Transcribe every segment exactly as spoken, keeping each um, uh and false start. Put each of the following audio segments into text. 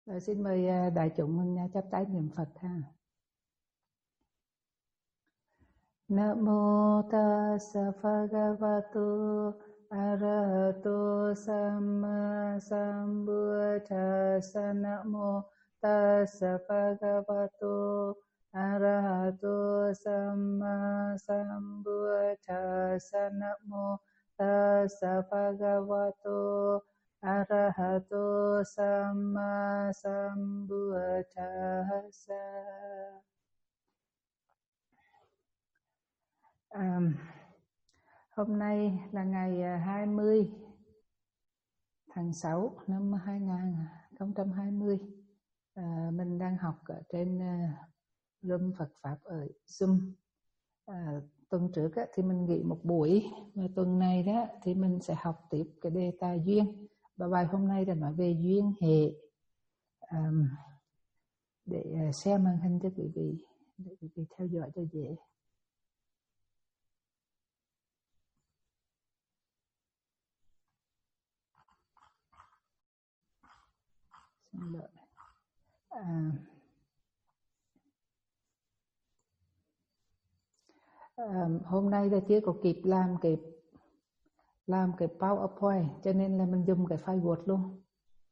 Rồi, xin mời đại chúng mình chắp tay niệm Phật ha. Nam mô Tassa Bhagavato Arahato Samma Sambuddhassa. Nam mô Tassa Bhagavato Arahato Samma Sambuddhassa. Nam mô Tassa Bhagavato Arahato Samma Sambuddhassa. À, hôm nay là ngày hai mươi tháng sáu năm hai nghìn không trăm hai mươi. À, mình đang học ở trên uh, room Phật Pháp ở Zoom. À, tuần trước á, thì mình nghỉ một buổi, và tuần này đó thì mình sẽ học tiếp cái đề tài duyên. Và bài hôm nay là nói về duyên hệ. À, để share màn hình cho quý vị, để quý vị theo dõi cho dễ. Xin lỗi. À, à, hôm nay là chưa có kịp làm cái làm cái PowerPoint, cho nên là mình dùng cái file Word luôn.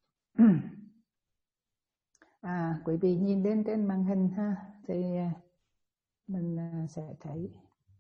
À, quý vị nhìn đến trên màn hình ha, thì mình sẽ thấy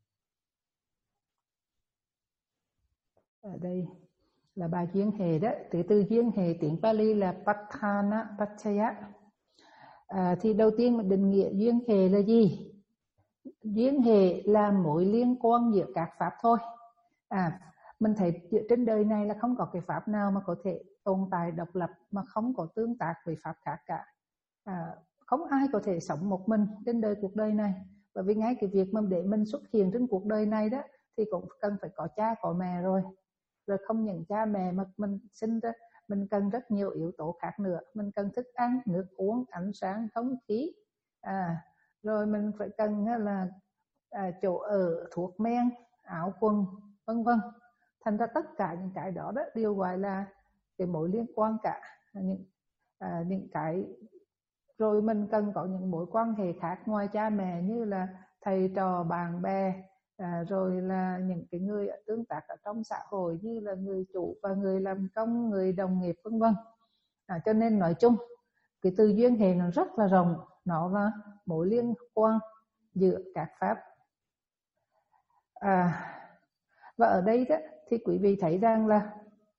ở đây là bài duyên hệ đó. Từ từ duyên hệ tiếng Pali là Patthana Pachaya. À, thì đầu tiên mình định nghĩa duyên hệ là gì? Duyên hệ là mối liên quan giữa các pháp thôi. À, mình thấy trên đời này là không có cái pháp nào mà có thể tồn tại độc lập mà không có tương tác với pháp khác cả. À, không ai có thể sống một mình trên đời cuộc đời này, bởi vì ngay cái việc mà để mình xuất hiện trên cuộc đời này đó thì cũng cần phải có cha có mẹ rồi. Rồi không những cha mẹ mà mình sinh ra, mình cần rất nhiều yếu tố khác nữa. Mình cần thức ăn, nước uống, ánh sáng, không khí. À, rồi mình phải cần là à, chỗ ở, thuốc men, áo quần, vân vân. Thành ra tất cả những cái đó đó đều gọi là cái mối liên quan cả. Những à, những cái rồi mình cần có những mối quan hệ khác ngoài cha mẹ, như là thầy trò, bạn bè, à, rồi là những cái người tương tác ở trong xã hội, như là người chủ và người làm công, người đồng nghiệp, vân vân. À, cho nên nói chung cái từ duyên hệ nó rất là rộng, nó là mối liên quan giữa các pháp. À, và ở đây đó thì quý vị thấy rằng là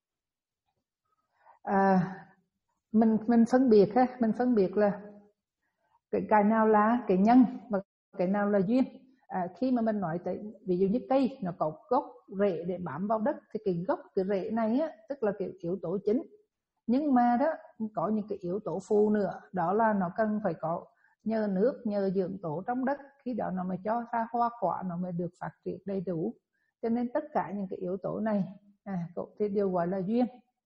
à, mình mình phân biệt ha, mình phân biệt là cái cái nào là cái nhân và cái nào là duyên. À, khi mà mình nói tới ví dụ như cây nó có gốc rễ để bám vào đất, thì cái gốc cái rễ này á, tức là cái yếu tố chính. Nhưng mà đó có những cái yếu tố phụ nữa, đó là nó cần phải có nhờ nước, nhờ dưỡng tố trong đất, khi đó nó mới cho ra hoa quả, nó mới được phát triển đầy đủ. Cho nên tất cả những cái yếu tố này à, cũng thì đều gọi là duyên.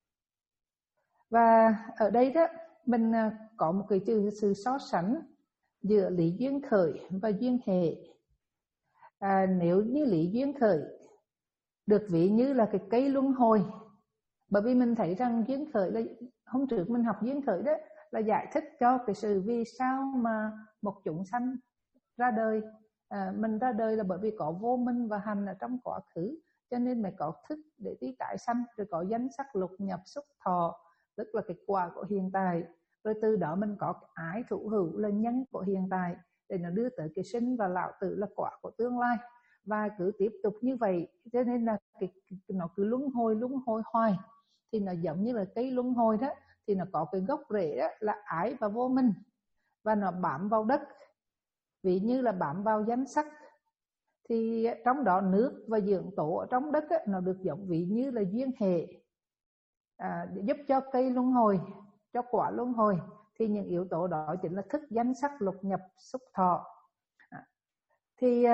Và ở đây đó mình có một cái sự so sánh giữa lý duyên khởi và duyên hệ. À, nếu như lý duyên khởi được ví như là cái cây luân hồi, bởi vì mình thấy rằng duyên khởi là, hôm trước mình học duyên khởi đó là giải thích cho cái sự vì sao mà một chúng sanh ra đời. À, mình ra đời là bởi vì có vô minh và hành ở trong quá khứ, cho nên mới có thức để đi tái sanh, rồi có danh sắc lục nhập xúc thọ, tức là cái quả của hiện tại. Rồi từ đó mình có ái thủ hữu là nhân của hiện tại, để nó đưa tới cái sinh và lão tử là quả của tương lai. Và cứ tiếp tục như vậy, cho nên là cái, nó cứ luân hồi luân hồi hoài. Thì nó giống như là cây luân hồi đó, thì nó có cái gốc rễ đó là ái và vô minh, và nó bám vào đất, ví như là bám vào danh sắc. Thì trong đó nước và dưỡng tố ở trong đất đó, nó được giống ví như là duyên hệ, à, giúp cho cây luân hồi, cho quả luân hồi. Thì những yếu tố đó chính là thức, danh sắc, lục nhập, xúc thọ. À, thì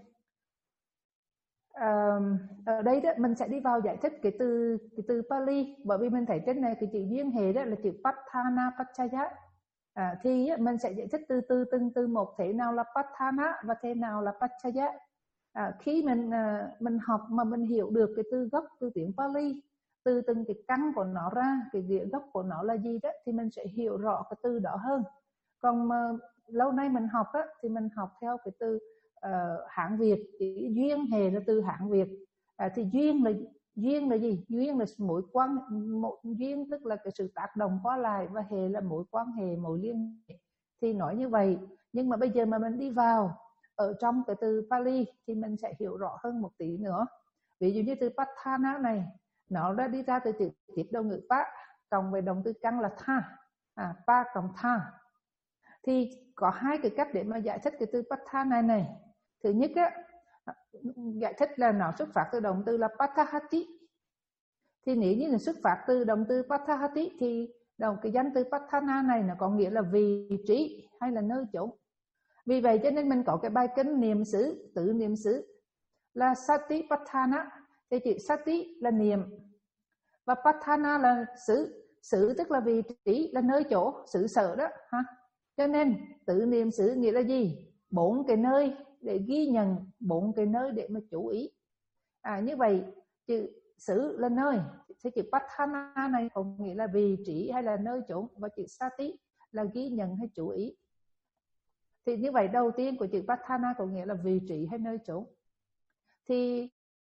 à, ở đây đó mình sẽ đi vào giải thích cái từ cái từ Pali, bởi vì mình thấy trên này cái chữ duyên hệ đó là chữ Patthana Pachaya. À, thì mình sẽ giải thích từ từ từng từ một, thế nào là Patthana và thế nào là Pachaya. À, khi mình mình học mà mình hiểu được cái từ gốc từ tiếng Pali từ từng cái căn của nó ra, cái nghĩa gốc của nó là gì đó, thì mình sẽ hiểu rõ cái từ đó hơn. Còn mà lâu nay mình học á, thì mình học theo cái từ uh, Hán Việt, cái duyên hề là từ Hán Việt. À, thì duyên là duyên là gì? Duyên là mối quan một duyên tức là cái sự tác động qua lại, và hề là mối quan hệ, mối liên hệ. Thì nói như vậy, nhưng mà bây giờ mà mình đi vào ở trong cái từ Pali thì mình sẽ hiểu rõ hơn một tí nữa. Ví dụ như từ Patthana này, nó đã đi ra từ chữ tiếp đầu ngữ pa cộng với động từ căn là tha, à, pa cộng tha. Thì có hai cái cách để mà giải thích cái từ Patthana này. Thứ nhất á, giải thích là nó xuất phát từ động từ là Patthahati. Thì nếu như là xuất phát từ động từ Patthahati thì đồng cái danh từ Patthana này nó có nghĩa là vị trí hay là nơi chốn. Vì vậy cho nên mình có cái bài kinh niệm xứ, tự niệm xứ là Satipatthana. Thì chữ Sati là niệm và Patthana là xứ. Xứ tức là vị trí, là nơi chỗ, xứ sở đó ha. Cho nên tự niệm xứ nghĩa là gì? Bốn cái nơi để ghi nhận, bốn cái nơi để mà chú ý. À, như vậy chữ xứ là nơi, thì chữ Patthana này có nghĩa là vị trí hay là nơi chốn, và chữ Sati là ghi nhận hay chú ý. Thì như vậy đầu tiên của chữ Patthana có nghĩa là vị trí hay nơi chốn. Thì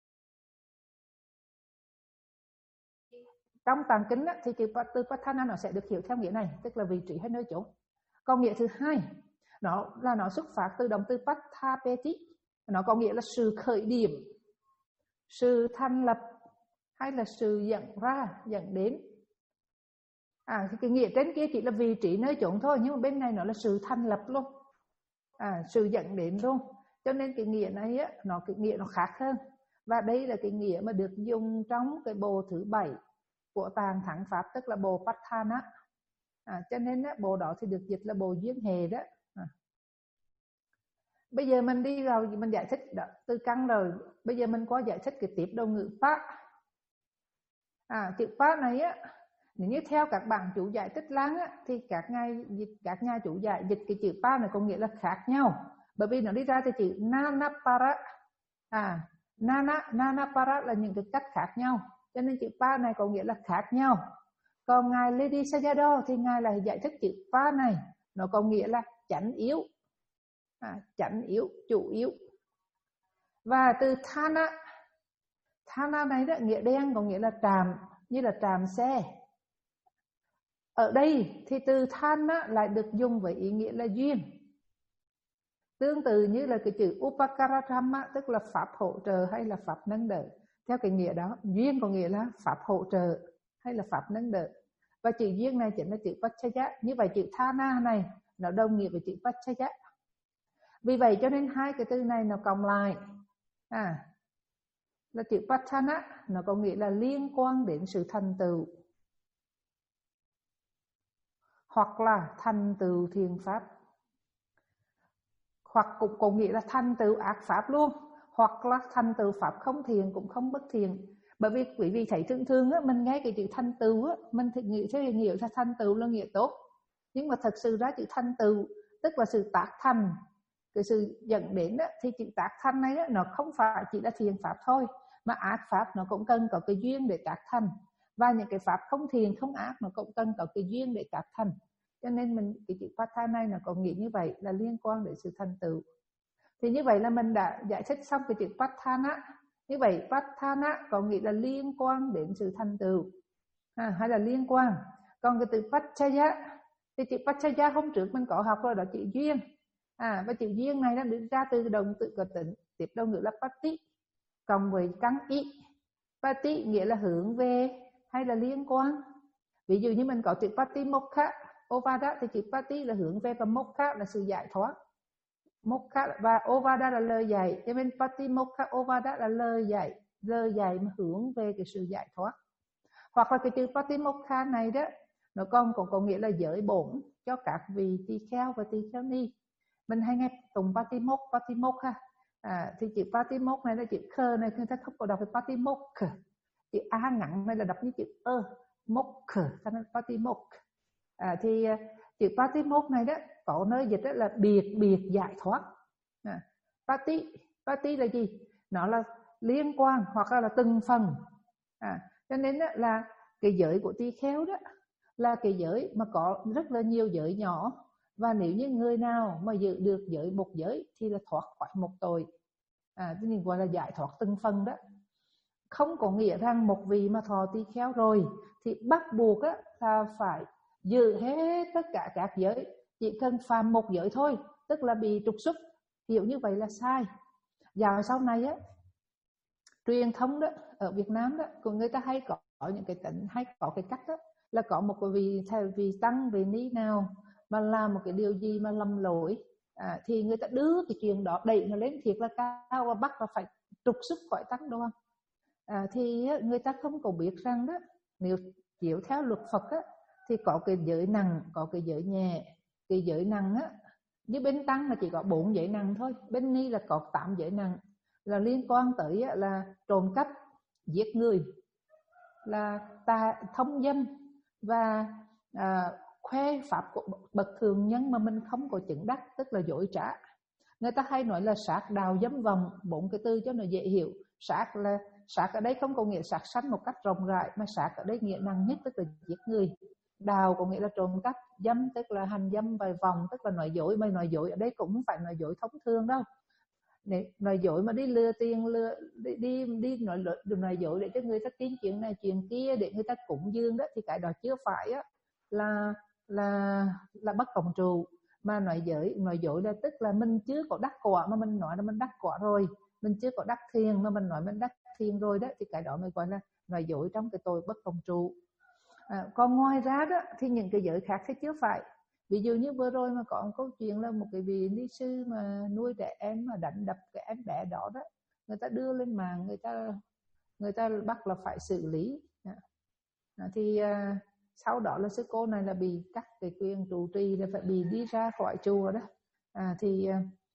trong tạng kinh á, thì chữ từ Patthana nó sẽ được hiểu theo nghĩa này, tức là vị trí hay nơi chốn. Còn nghĩa thứ hai, nó là nó xuất phát từ động từ Patthapeti, nó có nghĩa là sự khởi điểm, sự thành lập hay là sự dẫn ra, dẫn đến. À, cái nghĩa trên kia chỉ là vị trí nơi chốn thôi, nhưng mà bên này nó là sự thành lập luôn, à, sự dẫn đến luôn. Cho nên cái nghĩa này á, nó cái nghĩa nó khác hơn. Và đây là cái nghĩa mà được dùng trong cái bộ thứ bảy của tạng Thắng Pháp, tức là bộ Patthana. À, cho nên á, bộ đó thì được dịch là bộ duyên hề đó. À. Bây giờ mình đi vào mình giải thích đó, từ căn rồi. Bây giờ mình có giải thích cái tiếp đầu ngữ pa. À, chữ pa này á, nếu như theo các bạn chủ giải Tích Lăng á, thì các ngài dịch, các nhà chủ giải dịch cái chữ pa này có nghĩa là khác nhau, bởi vì nó đi ra từ chữ nanapara. À, nana nanapara là những cái cách khác nhau, cho nên chữ pa này có nghĩa là khác nhau. Còn ngài Ledi Sayadaw thì ngài lại giải thích chữ pa này nó có nghĩa là chánh yếu, à, chánh yếu, chủ yếu. Và từ thana, thana này đó, nghĩa đen có nghĩa là tràm, như là tràm xe. Ở đây thì từ thana lại được dùng với ý nghĩa là duyên, tương tự như là cái chữ upakaratama, tức là pháp hỗ trợ hay là pháp nâng đỡ. Theo cái nghĩa đó, duyên có nghĩa là pháp hỗ trợ hay là pháp nâng đỡ. Và chữ duyên này chính là chữ Pachaya. Như vậy chữ thana này nó đồng nghĩa với chữ Pachaya. Vì vậy cho nên hai cái từ này nó cộng lại, à, là chữ Patthana, nó có nghĩa là liên quan đến sự thành tựu hoặc là thành tựu thiền pháp, hoặc cũng có nghĩa là thành tựu ác pháp luôn, hoặc là thành tựu pháp không thiền cũng không bất thiền. Bởi vì quý vị thấy thường thường á, mình nghe cái chữ thành tựu á, mình thì nghĩ thế nghĩa là thành tựu là nghĩa tốt, nhưng mà thật sự ra chữ thành tựu tức là sự tác thành, cái sự dẫn đến đó, thì chữ tác thành này đó, nó không phải chỉ là thiền pháp thôi, mà ác pháp nó cũng cần có cái duyên để tác thành, và những cái pháp không thiền không ác nó cũng cần có cái duyên để tác thành. Cho nên mình cái chữ Patthana này nó có nghĩa như vậy, là liên quan đến sự thành tựu. Thì như vậy là mình đã giải thích xong cái chữ Patthana. Như vậy Patthana có nghĩa là liên quan đến sự thành tựu, à, hay là liên quan. Còn cái từ Pachaya thì chữ Pachaya hôm trước mình có học rồi, đó chữ duyên. À, và chữ duyên này nó được ra từ động từ của tịnh tiếp đầu ngữ là Pati cộng với căn ý. Pati nghĩa là hướng về hay là liên quan. Ví dụ như mình có chữ Patimokha Ovada thì chữ Pati là hướng về, và Mokha là sự giải thoát. Mokha và Ovada là lời dạy, cho nên Patimokha Ovada là lời dạy, lời dạy mà hướng về cái sự giải thoát. Hoặc là cái chữ Patimokha này đó, nó còn có, có nghĩa là giới bổn cho các vị tỳ kheo và tỳ kheo ni. Mình hay nghe tụng Patimok, Patimokha. À, thì chữ Patimok này là chữ khơ này, người ta không có đọc về Patimok. Chữ A ngắn này là đọc như chữ ơ, mok, cho nên Patimok. À, thì chữ Patimok này đó có nơi dịch đó là biệt biệt giải thoát. À, Pati, Pati là gì? Nó là liên quan hoặc là, là từng phần. À, Cho nên đó là cái giới của tỳ kheo đó là cái giới mà có rất là nhiều giới nhỏ, và nếu như người nào mà giữ được giới một giới thì là thoát khỏi một tội, à, tức là gọi là giải thoát từng phần đó. Không có nghĩa rằng một vị mà thọ tỳ kheo rồi thì bắt buộc á, là phải giữ hết tất cả các giới, chỉ cần phạm một giới thôi tức là bị trục xuất. Hiểu như vậy là sai. Và sau này á, truyền thống đó ở Việt Nam đó, của người ta hay có, có những cái tính hay có cái cách đó là có một cái vị thầy vị tăng vị ni nào mà làm một cái điều gì mà lầm lỗi, à, thì người ta đưa cái chuyện đó đẩy nó lên thiệt là cao và bắt là phải trục xuất khỏi tăng đó. À, thì người ta không có biết rằng đó, nếu chiếu theo luật Phật á, thì có cái giới nặng, có cái giới nhẹ. Cái giới nặng á, như bên tăng là chỉ có bốn giới nặng thôi, bên ni là có tám giới nặng, là liên quan tới á, là trộm cắp, giết người, là tà thông dâm và à, khoe pháp của bậc thường nhân mà mình không có chứng đắc, tức là dối trá. Người ta hay nói là sát đào dâm vòng, bốn cái từ cho nó dễ hiểu. Sát là sát ở đây không có nghĩa sát sanh một cách rộng rãi, mà sát ở đây nghĩa nặng nhất tức là giết người. Đào có nghĩa là trộm cắp, dâm tức là hành dâm, và vòng tức là nói dối. Mà nói dối ở đây cũng không phải nói dối thông thường đâu. Nói dối mà đi lừa tiền, lừa đi đi, đi nói nói dối để cho người ta tin chuyện này chuyện kia để người ta cúng dường đó, thì cái đó chưa phải á, là là là bất cộng trụ. Mà nói dối nói dối là tức là mình chưa có đắc quả mà mình nói là mình đắc quả rồi, mình chưa có đắc thiền mà mình nói mình đắc thiền rồi đó, thì cái đó mới gọi là nói dối trong cái tội bất cộng trụ. À, còn ngoài ra đó thì những cái giới khác thì chưa phải. Ví dụ như vừa rồi mà có một câu chuyện là một cái vị ni sư mà nuôi trẻ em mà đánh đập cái em bé đó đó, người ta đưa lên mạng, người ta người ta bắt là phải xử lý. À, thì à, sau đó là sư cô này là bị cắt cái quyền trụ trì, là phải bị đi ra khỏi chùa đó. À, thì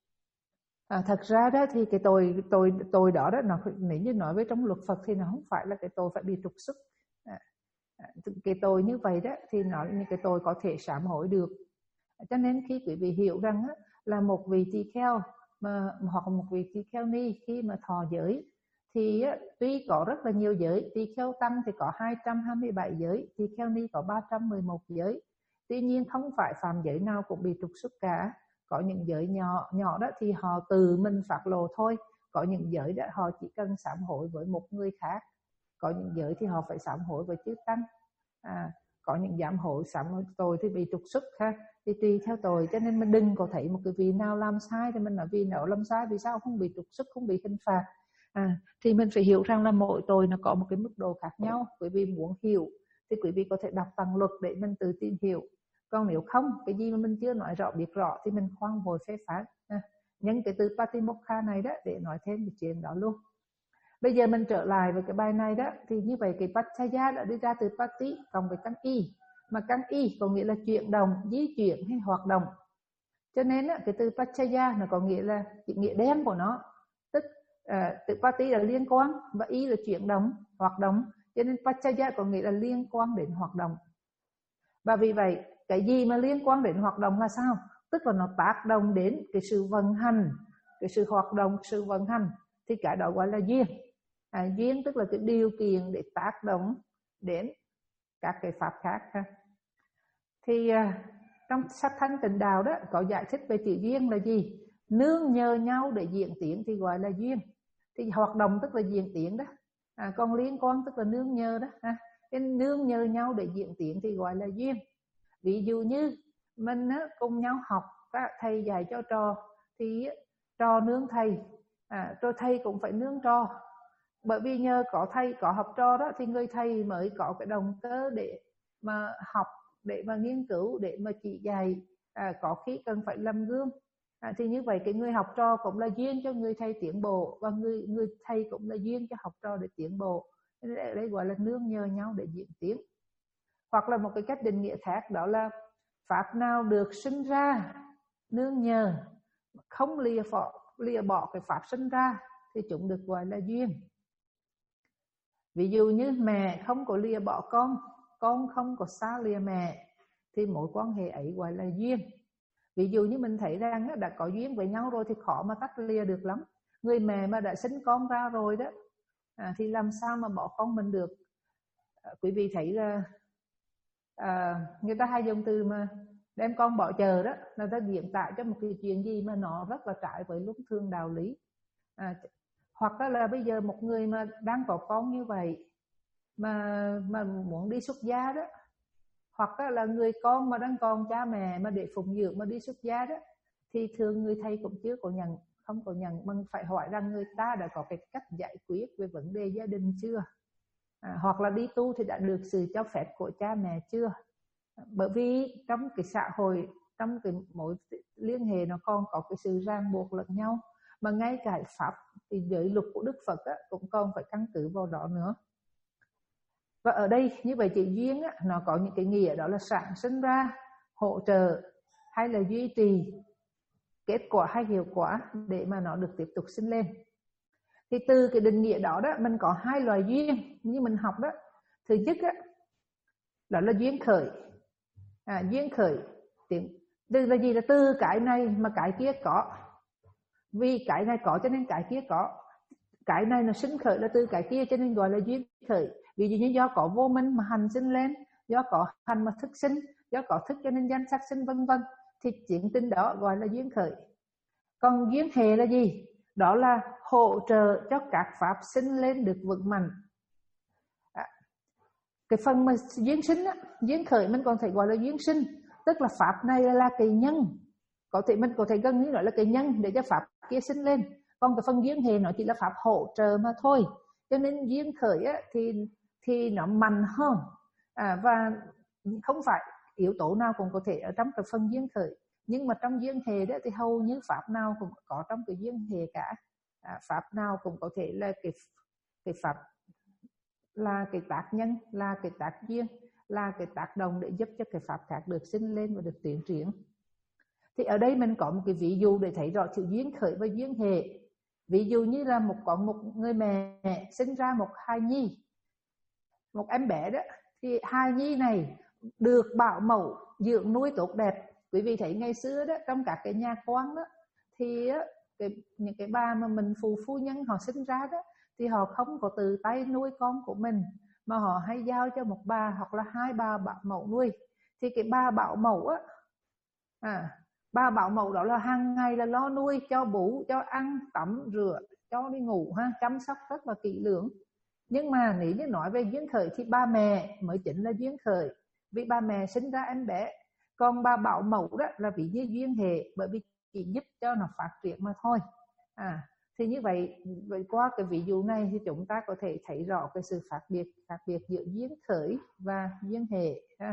à, thật ra đó thì cái tội tội tội đó đó nó, nếu như nói với trong luật Phật thì nó không phải là cái tội phải bị trục xuất. À, cái tội như vậy đó thì nó như cái tội có thể sám hối được. Cho nên khi quý vị hiểu rằng á, là một vị tỳ kheo mà hoặc một vị tỳ kheo ni khi mà thọ giới thì á, tuy có rất là nhiều giới, tỳ kheo tăng thì có hai trăm hai mươi bảy giới, tỳ kheo ni có ba trăm mười một giới. Tuy nhiên không phải phạm giới nào cũng bị trục xuất cả. Có những giới nhỏ nhỏ đó thì họ từ mình phát lộ thôi. Có những giới đó họ chỉ cần sám hối với một người khác. Có những giới thì họ phải sám hối với chư tăng. À, có những giảm hội sám tội thì bị trục xuất ha, thì tùy theo tội. Cho nên mình đừng có thấy một cái vị nào làm sai thì mình nói vì nó làm sai vì sao không bị trục xuất, không bị hình phạt. À, thì mình phải hiểu rằng là mỗi tội nó có một cái mức độ khác nhau. Quý vị muốn hiểu thì quý vị có thể đọc tầng luật để mình tự tìm hiểu. Còn nếu không, cái gì mà mình chưa nói rõ biết rõ thì mình khoan vội phê phán. À, nhân cái từ Patimokha này đó để nói thêm cái chuyện đó luôn. Bây giờ mình trở lại với cái bài này đó, thì như vậy cái Pachaya đã đi ra từ Pati cộng với căn y, mà căn y có nghĩa là chuyển động, di chuyển hay hoạt động. Cho nên á, cái từ Pachaya nó có nghĩa là nghĩa đen của nó, tức à, từ Pati là liên quan và y là chuyển động, hoạt động. Cho nên Pachaya có nghĩa là liên quan đến hoạt động. Và vì vậy cái gì mà liên quan đến hoạt động là sao? Tức là nó tác động đến cái sự vận hành, cái sự hoạt động, sự vận hành, thì cái đó gọi là duyên. À, duyên tức là cái điều kiện để tác động đến các cái pháp khác ha. Thì à, trong sách Thanh Tịnh Đạo đó có giải thích về chữ duyên là gì? Nương nhờ nhau để diễn tiến thì gọi là duyên. Thì hoạt động tức là diễn tiến đó. À, còn liên quan tức là nương nhờ đó ha. Nên nương nhờ nhau để diễn tiến thì gọi là duyên. Ví dụ như mình á, cùng nhau học, các thầy dạy cho trò thì trò nương thầy, à, rồi thầy cũng phải nương trò. Bởi vì nhờ có thầy, có học trò đó thì người thầy mới có cái động cơ để mà học, để mà nghiên cứu, để mà chỉ dạy, à, có khi cần phải làm gương. À, thì như vậy cái người học trò cũng là duyên cho người thầy tiến bộ, và người người thầy cũng là duyên cho học trò để tiến bộ. Nên đây gọi là nương nhờ nhau để diễn tiến. Hoặc là một cái cách định nghĩa khác đó là pháp nào được sinh ra nương nhờ, không lìa bỏ, lìa bỏ cái pháp sinh ra thì chúng được gọi là duyên. Ví dụ như mẹ không có lìa bỏ con, con không có xa lìa mẹ, thì mối quan hệ ấy gọi là duyên. Ví dụ như mình thấy rằng đã có duyên với nhau rồi thì khó mà tách lìa được lắm. Người mẹ mà đã sinh con ra rồi đó, à, thì làm sao mà bỏ con mình được. Quý vị thấy là à, người ta hay dùng từ mà đem con bỏ chờ đó, người ta diễn tả cho một cái chuyện gì mà nó rất là trái với luân thường đạo lý. À, hoặc là bây giờ một người mà đang có con như vậy mà mà muốn đi xuất gia đó, hoặc là người con mà đang còn cha mẹ mà để phụng dưỡng mà đi xuất gia đó, thì thường người thầy cũng chưa có nhận, không có nhận, mà phải hỏi rằng người ta đã có cái cách giải quyết về vấn đề gia đình chưa, à, hoặc là đi tu thì đã được sự cho phép của cha mẹ chưa. Bởi vì trong cái xã hội, trong cái mối liên hệ nó còn có cái sự ràng buộc lẫn nhau, mà ngay cả pháp thì giới luật của Đức Phật á, cũng còn phải căn cứ vào đó nữa. Và ở đây như vậy chữ duyên á, nó có những cái nghĩa đó là sản sinh ra, hỗ trợ hay là duy trì, kết quả hay hiệu quả để mà nó được tiếp tục sinh lên. Thì từ cái định nghĩa đó đó, mình có hai loại duyên như mình học đó. Thứ nhất á, đó là duyên khởi. À, duyên khởi từ là gì? Là từ cái này mà cái kia có, vì cái này có cho nên cái kia có. Cái này nó sinh khởi là từ cái kia cho nên gọi là duyên khởi. Ví dụ như do có vô minh mà hành sinh lên, do có hành mà thức sinh, do có thức cho nên danh sắc sinh, vân vân, thì chuyện tình đó gọi là duyên khởi. Còn duyên hệ là gì? Đó là hỗ trợ cho các pháp sinh lên được vững mạnh. À, cái phần mà duyên sinh á, duyên khởi mình còn thể gọi là duyên sinh, tức là pháp này là cái nhân, có thể mình có thể gần như nói là cái nhân để cho pháp kia sinh lên. Còn cái phần duyên hệ nó chỉ là pháp hỗ trợ mà thôi. Cho nên duyên khởi á, thì thì nó mạnh hơn, à, và không phải yếu tố nào cũng có thể ở trong cái phần duyên khởi. Nhưng mà trong duyên hệ đó thì hầu như pháp nào cũng có trong cái duyên hệ cả. À, pháp nào cũng có thể là cái cái pháp là cái tác nhân, là cái tác duyên, là cái tác động để giúp cho cái pháp khác được sinh lên và được tiến triển. Thì ở đây mình có một cái ví dụ để thấy rõ chữ duyên khởi và duyên hệ. Ví dụ như là một có một người mẹ sinh ra một hài nhi, một em bé đó, thì hài nhi này được bảo mẫu dưỡng nuôi tốt đẹp. Quý vị thấy ngày xưa đó, trong các cái nhà quan đó, thì cái, những cái bà mà mình phù phu nhân họ sinh ra đó, thì họ không có tự tay nuôi con của mình, mà họ hay giao cho một bà hoặc là hai bà bảo mẫu nuôi. Thì cái bà bảo mẫu á, à, bà bảo mẫu đó là hàng ngày là lo nuôi, cho bú, cho ăn, tắm, rửa, cho đi ngủ ha, chăm sóc rất là kỹ lưỡng. Nhưng mà nếu như nói về duyên khởi thì ba mẹ mới chính là duyên khởi, vì ba mẹ sinh ra em bé. Còn bà bảo mẫu đó là vì như duyên hệ, bởi vì chỉ giúp cho nó phát triển mà thôi. À, thì như vậy, vậy qua cái ví dụ này thì chúng ta có thể thấy rõ cái sự khác biệt khác biệt giữa duyên khởi và duyên hệ. Ha.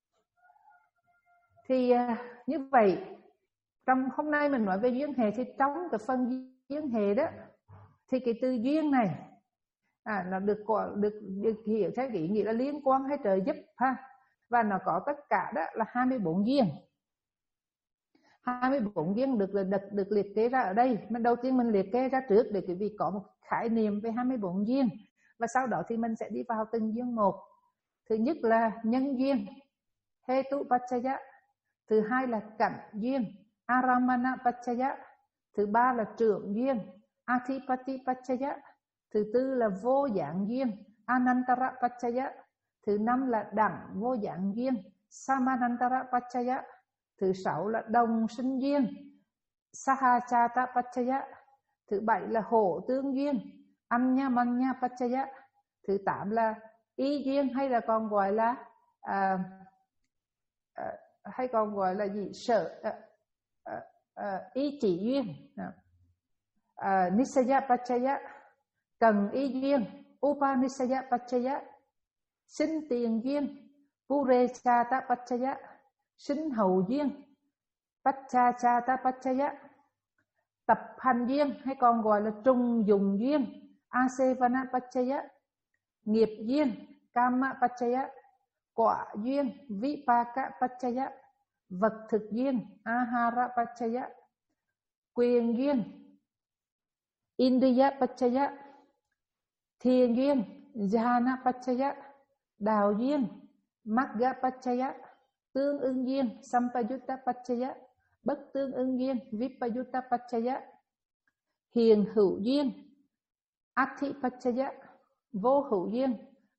Thì như vậy, trong hôm nay mình nói về duyên hệ, thì trong cái phần duyên hệ đó, thì cái từ duyên này à, nó được được được hiểu theo ý nghĩa là liên quan hay trợ giúp ha, và nó có tất cả đó là hai mươi bốn duyên. hai mươi bốn duyên được được được liệt kê ra ở đây. Mình đầu tiên mình liệt kê ra trước để quý vị có một khái niệm về hai mươi bốn duyên, và sau đó thì mình sẽ đi vào từng duyên một. Thứ nhất là nhân duyên, hetu paccaya. Thứ hai là cảnh duyên, aramana paccaya. Thứ ba là trưởng duyên, adhipati paccaya. Thứ tư là vô dạng duyên, anantara paccaya. Thứ năm là đẳng vô dạng duyên, samanantara paccaya. Thứ sáu là đồng sinh duyên, sahachata paccaya. Thứ bảy là hỗ tương duyên, anyamanya paccaya. Thứ tám là ý duyên, hay là còn gọi là à, à, hay còn gọi là gì sở à, à, à, ý chỉ duyên, à, nisaya paccaya. Cần ý duyên, upanisaya paccaya. Sinh tiền duyên, purechata paccaya. Sinh hậu duyên, pachachata paccaya. Tập hành duyên, hay còn gọi là trùng dùng duyên, asevana paccaya. Nghiệp duyên, kama paccaya. Quả duyên, vipaka paccaya. Vật thực duyên, ahara paccaya. Quyền duyên, indriya paccaya. Thiền duyên, jhana paccaya. Đạo duyên, magga paccaya. Tương ưng duyên, sampayutta paccaya. Bất tương ưng duyên, vipayutta paccaya. Hiền hữu duyên, atti paccaya. Vô hữu duyên,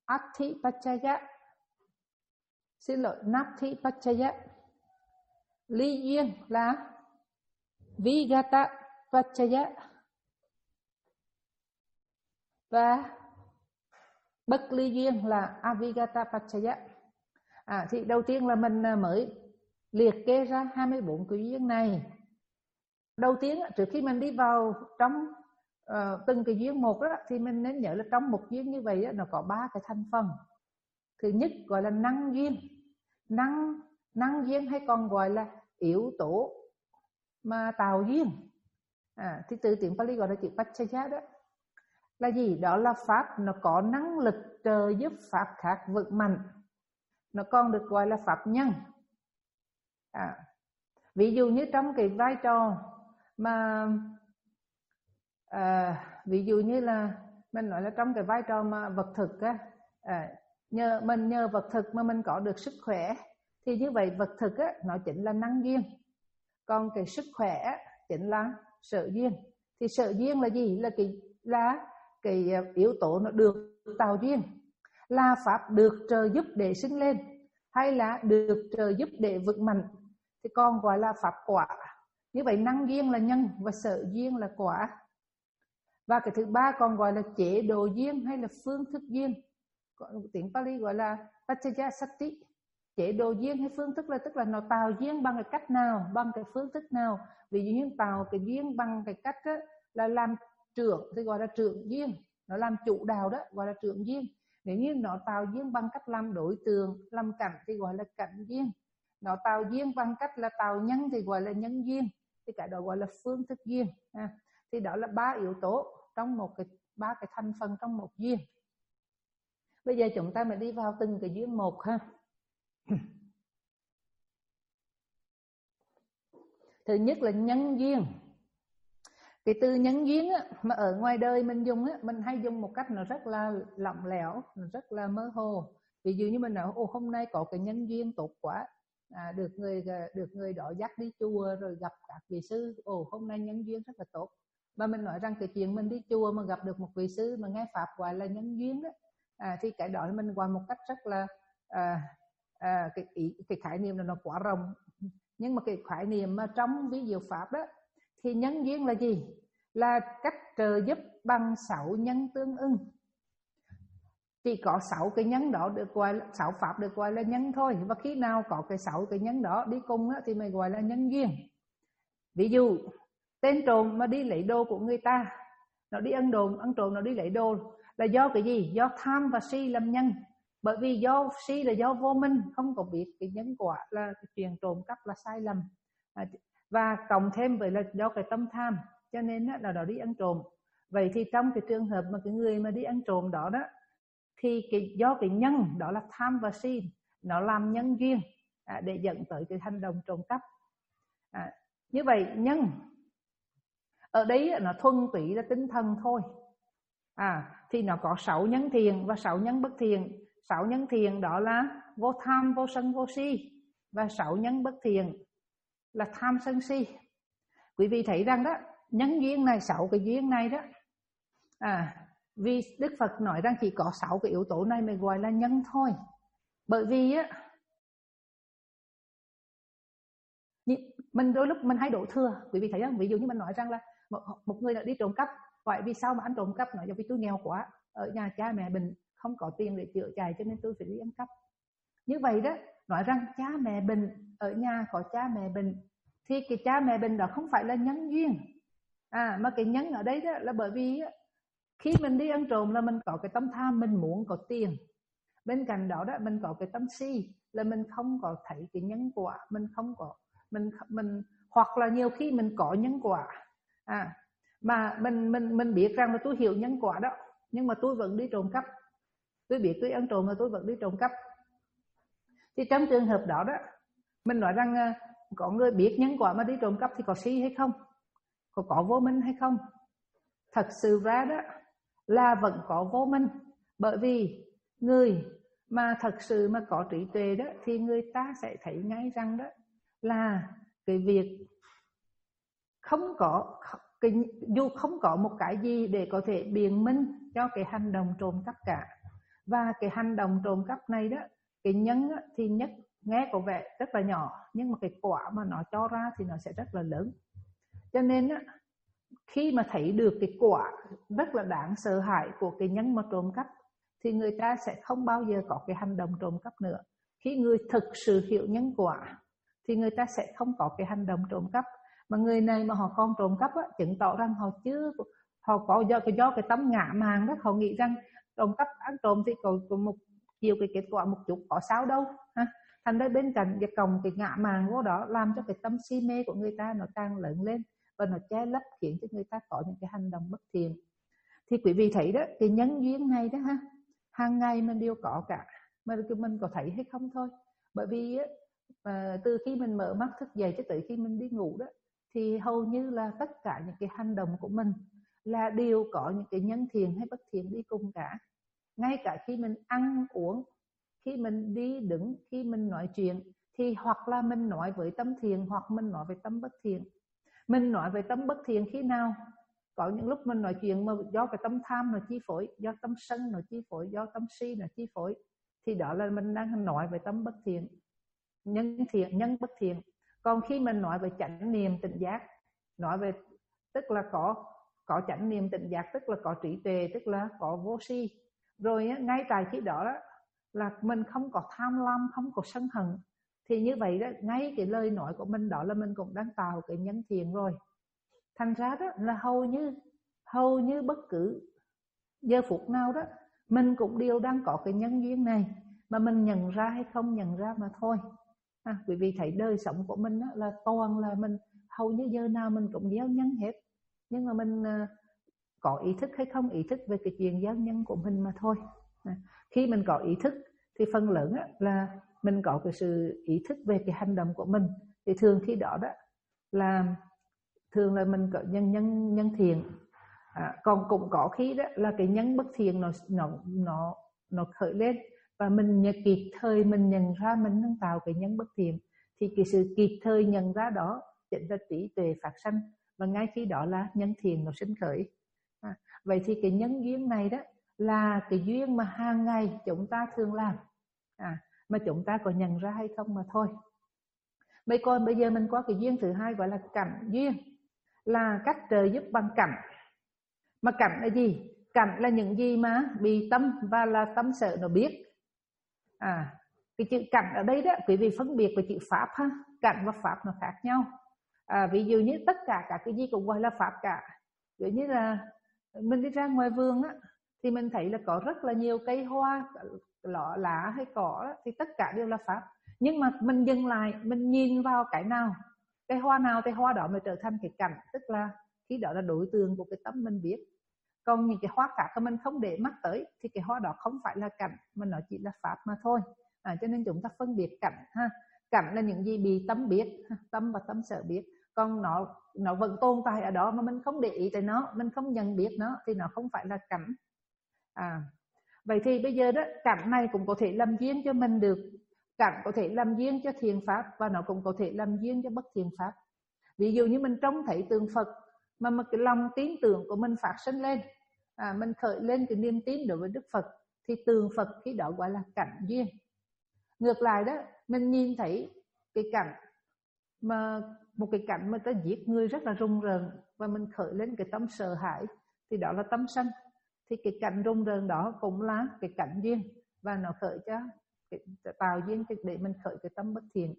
Atti Pachaya, xin lỗi, Nati Pachaya. Ly duyên là Vigata Pachaya, và bất ly duyên là Avigata Pachaya. À, thì đầu tiên là mình mới liệt kê ra hai mươi bốn cái duyên này. Đầu tiên, trước khi mình đi vào trong uh, từng cái duyên một đó, thì mình nên nhớ là trong một duyên như vậy đó, nó có ba cái thành phần. Thứ nhất gọi là năng duyên. Năng năng duyên hay còn gọi là yếu tố mà tạo duyên. À, thì từ tiếng Pali gọi là chữ Pachaya đó. Là gì? Đó là pháp nó có năng lực trợ giúp pháp khác vững mạnh. Nó còn được gọi là pháp nhân. À, ví dụ như trong cái vai trò mà à, ví dụ như là mình nói là trong cái vai trò mà vật thực á, à, nhờ mình nhờ vật thực mà mình có được sức khỏe, thì như vậy vật thực á, nó chính là năng duyên. Còn cái sức khỏe chính là sở duyên. Thì sở duyên là gì? Là cái là cái yếu tố nó được tạo duyên, là pháp được trợ giúp để sinh lên, hay là được trợ giúp để vững mạnh, thì còn gọi là pháp quả. Như vậy năng duyên là nhân và sở duyên là quả. Và cái thứ ba còn gọi là chế độ duyên hay là phương thức duyên. Tiếng Pali gọi là Pachaya Sati. Chế độ duyên hay phương thức là tức là nó tạo duyên bằng cái cách nào, bằng cái phương thức nào. Ví dụ như tạo cái duyên bằng cái cách đó, là làm trưởng thì gọi là trưởng duyên, nó làm chủ đạo đó gọi là trưởng duyên. Nếu như nó tạo duyên bằng cách làm đối tượng, làm cảnh thì gọi là cảnh duyên. Nó tạo duyên bằng cách là tạo nhân thì gọi là nhân duyên. Thì cái đó gọi là phương thức duyên. À, thì đó là ba yếu tố trong một cái ba cái thành phần trong một duyên. Bây giờ chúng ta mới đi vào từng cái duyên một ha. Thứ nhất là nhân duyên. Cái từ nhân duyên á, mà ở ngoài đời mình dùng á, mình hay dùng một cách nó rất là lỏng lẻo, nó rất là mơ hồ. Ví dụ như mình nói ô hôm nay có cái nhân duyên tốt quá, à, được người được người đó dắt đi chùa rồi gặp các vị sư, ồ hôm nay nhân duyên rất là tốt. Và mình nói rằng cái chuyện mình đi chùa mà gặp được một vị sư mà nghe pháp gọi là nhân duyên đó, à, thì cái đó mình gọi một cách rất là à, à, cái ý, cái khái niệm là nó quá rộng. Nhưng mà cái khái niệm mà trong ví dụ pháp đó thì nhân duyên là gì? Là cách trợ giúp bằng sáu nhân tương ưng. Chỉ có sáu cái nhân đó được gọi là, sáu pháp được gọi là nhân thôi. Và khi nào có cái sáu cái nhân đó đi cùng đó, thì mới gọi là nhân duyên. Ví dụ tên trộm mà đi lấy đồ của người ta, nó đi ăn trộm, ăn trộm nó đi lấy đồ, là do cái gì? Do tham và si làm nhân. Bởi vì do si là do vô minh, không có biết cái nhân quả là cái chuyện trộm cắp là sai lầm, à, và cộng thêm với là do cái tâm tham, cho nên là nó đi ăn trộm. Vậy thì trong cái trường hợp mà cái người mà đi ăn trộm đó đó, thì cái do cái nhân đó là tham và si, nó làm nhân duyên, à, để dẫn tới cái hành động trộm cắp. À, như vậy nhân ở đấy nó thuần túy là tinh thần thôi. À, thì nó có sáu nhân thiện và sáu nhân bất thiện. Sáu nhân thiện đó là vô tham, vô sân, vô si. Và sáu nhân bất thiện là tham, sân, si. Quý vị thấy rằng đó, nhân duyên này, sáu cái duyên này đó, à, vì Đức Phật nói rằng chỉ có sáu cái yếu tố này mới gọi là nhân thôi. Bởi vì á, mình đôi lúc mình hay đổ thừa. Quý vị thấy không? Ví dụ như mình nói rằng là một, một người đã đi trộm cắp, hỏi vì sao mà anh trộm cắp? Nói vì tôi nghèo quá, ở nhà cha mẹ bệnh, không có tiền để chữa chạy cho nên tôi phải đi ăn cắp. Như vậy đó, nói rằng cha mẹ bệnh, ở nhà có cha mẹ bệnh, thì cái cha mẹ bệnh đó không phải là nhân duyên, à, mà cái nhân ở đây đó là bởi vì khi mình đi ăn trộm là mình có cái tâm tham, mình muốn có tiền. Bên cạnh đó đó mình có cái tâm si là mình không có thấy cái nhân quả, mình không có mình mình hoặc là nhiều khi mình có nhân quả, à, mà mình mình mình biết rằng là tôi hiểu nhân quả đó, nhưng mà tôi vẫn đi trộm cắp. Tôi biết tôi ăn trộm mà tôi vẫn đi trộm cắp. Thì trong trường hợp đó đó, mình nói rằng có người biết nhân quả mà đi trộm cắp thì có si hay không? Có có vô minh hay không? Thật sự ra đó là vẫn có vô minh. Bởi vì người mà thật sự mà có trí tuệ đó thì người ta sẽ thấy ngay rằng đó là cái việc không có cái, dù không có một cái gì để có thể biện minh cho cái hành động trộm cắp cả. Và cái hành động trộm cắp này đó, cái nhân á, thì nhất nghe có vẻ rất là nhỏ, nhưng mà cái quả mà nó cho ra thì nó sẽ rất là lớn. Cho nên á, khi mà thấy được cái quả rất là đáng sợ hãi của cái nhân mà trộm cắp, thì người ta sẽ không bao giờ có cái hành động trộm cắp nữa. Khi người thực sự hiểu nhân quả thì người ta sẽ không có cái hành động trộm cắp. Mà người này mà họ còn trộm cắp á, chứng tỏ rằng họ chưa họ có do cái do cái tấm ngã mạn đó, họ nghĩ rằng trộm cắp ăn trộm thì có, có một chiều cái kết quả một chút, có sao đâu ha. Thành ra bên cạnh cái còng cái ngã mạn của đó làm cho cái tâm si mê của người ta nó càng lớn lên, và nó che lấp khiến cho người ta có những cái hành động bất thiện. Thì quý vị thấy đó, cái nhân duyên này đó ha, hàng ngày mình đều có cả, mà mình có thấy hay không thôi. Bởi vì á, à, từ khi mình mở mắt thức dậy cho tới khi mình đi ngủ đó, thì hầu như là tất cả những cái hành động của mình là đều có những cái nhân thiện hay bất thiện đi cùng cả. Ngay cả khi mình ăn uống, khi mình đi đứng, khi mình nói chuyện, thì hoặc là mình nói với tâm thiện hoặc mình nói với tâm bất thiện. Mình nói về tâm bất thiện khi nào? Có những lúc mình nói chuyện mà do cái tâm tham nó chi phối, do tâm sân nó chi phối, do tâm si nó chi phối, thì đó là mình đang nói về tâm bất thiện, nhân thiện, nhân bất thiện. Còn khi mình nói về chánh niệm tỉnh giác, nói về tức là có có chánh niệm tỉnh giác, tức là có trí tuệ, tức là có vô si. Rồi ngay tại khi đó, đó là mình không có tham lam, không có sân hận, thì như vậy đó, ngay cái lời nói của mình đó là mình cũng đang tạo cái nhân thiện rồi. Thành ra đó là hầu như hầu như bất cứ giờ phút nào đó mình cũng đều đang có cái nhân duyên này, mà mình nhận ra hay không nhận ra mà thôi. À, quý vị thấy đời sống của mình đó, là toàn là mình hầu như giờ nào mình cũng gieo nhân hết, nhưng mà mình uh, có ý thức hay không ý thức về cái chuyện gieo nhân của mình mà thôi. À, khi mình có ý thức thì phần lớn đó, là mình có cái sự ý thức về cái hành động của mình, thì thường khi đó đó là thường là mình có nhân nhân nhân thiện. À, còn cũng có khi đó là cái nhân bất thiện nó nó nó nó khởi lên, và mình nhận kịp thời mình nhận ra mình đang tạo cái nhân bất thiện, thì cái sự kịp thời nhận ra đó chính là trí tuệ phát sanh, và ngay khi đó là nhân thiện nó sinh khởi. À, vậy thì cái nhân duyên này đó là cái duyên mà hàng ngày chúng ta thường làm, à, mà chúng ta có nhận ra hay không mà thôi. Bây còn bây giờ mình có cái duyên thứ hai gọi là cảnh duyên, là cách trợ giúp bằng cảnh. Mà cảnh là gì? Cảnh là những gì mà bị tâm và là tâm sở nó biết. À, cái chữ cảnh ở đây đó quý vị phân biệt với chữ pháp ha, cảnh và pháp nó khác nhau. À, ví dụ như tất cả các cái gì cũng gọi là pháp cả. Ví dụ như là mình đi ra ngoài vườn á, thì mình thấy là có rất là nhiều cây hoa, lọ lá hay cỏ đó, thì tất cả đều là pháp. Nhưng mà mình dừng lại, mình nhìn vào cái nào, cái hoa nào thì hoa đó mới trở thành cái cảnh, tức là khi đó là đối tượng của cái tâm mình biết. Còn những cái hoa khác mà mình không để mắt tới thì cái hoa đó không phải là cảnh, mà nó chỉ là pháp mà thôi. À, cho nên chúng ta phân biệt cảnh ha. Cảnh là những gì bị tâm biết, tâm và tâm sở biết. Còn nó nó vẫn tồn tại ở đó mà mình không để ý tới nó, mình không nhận biết nó, thì nó không phải là cảnh. À, vậy thì bây giờ đó, cảnh này cũng có thể làm duyên cho mình được. Cảnh có thể làm duyên cho thiện pháp, và nó cũng có thể làm duyên cho bất thiện pháp. Ví dụ như mình trông thấy tượng Phật mà, mà cái lòng tín tưởng của mình phát sinh lên, à, mình khởi lên cái niềm tin đối với Đức Phật, thì tượng Phật khi đó gọi là cảnh duyên. Ngược lại đó, mình nhìn thấy cái cảnh mà một cái cảnh mà ta giết người rất là rùng rợn, và mình khởi lên cái tâm sợ hãi, thì đó là tâm sân. Thì cái cảnh rùng rợn đó cũng là cái cảnh duyên, và nó khởi cho cái, tạo duyên để mình khởi cái tâm bất thiện.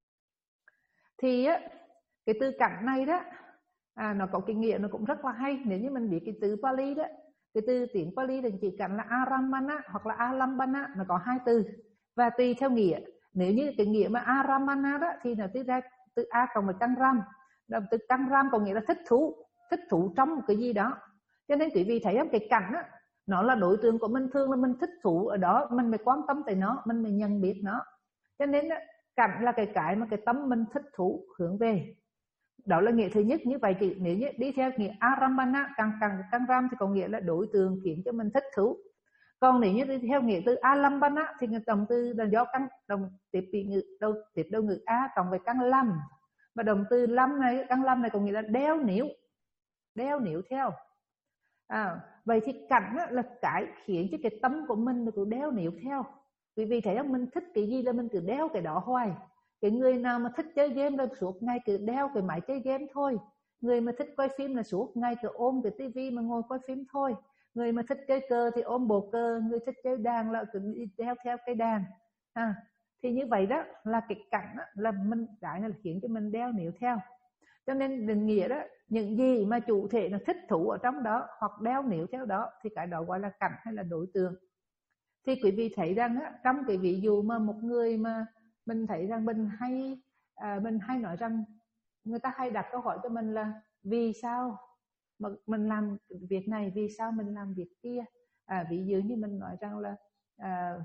Thì á, cái từ cảnh này đó, à, nó có cái nghĩa nó cũng rất là hay. Nếu như mình biết cái từ Pali đó, cái từ tiếng Pali thì chỉ cảnh là Aramana hoặc là Alambana, nó có hai từ, và tùy theo nghĩa. Nếu như cái nghĩa mà Aramana đó thì nó từ ra từ A cộng với căn ram, từ căn ram có nghĩa là thích thú, thích thú trong một cái gì đó. Cho nên quý vị thấy không, cái cảnh á, nó là đối tượng của mình, thường là mình thích thú ở đó, mình mới quan tâm tới nó, mình mới nhận biết nó. Cho nên á, cảnh là cái cái mà cái tâm mình thích thú hướng về. Đó là nghĩa thứ nhất. Như vậy thì nếu như đi theo nghĩa Aramana, càng càng căn ram thì có nghĩa là đối tượng khiến cho mình thích thú. Còn nếu như đi theo nghĩa từ Alambana thì động từ là do căn đồng tiếp bị ngữ đầu tiếp đầu ngữ a cộng với căn lam, và động từ lam này, căn lam này có nghĩa là đeo níu, đeo níu theo. À, Vậy thì cảnh là cái khiến cho cái tâm của mình cứ đeo níu theo. Quý vị thấy không, mình thích cái gì là mình cứ đeo cái đó hoài. Cái người nào mà thích chơi game là suốt ngày cứ đeo cái máy chơi game thôi. Người mà thích coi phim là suốt ngày cứ ôm cái tivi mà ngồi coi phim thôi. Người mà thích chơi cờ thì ôm bộ cờ, người thích chơi đàn là cứ đeo theo cái đàn. À, thì như vậy đó là cái cảnh đó, là mình cái là khiến cho mình đeo níu theo. Cho nên định nghĩa đó, những gì mà chủ thể nó thích thú ở trong đó hoặc đeo níu theo đó thì cái đó gọi là cảnh hay là đối tượng. Thì quý vị thấy rằng á, trong cái ví dụ mà một người mà mình thấy rằng mình hay à, mình hay nói rằng người ta hay đặt câu hỏi cho mình là vì sao mà mình làm việc này, vì sao mình làm việc kia. À, ví dụ như mình nói rằng là à,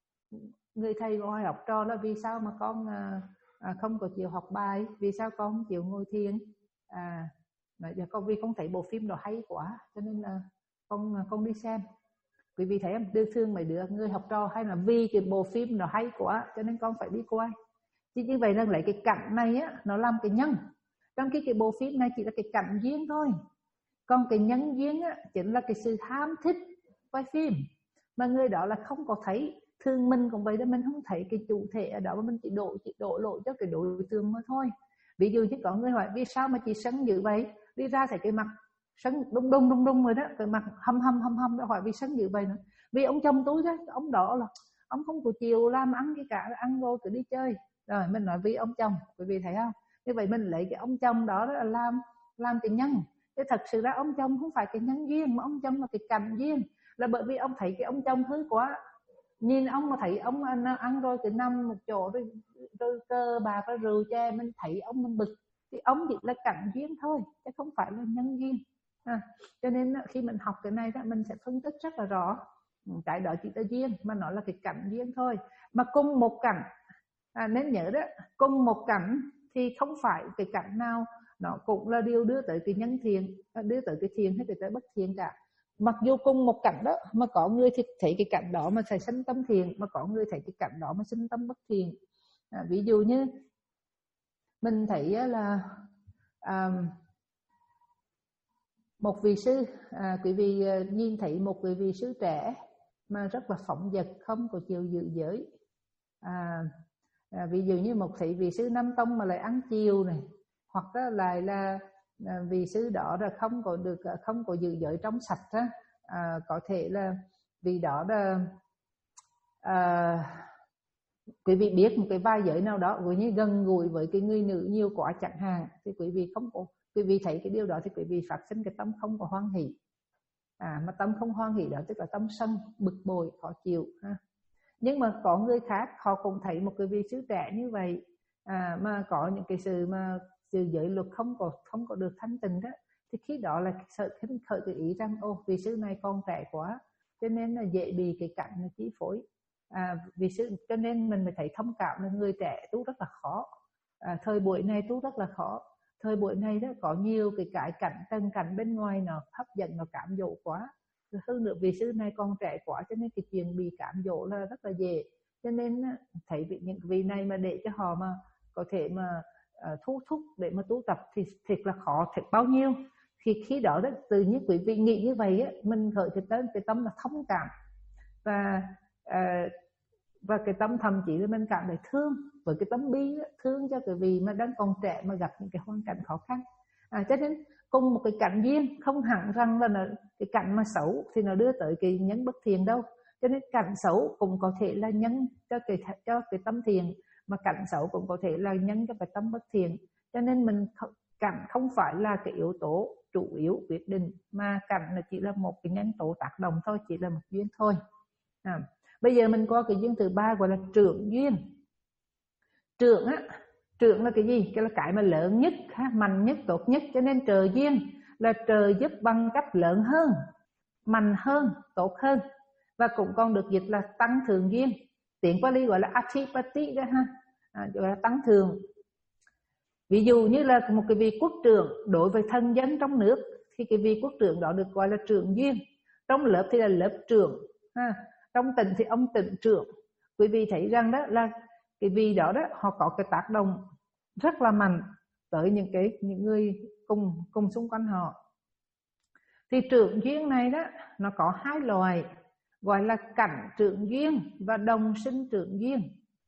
người thầy hỏi học trò là vì sao mà con à, à, không có chịu học bài, vì sao con không chịu ngồi thiền. À, giờ con vì con thấy bộ phim đó hay quá cho nên là con con đi xem. Quý vị thấy không, đưa thương mấy đứa người học trò hay là vì cái bộ phim nó hay quá cho nên con phải đi coi. Chứ như vậy là lấy cái cảnh này á, nó làm cái nhân. Trong khi cái bộ phim này chỉ là cái cảnh duyên thôi. Còn cái nhân duyên á, chính là cái sự ham thích quay phim. Mà người đó là không có thấy. Thương mình cũng vậy đó, mình không thấy cái chủ thể ở đó mà mình chỉ đổ, chỉ đổ lỗi cho cái đối tượng mà thôi. Ví dụ như có người hỏi vì sao mà chị sân dữ vậy, đi ra thấy cái mặt sân đung đung đung đung rồi đó, cái mặt hâm hâm hâm hâm đó, hỏi vì sân dữ vậy nữa. Vì ông chồng tôi đó, ông đó là ông không có chiều làm ăn cái cả, ăn vô tự đi chơi. Rồi mình nói vì ông chồng, quý vị thấy không? Như vậy mình lấy cái ông chồng đó là làm làm cái nhân. Thế thật sự ra ông chồng không phải cái nhân duyên, mà ông chồng là cái cảnh duyên. Là bởi vì ông thấy cái ông chồng hơi quá, nhìn ông mà thấy ông ăn, ăn rồi từ năm một chỗ rồi, rồi cơ bạc rồi rượu chè, mình thấy ông mình bực thì ông chỉ là cảnh duyên thôi chứ không phải là nhân duyên. À, cho nên khi mình học cái này đó, mình sẽ phân tích rất là rõ. Cái đó chỉ là duyên mà nó là cái cảnh duyên thôi. Mà cùng một cảnh, à, nên nhớ đó, cùng một cảnh thì không phải cái cảnh nào nó cũng là điều đưa tới cái nhân thiện, đưa tới cái thiện hay cái tới bất thiện cả. Mặc dù cùng một cảnh đó mà có người thì thấy cái cảnh đó mà phải sinh tâm thiện, mà có người thấy cái cảnh đó mà sinh tâm bất thiện. À, ví dụ như mình thấy là à, một vị sư, à, quý vị nhìn thấy một vị, vị sư trẻ mà rất là phóng dật, không có chịu giữ giới. À, à, ví dụ như một thị vị sư Nam Tông mà lại ăn chiều này, hoặc là lại là à, vị sư đó là không có được, không có giữ giới trong sạch á, à, có thể là vì đó là à, quý vị biết một cái vai giới nào đó với như gần gũi với cái người nữ nhiều quá chẳng hạn, thì quý vị không có, quý vị thấy cái điều đó thì quý vị phát sinh cái tâm không có hoan hỷ. À, mà tâm không hoan hỷ đó tức là tâm sân, bực bội, khó chịu ha. Nhưng mà có người khác họ cũng thấy một cái vị sư trẻ như vậy, à, mà có những cái sự mà sự giới luật không có không có được thanh tịnh đó, thì khi đó là sợ khởi cái ý rằng ô vị sư này còn trẻ quá cho nên là dễ bị cái cảnh nó chi phối. À, vì sư cho nên mình mới thấy thông cảm là người trẻ tu rất là khó. À, thời buổi này tu rất là khó. Thời buổi này đó có nhiều cái cái cảnh tân cảnh bên ngoài nó hấp dẫn, nó cám dỗ quá. Hơn nữa vị sư này còn trẻ quá cho nên cái chuyện bị cám dỗ là rất là dễ. Cho nên thấy những vị này mà để cho họ mà có thể mà uh, thu thúc để mà tu tập thì thiệt là khó, thiệt bao nhiêu. Thì khi đó đó tự nhiên quý vị nghĩ như vậy á, mình khởi cái tâm, cái tâm là thông cảm và uh, và cái tâm thậm chí là mình cảm thấy thương với cái tâm bi đó, thương cho cái vị mà đang còn trẻ mà gặp những cái hoàn cảnh khó khăn. À, cho nên cùng một cái cảnh duyên không hẳn rằng là nó, cái cảnh mà xấu thì nó đưa tới cái nhân bất thiện đâu. Cho nên cảnh xấu cũng có thể là nhân cho cái cho cái tâm thiện, mà cảnh xấu cũng có thể là nhân cho cái tâm bất thiện. Cho nên mình cảnh không phải là cái yếu tố chủ yếu quyết định, mà cảnh là chỉ là một cái nhân tố tác động thôi, chỉ là một duyên thôi. À, bây giờ mình có cái duyên thứ ba gọi là trưởng duyên. Trưởng á, trưởng là cái gì? Cái là cái mà lớn nhất, mạnh nhất, tốt nhất. Cho nên trời duyên là trời giúp bằng cách lớn hơn, mạnh hơn, tốt hơn. Và cũng còn được dịch là tăng thượng duyên. Tiếng Pali gọi là Adhipati đó ha, à, gọi là tăng thượng. Ví dụ như là một cái vị quốc trưởng đối với thân dân trong nước thì cái vị quốc trưởng đó được gọi là trưởng duyên. Trong lớp thì là lớp trưởng ha. Trong tỉnh thì ông tỉnh trưởng. Quý vị thấy rằng đó là cái vị đó đó họ có cái tác động rất là mạnh tới những cái những người cùng cùng xung quanh họ. Thì trưởng duyên này đó nó có hai loại, gọi là cảnh trưởng duyên và đồng sinh trưởng duyên.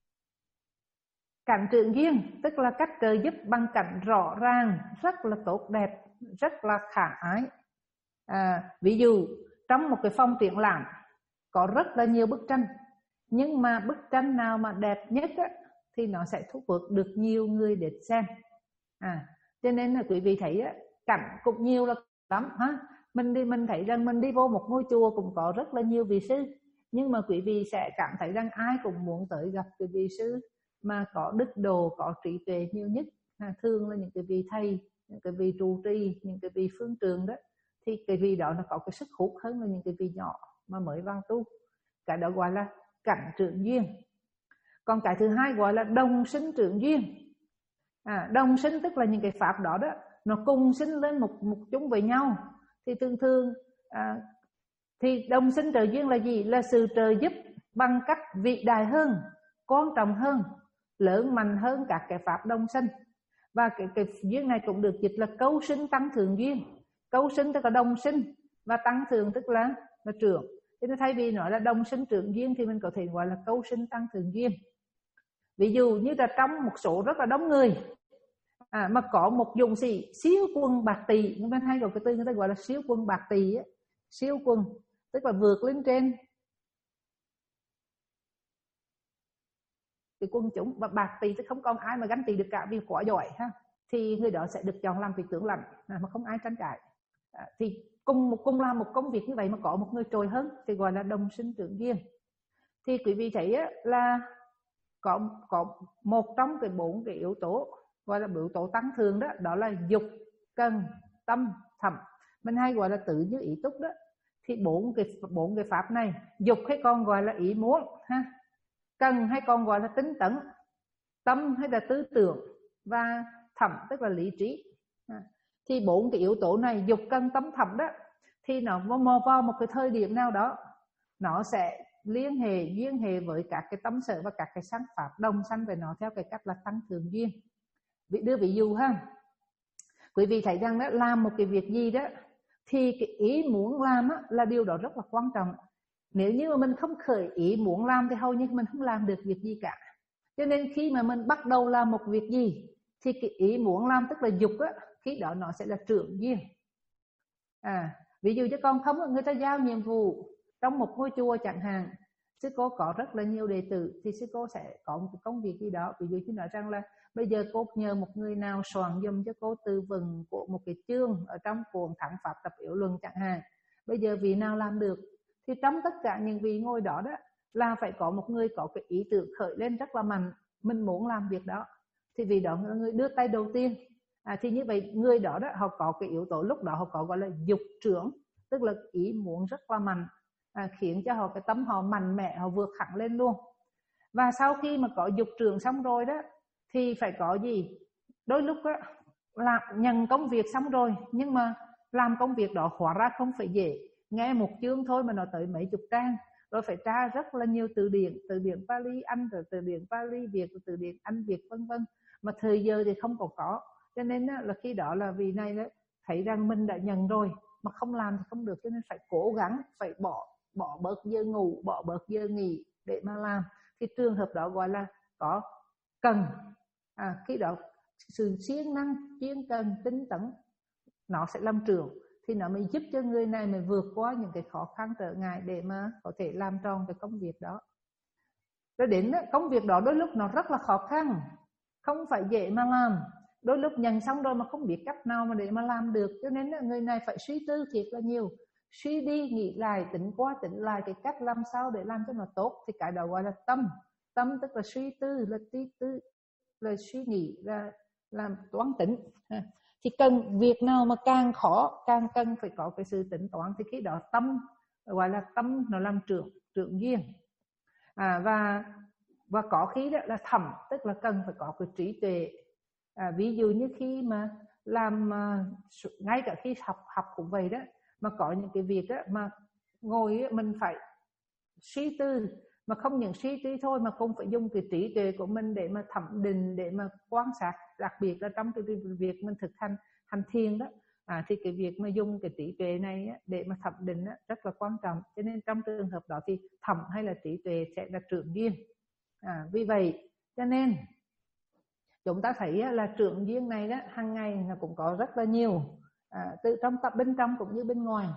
Cảnh trưởng duyên tức là cách trợ giúp bằng cảnh rõ ràng, rất là tốt đẹp, rất là khả ái. À, ví dụ trong một cái phòng triển lãm có rất là nhiều bức tranh, nhưng mà bức tranh nào mà đẹp nhất á, thì nó sẽ thu hút được nhiều người để xem. À, cho nên là quý vị thấy á, cảnh cũng nhiều là lắm ha. Mình đi mình thấy rằng mình đi vô một ngôi chùa cũng có rất là nhiều vị sư, nhưng mà quý vị sẽ cảm thấy rằng ai cũng muốn tới gặp cái vị sư mà có đức độ, có trí tuệ nhiều nhất. À, thường là những cái vị thầy, những cái vị trụ trì, những cái vị phương trường đó, thì cái vị đó nó có cái sức hút hơn là những cái vị nhỏ mà mới vào tu. Cái đó gọi là cảnh trưởng duyên. Còn cái thứ hai gọi là đồng sinh trưởng duyên. À, đồng sinh tức là những cái pháp đó đó nó cùng sinh lên một một chúng với nhau. Thì thường thường à, thì đồng sinh trợ duyên là gì? Là sự trợ giúp bằng cách vĩ đại hơn, quan trọng hơn, lớn mạnh hơn các cái pháp đồng sinh. Và cái, cái duyên này cũng được dịch là cấu sinh tăng thượng duyên. Cấu sinh tức là đồng sinh, và tăng thượng tức là là trưởng. Thế nên thay vì nói là đồng sinh trưởng duyên thì mình có thể gọi là cấu sinh tăng thượng duyên. Ví dụ như là trong một số rất là đông người, à, mà có một dũng sĩ siêu quân bạc tỳ, người ta hay gọi cái từ người ta gọi là siêu quân bạc tỳ á, siêu quân tức là vượt lên trên cái quân chúng, và bạc tỳ thì không còn ai mà ganh tỳ được cả vì quá giỏi ha, thì người đó sẽ được chọn làm vị tướng lãnh à, mà không ai tranh cãi. À, thì cùng một cùng làm một công việc như vậy mà có một người trội hơn thì gọi là đồng sinh trưởng duyên. Thì quý vị thấy á, là có có một trong cái bốn cái yếu tố gọi là yếu tố tăng thường đó, đó là dục, cần, tâm, thầm. Mình hay gọi là tự như ý túc đó. Thì bốn cái bốn cái pháp này, dục hay còn gọi là ý muốn ha, cần hay còn gọi là tính tấn, tâm hay là tư tưởng, và thầm tức là lý trí. Thì bốn cái yếu tố này, dục, cần, tâm, thầm đó, thì nó mò vào một cái thời điểm nào đó nó sẽ liên hệ duyên hệ với các cái tâm sở và các cái sáng pháp đồng sanh về nó theo cái cách là tăng thường duyên. Đưa ví dụ ha, quý vị thấy rằng đó, làm một cái việc gì đó thì cái ý muốn làm đó, là điều đó rất là quan trọng. Nếu như mà mình không khởi ý muốn làm thì hầu như mình không làm được việc gì cả. Cho nên khi mà mình bắt đầu làm một việc gì thì cái ý muốn làm tức là dục á, khi đó nó sẽ là trưởng duyên. À, ví dụ cho con không, người ta giao nhiệm vụ trong một ngôi chùa chẳng hạn, sư cô có rất là nhiều đệ tử, thì sư cô sẽ có một công việc gì đó. Ví dụ như nói rằng là bây giờ cô nhờ một người nào soạn dùm cho cô tư vấn của một cái chương ở trong cuốn Thắng Pháp Tập Yếu Luận chẳng hạn. Bây giờ vị nào làm được thì trong tất cả những vị ngồi đó đó là phải có một người có cái ý tưởng khởi lên rất là mạnh, mình muốn làm việc đó, thì vì đó là người đưa tay đầu tiên. À, thì như vậy người đó đó họ có cái yếu tố, lúc đó họ có gọi là dục trưởng, tức là ý muốn rất là mạnh, à, khiến cho họ cái tâm họ mạnh mẽ, họ vượt hẳn lên luôn. Và sau khi mà có dục trưởng xong rồi đó thì phải có gì? Đôi lúc đó là nhận công việc xong rồi, nhưng mà làm công việc đó hóa ra không phải dễ. Nghe một chương thôi mà nó tới mấy chục trang, rồi phải tra rất là nhiều từ điển, từ điển Pali Anh, rồi từ điển Pali Việt, rồi từ điển Anh Việt vân vân, mà thời giờ thì không có có. Cho nên là khi đó là vì này đó, thấy rằng mình đã nhận rồi mà không làm thì không được, cho nên phải cố gắng, phải bỏ bỏ bớt giờ ngủ, bỏ bớt giờ nghỉ để mà làm. Thì trường hợp đó gọi là có cần. À, khi đó sự siêng năng, chuyên cần, tinh tấn nó sẽ lâm trường, thì nó mới giúp cho người này mới vượt qua những cái khó khăn trở ngại để mà có thể làm tròn cái công việc đó. Rồi đến công việc đó đôi lúc nó rất là khó khăn, không phải dễ mà làm. Đôi lúc nhận xong rồi mà không biết cách nào mà để mà làm được, cho nên người này phải suy tư thiệt là nhiều, suy đi nghĩ lại, tính qua tính lại cái cách làm sao để làm cho nó tốt. Thì cái đó gọi là tâm. Tâm tức là suy tư, là tí tư, là suy nghĩ, là làm toán tính. Thì cần việc nào mà càng khó càng cần phải có cái sự tính toán, thì khi đó tâm gọi là tâm nó làm trưởng trưởng duyên. À, và và có khi đó là thầm, tức là cần phải có cái trí tuệ. À, ví dụ như khi mà làm uh, ngay cả khi học học cũng vậy đó, mà có những cái việc đó mà ngồi mình phải suy tư, mà không những suy tư thôi mà cũng phải dùng cái trí tuệ của mình để mà thẩm định, để mà quan sát, đặc biệt là trong cái việc mình thực hành hành thiền đó, À, thì cái việc mà dùng cái trí tuệ này á, để mà thẩm định á, rất là quan trọng. Cho nên trong trường hợp đó thì thẩm hay là trí tuệ sẽ là trưởng duyên. À, vì vậy cho nên chúng ta thấy á, là trưởng duyên này đó hàng ngày nó cũng có rất là nhiều, à, từ trong tập bên trong cũng như bên ngoài.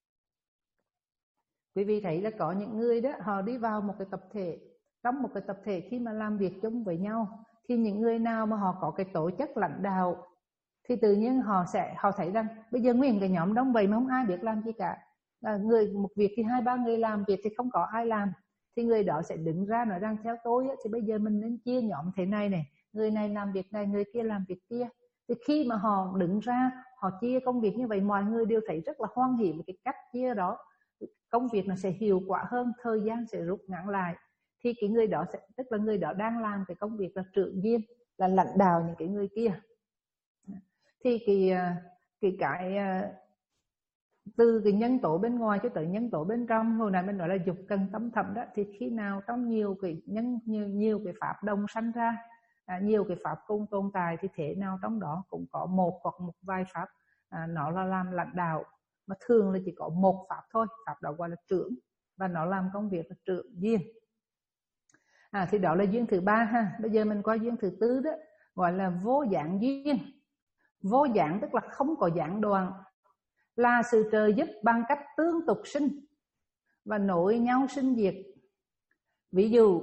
Quý vị thấy là có những người đó họ đi vào một cái tập thể, trong một cái tập thể khi mà làm việc chung với nhau, thì những người nào mà họ có cái tố chất lãnh đạo thì tự nhiên họ sẽ họ thấy rằng bây giờ nguyên cái nhóm đông vậy mà không ai biết làm gì cả, à, người một việc thì hai ba người làm việc thì không có ai làm, thì người đó sẽ đứng ra nói rằng theo tôi á, thì bây giờ mình nên chia nhóm thế này này, người này làm việc này, người kia làm việc kia. Thì khi mà họ đứng ra họ chia công việc như vậy, mọi người đều thấy rất là hoan hỉ với cái cách chia đó, công việc nó sẽ hiệu quả hơn, thời gian sẽ rút ngắn lại. Thì cái người đó sẽ, tức là người đó đang làm cái công việc là trưởng viên, là lãnh đạo những cái người kia. Thì cái cái cái từ cái nhân tố bên ngoài cho tới nhân tố bên trong, hồi nãy mình nói là dục cần tâm thầm đó, thì khi nào trong nhiều cái nhân nhiều, nhiều cái pháp đồng sanh ra, à, nhiều cái pháp cùng tồn tại, thì thế nào trong đó cũng có một hoặc một vài pháp à, nó là làm lãnh đạo, mà thường là chỉ có một pháp thôi, pháp đó gọi là trưởng, và nó làm công việc là trưởng duyên. À, thì đó là duyên thứ ba ha. Bây giờ mình qua duyên thứ tư đó, gọi là vô dạng duyên. Vô dạng tức là không có giảng đoạn, là sự trợ giúp bằng cách tương tục sinh và nối nhau sinh diệt. Ví dụ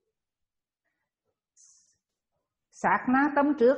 sát na tâm trước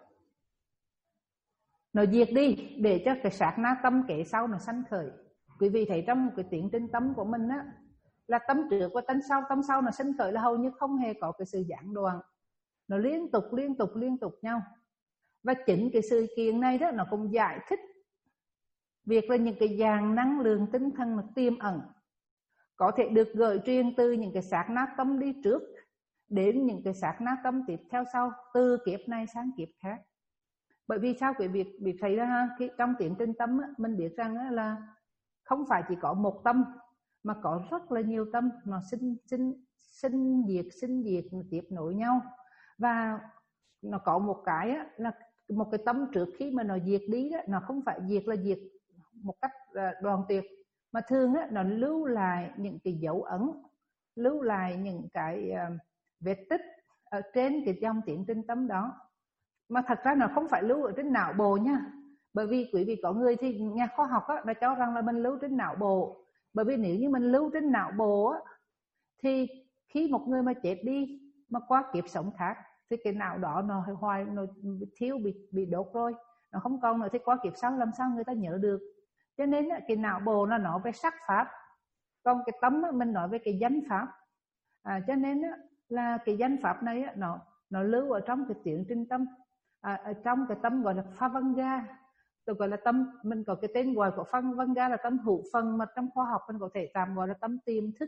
nó diệt đi để cho cái sát na tâm kể sau nó sanh khởi. Quý vị thấy trong một cái tiến trình tâm của mình á, là tâm trước và tâm sau, tâm sau nó sanh khởi là hầu như không hề có cái sự giảng đoạn, nó liên tục liên tục liên tục nhau. Và chính cái sự kiện này đó nó cũng giải thích việc là những cái dàn năng lượng tinh thần nó tiềm ẩn có thể được gửi truyền từ những cái sát na tâm đi trước đến những cái sát na tâm tiếp theo sau, từ kiếp này sang kiếp khác. Bởi vì sao quý vị biết thấy ra khi trong tiến trình tâm á, mình biết rằng á, là không phải chỉ có một tâm mà có rất là nhiều tâm, nó sinh sinh sinh diệt sinh diệt tiếp nối nhau. Và nó có một cái á, là một cái tâm trước khi mà nó diệt đi đó, nó không phải diệt là diệt một cách đoàn tuyệt, mà thường á, nó lưu lại những cái dấu ấn, lưu lại những cái uh, vết tích ở trên cái dòng tiến trình tâm đó. Mà thật ra nó không phải lưu ở trên não bộ nha. Bởi vì quý vị có người thì nhà khoa học á, đã cho rằng là mình lưu trên não bộ. Bởi vì nếu như mình lưu trên não bộ á, thì khi một người mà chết đi mà qua kiếp sống khác thì cái não đó nó hoài nó thiếu bị bị đốt rồi, nó không còn nữa, thì qua kiếp sau làm sao người ta nhớ được. Cho nên cái não bộ nó nói về sắc pháp, còn cái tâm mình nói về cái danh pháp. À, cho nên là cái danh pháp này nó nó lưu ở trong cái tiến trình tâm, à, ở trong cái tâm gọi là Phavanga. Tôi gọi là tâm, mình có cái tên gọi của Phavanga là tâm hữu phần, mà trong khoa học mình có thể tạm gọi là tâm tiềm thức.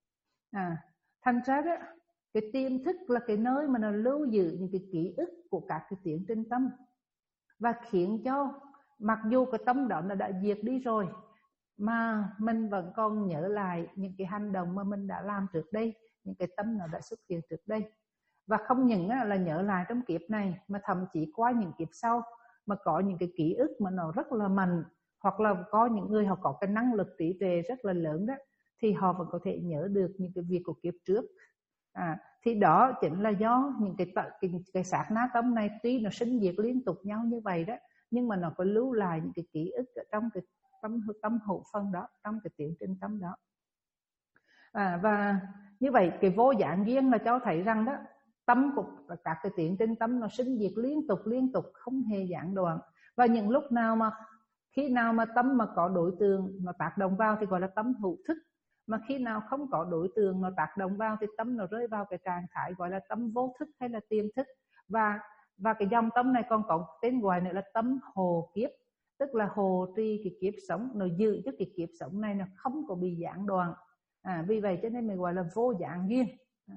À, thành ra đó, cái tiềm thức là cái nơi mà nó lưu giữ những cái ký ức của các cái tiến trình tâm, và khiến cho mặc dù cái tâm đó nó đã diệt đi rồi mà mình vẫn còn nhớ lại những cái hành động mà mình đã làm trước đây, những cái tâm nó đã xuất hiện trước đây. Và không những là nhớ lại trong kiếp này, mà thậm chí qua những kiếp sau, mà có những cái ký ức mà nó rất là mạnh, hoặc là có những người họ có cái năng lực trí tuệ rất là lớn đó, thì họ vẫn có thể nhớ được những cái việc của kiếp trước. À, thì đó chính là do những cái cái, cái sát na tâm này tuy nó sinh diệt liên tục nhau như vậy đó, nhưng mà nó có lưu lại những cái ký ức ở trong cái tâm tâm hữu phân đó, trong cái tiến trình tâm đó. À, và như vậy cái vô dạng duyên là cho thấy rằng đó, tâm của các cái tiến trình tâm nó sinh diệt liên tục liên tục, không hề gián đoạn. Và những lúc nào mà khi nào mà tâm mà có đối tượng nó tác động vào thì gọi là tâm hữu thức, mà khi nào không có đối tượng nó tác động vào thì tâm nó rơi vào cái trạng thái gọi là tâm vô thức hay là tiềm thức. Và và cái dòng tâm này còn có tên gọi nữa là tâm hồ kiếp, tức là hồ trì cái kiếp sống, nó giữ cho cái kiếp sống này nó không có bị gián đoạn. À, vì vậy cho nên mình gọi là vô dạng duyên.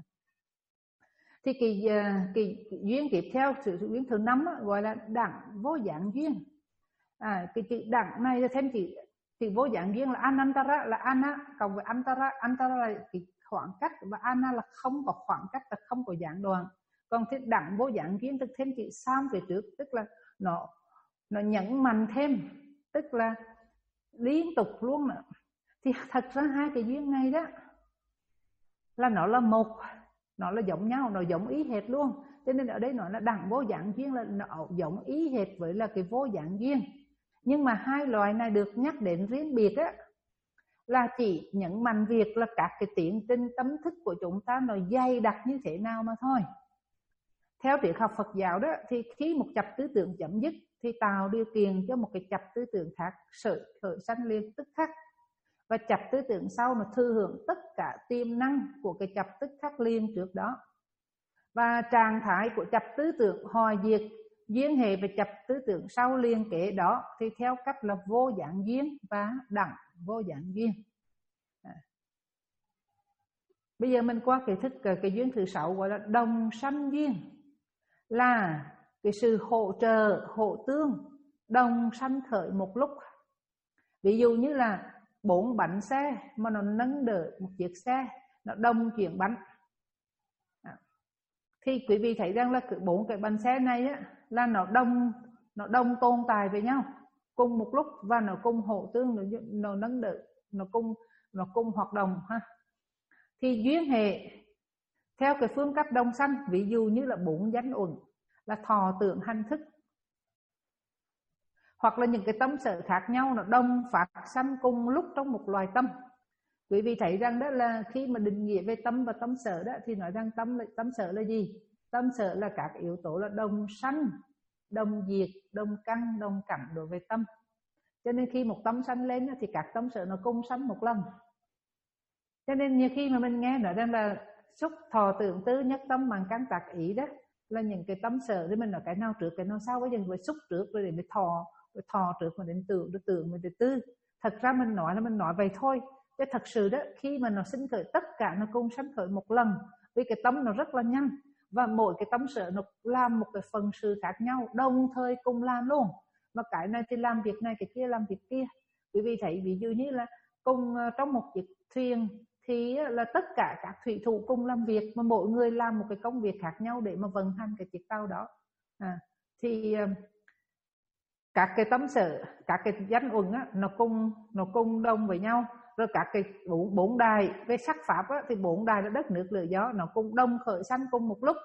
Thì cái, cái, cái duyên tiếp theo, sự duyên thứ năm á, gọi là đẳng vô dạng duyên. À, cái chữ đẳng này thêm chữ thì vô dạng duyên là anantara, là ana cộng với antara. Antara là cái khoảng cách, và ana là không có khoảng cách, là không có gián đoạn. Còn thì đẳng vô dạng duyên tức thêm chữ sam về trước, tức là nó nó nhấn mạnh thêm, tức là liên tục luôn nữa. Thì thật ra hai cái duyên này đó là nó là một, nó là giống nhau, nó giống ý hệt luôn. Cho nên ở đây nói là đẳng vô dạng duyên là nó giống ý hệt với là cái vô dạng duyên. Nhưng mà hai loại này được nhắc đến riêng biệt á, là chỉ nhấn mạnh việc là các cái tiến trình tâm thức của chúng ta nó dày đặc như thế nào mà thôi. Theo triết học Phật giáo đó, thì khi một chập tư tưởng chấm dứt thì tạo điều kiện cho một cái chập tư tưởng khác khởi khởi sanh liền tức khắc, và chập tư tưởng sau nó thừa hưởng tất cả tiềm năng của cái chập tức khắc liền trước đó. Và trạng thái của chập tư tưởng hòa diệt duyên hệ về chập tư tưởng sau liên kế đó thì theo cách là vô dạng duyên và đẳng vô dạng duyên. À. Bây giờ mình qua cái thức cái duyên thứ sáu gọi là đồng sanh duyên, là cái sự hỗ trợ hỗ tương đồng sanh khởi một lúc. Ví dụ như là bốn bánh xe mà nó nâng đỡ một chiếc xe, nó đồng chuyển bánh, à. Thì quý vị thấy rằng là bốn cái bánh xe này á, là nó đồng nó đồng tồn tại với nhau cùng một lúc, và nó cùng hỗ tương, nó, nó nâng đỡ, nó cùng nó cùng hoạt động ha. Thì duyên hệ theo cái phương cách đồng sanh, ví dụ như là bốn danh uẩn là thọ tưởng hành thức, hoặc là những cái tâm sở khác nhau nó đồng phát sanh cùng lúc trong một loài tâm. Quý vị thấy rằng đó là khi mà định nghĩa về tâm và tâm sở đó, thì nói rằng tâm tâm sở là gì? Tâm sở là các yếu tố là đồng sanh, đồng diệt, đồng căn, đồng cảnh đối với tâm. Cho nên khi một tâm sanh lên thì các tâm sở nó cùng sanh một lần. Cho nên như khi mà mình nghe nói rằng là xúc thọ tưởng tư nhất tâm bằng căn tác ý đó, là những cái tâm sở thì mình nói cái nào trước cái nào sau, bây giờ phải xúc trước rồi để mới thọ, rồi thọ trước mà đến tưởng, rồi tưởng mới đến tư. Thật ra mình nói là mình nói vậy thôi, chứ thật sự đó khi mà nó sinh khởi tất cả nó cùng sanh khởi một lần, vì cái tâm nó rất là nhanh, và mỗi cái tâm sở nó làm một cái phần sự khác nhau, đồng thời cùng làm luôn. Mà cái này thì làm việc này, cái kia làm việc kia. Quý vị thấy ví dụ như là cùng trong một chiếc thuyền thì là tất cả các thủy thủ cùng làm việc, mà mỗi người làm một cái công việc khác nhau để mà vận hành cái chiếc tàu đó. À, thì các cái tâm sở, các cái danh uẩn á, nó cùng nó cùng đồng với nhau. Rồi các cái bốn, bốn đài về sắc pháp á, thì bốn đài là đất nước lửa gió nó cùng đồng khởi sanh cùng một lúc.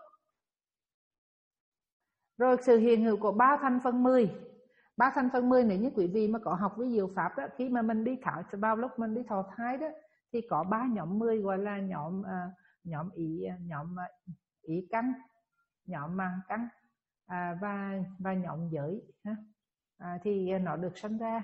Rồi sự hiện hữu của ba thành phần mười, ba thành phần mười nếu như quý vị mà có học với diệu pháp đó, khi mà mình đi thảo bao lúc mình đi thọ thai đó, thì có ba nhóm mười gọi là nhóm à, nhóm ý nhóm ý căn, nhóm màng căn, à, và và nhóm giới ha. À, thì nó được sanh ra,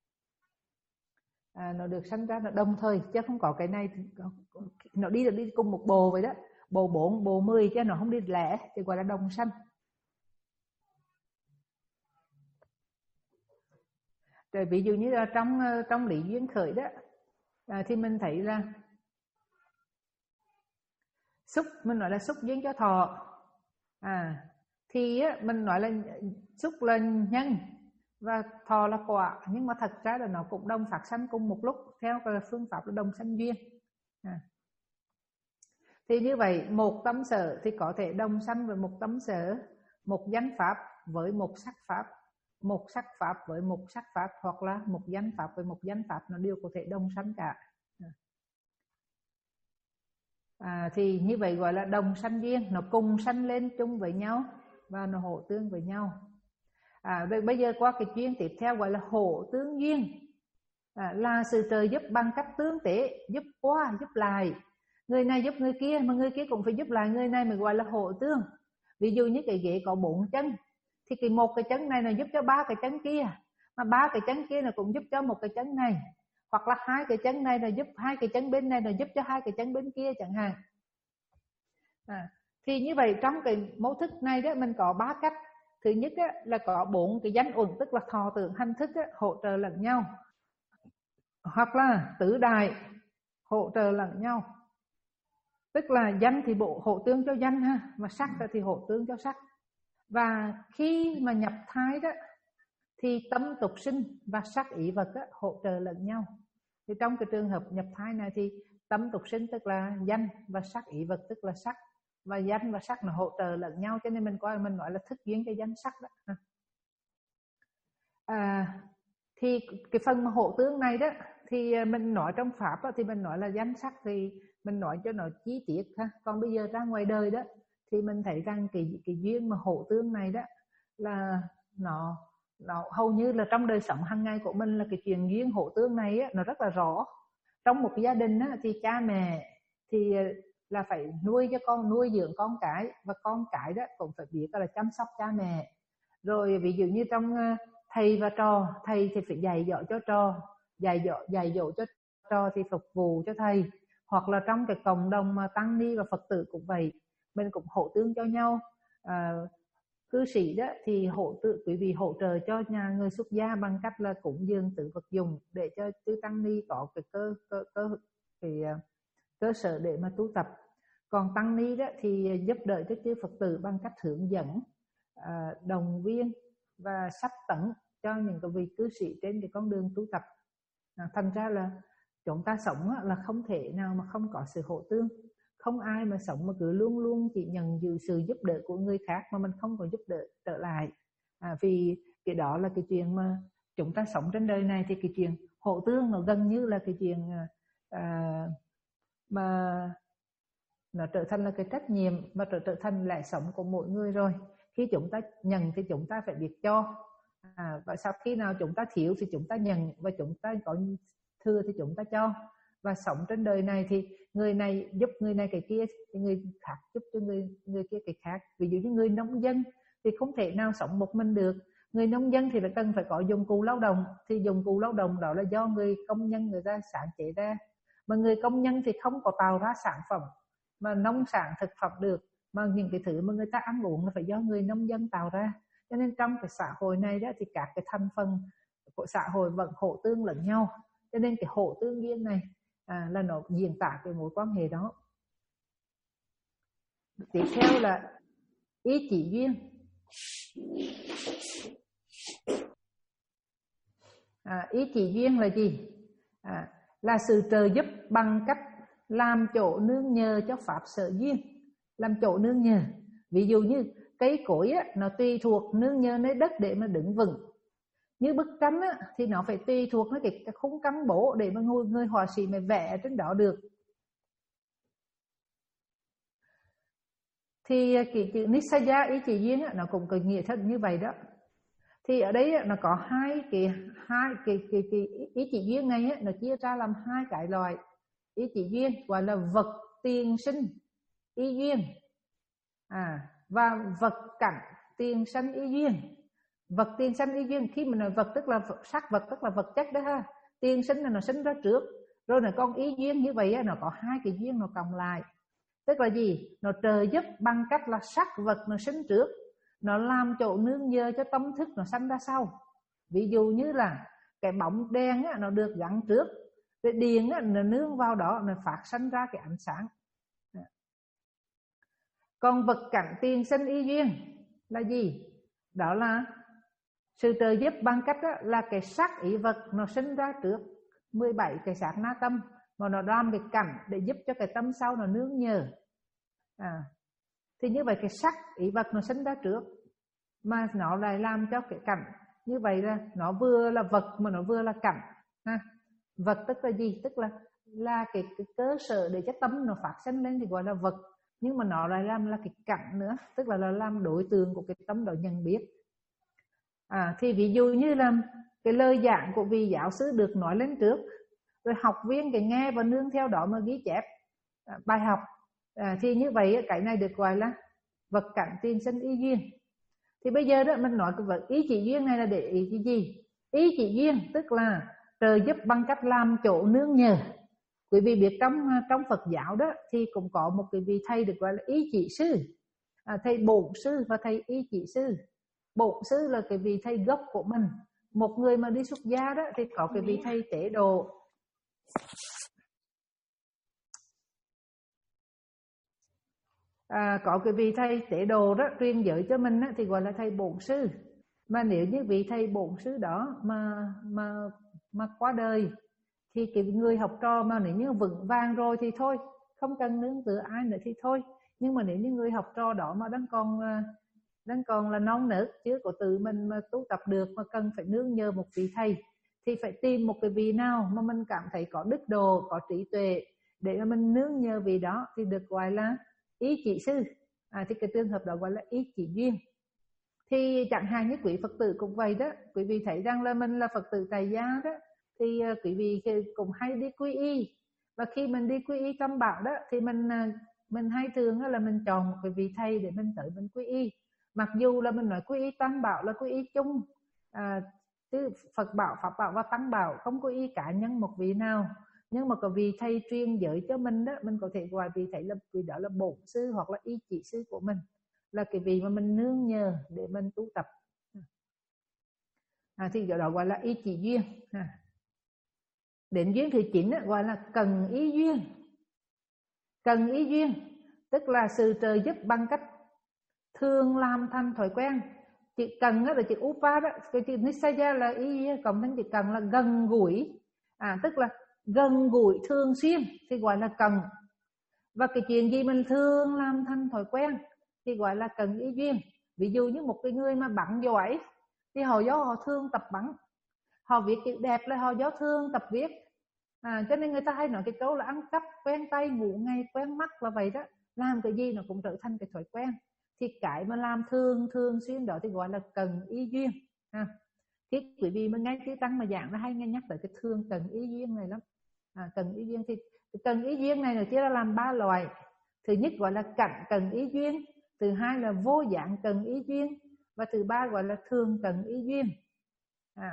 à, nó được sanh ra nó đồng thời, chứ không có cái này nó đi được đi cùng một bồ vậy đó, bồ bốn bồ mười chứ nó không đi lẻ, thì gọi là đồng sanh. Rồi ví dụ như là trong trong lý duyên khởi đó, à, thì mình thấy là xúc, mình nói là xúc duyên cho thọ, à thì á, mình nói là xúc là nhân và thọ là quả, nhưng mà thật ra là nó cũng đồng phát sanh cùng một lúc theo cái phương pháp là đồng sanh duyên. À. Thì như vậy một tâm sở thì có thể đồng sanh với một tâm sở, một danh pháp với một sắc pháp, một sắc pháp với một sắc pháp, hoặc là một danh pháp với một danh pháp, nó đều có thể đồng sanh cả. À, thì như vậy gọi là đồng sanh duyên, nó cùng sanh lên chung với nhau và nó hỗ tương với nhau. À, bây giờ qua cái duyên tiếp theo gọi là hỗ tương duyên, à, là sự trợ giúp bằng cách tương tế, giúp qua giúp lại, người này giúp người kia mà người kia cũng phải giúp lại người này, mới gọi là hỗ tương. Ví dụ như cái ghế có bốn chân thì cái một cái chân này nó giúp cho ba cái chân kia, mà ba cái chân kia nó cũng giúp cho một cái chân này, hoặc là hai cái chân này là giúp hai cái chân bên này, là giúp cho hai cái chân bên kia chẳng hạn. À, thì như vậy trong cái mẫu thức này đó mình có ba cách. Thứ nhất á, là có bốn cái danh uẩn, tức là thọ tưởng hành thức á, hỗ trợ lẫn nhau, hoặc là tứ đại hỗ trợ lẫn nhau, tức là danh thì bộ hỗ tương cho danh ha, mà sắc thì hỗ tương cho sắc. Và khi mà nhập thai đó thì tâm tục sinh và sắc ý vật á, hỗ trợ lẫn nhau. Thì trong cái trường hợp nhập thai này thì tâm tục sinh tức là danh, và sắc ý vật tức là sắc, và danh và sắc nó hỗ trợ lẫn nhau, cho nên mình coi mình nói là thức duyên cho danh sắc đó. Thì cái phần mà hộ tướng này đó thì mình nói trong pháp đó, thì mình nói là danh sắc thì mình nói cho nó chi tiết ha. Còn bây giờ ra ngoài đời đó thì mình thấy rằng cái cái duyên mà hộ tướng này đó là nó nó hầu như là trong đời sống hàng ngày của mình là cái chuyện duyên hộ tướng này á, nó rất là rõ. Trong một cái gia đình á, thì cha mẹ thì là phải nuôi cho con, nuôi dưỡng con cái, và con cái đó cũng phải biết là chăm sóc cha mẹ. Rồi ví dụ như trong thầy và trò, thầy thì phải dạy dỗ cho trò, dạy dỗ dạy dỗ cho trò thì phục vụ cho thầy. Hoặc là trong cái cộng đồng mà tăng ni và Phật tử cũng vậy, mình cũng hỗ tương cho nhau. À, cư sĩ đó thì hỗ trợ, quý vị hỗ trợ cho nhà người xuất gia bằng cách là cúng dường tự vật dụng để cho chư tăng ni có cái cơ cơ cơ cái cơ sở để mà tu tập. Còn tăng ni đó thì giúp đỡ cho chư Phật tử bằng cách hướng dẫn, à, đồng viên và sách tấn cho những cái vị cư sĩ trên cái con đường tu tập. À, thành ra là chúng ta sống là không thể nào mà không có sự hỗ tương. Không ai mà sống mà cứ luôn luôn chỉ nhận giữ sự giúp đỡ của người khác mà mình không có giúp đỡ trở lại. À, vì cái đó là cái chuyện mà chúng ta sống trên đời này, thì cái chuyện hỗ tương nó gần như là cái chuyện à, mà nó trở thành là cái trách nhiệm, mà trở, trở thành lẽ sống của mỗi người rồi. Khi chúng ta nhận thì chúng ta phải biết cho, à, và sau khi nào chúng ta thiếu thì chúng ta nhận, và chúng ta có thừa thì chúng ta cho. Và sống trên đời này thì người này giúp người này cái kia, thì người khác giúp cho người người kia cái khác. Ví dụ như người nông dân thì không thể nào sống một mình được. Người nông dân thì là cần phải có dụng cụ lao động, thì dụng cụ lao động đó là do người công nhân người ta sáng chế ra. Mà người công nhân thì không có tạo ra sản phẩm mà nông sản thực phẩm được, mà những cái thứ mà người ta ăn uống là phải do người nông dân tạo ra. Cho nên trong cái xã hội này đó thì các cái thành phần của xã hội vẫn hỗ tương lẫn nhau. Cho nên cái hỗ tương duyên này à, là nó diễn tả cái mối quan hệ đó. Tiếp theo là ý chỉ duyên. À, ý chỉ duyên là gì? À, là sự trợ giúp bằng cách làm chỗ nương nhờ cho pháp sở duyên. Làm chỗ nương nhờ, ví dụ như cây cối á, nó tùy thuộc nương nhờ nơi đất để mà đứng vững. Như bức tranh á, thì nó phải tùy thuộc với cái, cái khung cắn bổ để mà người, người họa sĩ mới vẽ trên đó được. Thì cái chữ Nisaya, ý chỉ duyên á, nó cũng có nghĩa thật như vậy đó. Thì ở đây á, nó có hai cái hai cái cái, cái ý chỉ duyên này á, nó chia ra làm hai cái loại ý chỉ duyên, gọi là vật tiền sinh ý duyên, à, và vật cảnh tiền sanh ý duyên. Vật tiền sanh ý duyên, khi mình nói vật tức là sắc vật, tức là vật chất đó ha. Tiền sinh là nó sinh ra trước, rồi là con ý duyên như vậy á, nó có hai cái duyên nó cộng lại. Tức là gì? Nó trợ giúp bằng cách là sắc vật nó sinh trước, nó làm chỗ nương nhờ cho tâm thức nó sanh ra sau. Ví dụ như là cái bóng đèn á, nó được gắn trước, cái điện á, nó nương vào đó, nó phát sinh ra cái ánh sáng. Còn vật cảnh tiền sinh ý duyên là gì? Đó là sự trợ giúp bằng cách đó, là cái sắc ý vật nó sinh ra trước mười bảy cái sát na tâm, mà nó làm cái cảnh để giúp cho cái tâm sau nó nương nhờ. À, thì như vậy cái sắc ý vật nó sinh ra trước, mà nó lại làm cho cái cảnh. Như vậy là nó vừa là vật mà nó vừa là cảnh ha. Vật tức là gì? Tức là là cái, cái cơ sở để cho tâm nó phát sinh lên thì gọi là vật. Nhưng mà nó lại làm là cái cảnh nữa, tức là, là làm đối tượng của cái tâm đó nhận biết. À, thì ví dụ như là cái lời giảng của vị giáo sư được nói lên trước, rồi học viên cái nghe và nương theo đó mà ghi chép à, bài học, à, thì như vậy cái này được gọi là vật cảnh tiền sinh ý duyên. Thì bây giờ đó mình nói cái vật ý chỉ duyên này là để ý cái gì? Ý chỉ duyên tức là trợ giúp bằng cách làm chỗ nương nhờ. Quý vị biết trong trong Phật giáo đó thì cũng có một cái vị thầy được gọi là ý chỉ sư, à, thầy bổn sư và thầy ý chỉ sư. Bổn sư là cái vị thầy gốc của mình. Một người mà đi xuất gia đó thì có cái vị thầy tế độ. À, có cái vị thầy tế độ đó truyền giới cho mình đó, thì gọi là thầy bổn sư. Mà nếu như vị thầy bổn sư đó mà mà mà qua đời thì cái người học trò mà nếu như vững vàng rồi thì thôi, không cần nương tựa ai nữa thì thôi. Nhưng mà nếu như người học trò đó mà đang còn đang còn là non nớt, chưa có tự mình mà tu tập được, mà cần phải nương nhờ một vị thầy, thì phải tìm một cái vị nào mà mình cảm thấy có đức độ, có trí tuệ để mà mình nương nhờ vị đó thì được gọi là ý chỉ sư. À, thì cái trường hợp đó gọi là ý chỉ duyên. Thì chẳng hạn như quý Phật tử cũng vậy đó, quý vị thấy rằng là mình là Phật tử tại gia đó, thì quý vị cũng hay đi quy y, và khi mình đi quy y Tam Bảo đó thì mình mình hay thường là mình chọn một cái vị thầy để mình tới mình quy y. Mặc dù là mình nói quy y Tam Bảo là quy y chung, à, chứ Phật Bảo, Pháp Bảo và Tăng Bảo không quy y cá nhân một vị nào, nhưng mà có vị thầy truyền giới cho mình đó, mình có thể gọi vị thầy là vị đó là bổn sư hoặc là ý chỉ sư của mình, là cái vị mà mình nương nhờ để mình tu tập. À, thì đó gọi là ý chỉ duyên. À, đến duyên thứ chín gọi là cần ý duyên. Cần ý duyên tức là sự trợ giúp bằng cách thường làm thành thói quen. Chữ cần đó là chữ upa đó, cái chữ nisaya là ý cộng thêm chữ cần là gần gũi. À, tức là gần gũi thường xuyên thì gọi là cần. Và cái chuyện gì mình thường làm thành thói quen thì gọi là cần ý duyên. Ví dụ như một cái người mà bắn giỏi thì họ do họ thường tập bắn, họ viết chữ đẹp là họ do thường tập viết. À, cho nên người ta hay nói cái câu là ăn cắp quen tay ngủ ngay quen mắt là vậy đó. Làm cái gì nó cũng trở thành cái thói quen. Thì cái mà làm thường thường xuyên đó thì gọi là cần ý duyên. À, thì quý vị mà nghe cái tăng mà giảng nó hay nghe nhắc tới cái thương cần ý duyên này lắm. À, cần ý duyên thì cần ý duyên này là chia ra làm ba loại. Thứ nhất gọi là cạnh cần ý duyên, thứ hai là vô dạng cần ý duyên, và thứ ba gọi là thường cần ý duyên. À,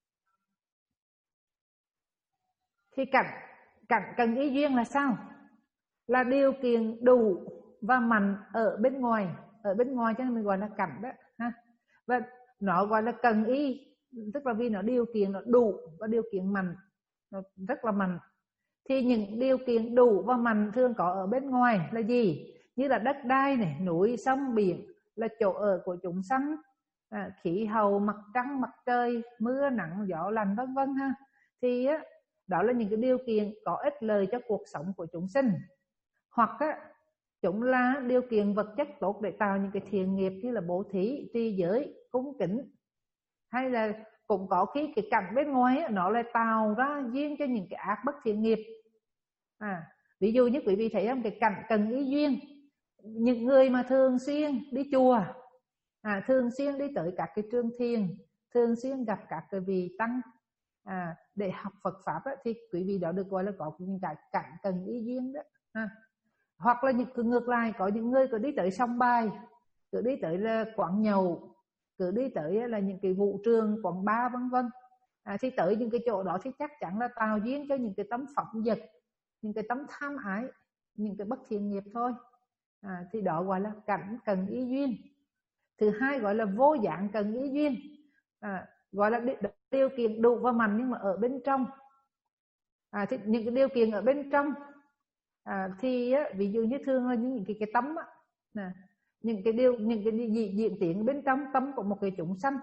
thì cạnh cạnh cần ý duyên là sao? Là điều kiện đủ và mạnh ở bên ngoài, ở bên ngoài cho nên mình gọi là cạnh đó ha. Và nó gọi là cần ý tức là vì nó điều kiện nó đủ và điều kiện mạnh, nó rất là mạnh. Thì những điều kiện đủ và mạnh thường có ở bên ngoài là gì? Như là đất đai này, núi sông biển, là chỗ ở của chúng sanh, à, khí hậu, mặt trăng mặt trời, mưa nắng gió lành vân vân ha. Thì á, đó là những cái điều kiện có ích lợi cho cuộc sống của chúng sinh. Hoặc á, chúng là điều kiện vật chất tốt để tạo những cái thiện nghiệp như là bố thí, trì giới, cúng kính. Hay là cũng có khi cái cảnh bên ngoài á, nó lại tạo ra duyên cho những cái ác bất thiện nghiệp. À, ví dụ như quý vị thấy không, cái cảnh cần ý duyên, những người mà thường xuyên đi chùa, à, thường xuyên đi tới các cái trường thiền, thường xuyên gặp các cái vị tăng, à, để học Phật pháp á, thì quý vị đó được gọi là có những cái cảnh cần ý duyên đó. À, hoặc là những ngược lại, có những người cứ đi tới sông Bài, cứ đi tới là quán nhậu, cứ đi tới là những cái vụ trường, quán bar vân vân. À, thì tới những cái chỗ đó thì chắc chắn là tạo duyên cho những cái tấm phỏng vật, những cái tấm tham ái, những cái bất thiện nghiệp thôi. À, thì đó gọi là cảnh cần ý duyên. Thứ hai gọi là vô dạng cần ý duyên, à, gọi là điều kiện đủ và mạnh nhưng mà ở bên trong. À, thì những cái điều kiện ở bên trong, à, thì á, ví dụ như thường là những cái cái tấm á, nè, những cái điều những cái gì diễn tiến bên trong tâm của một cái chúng sanh.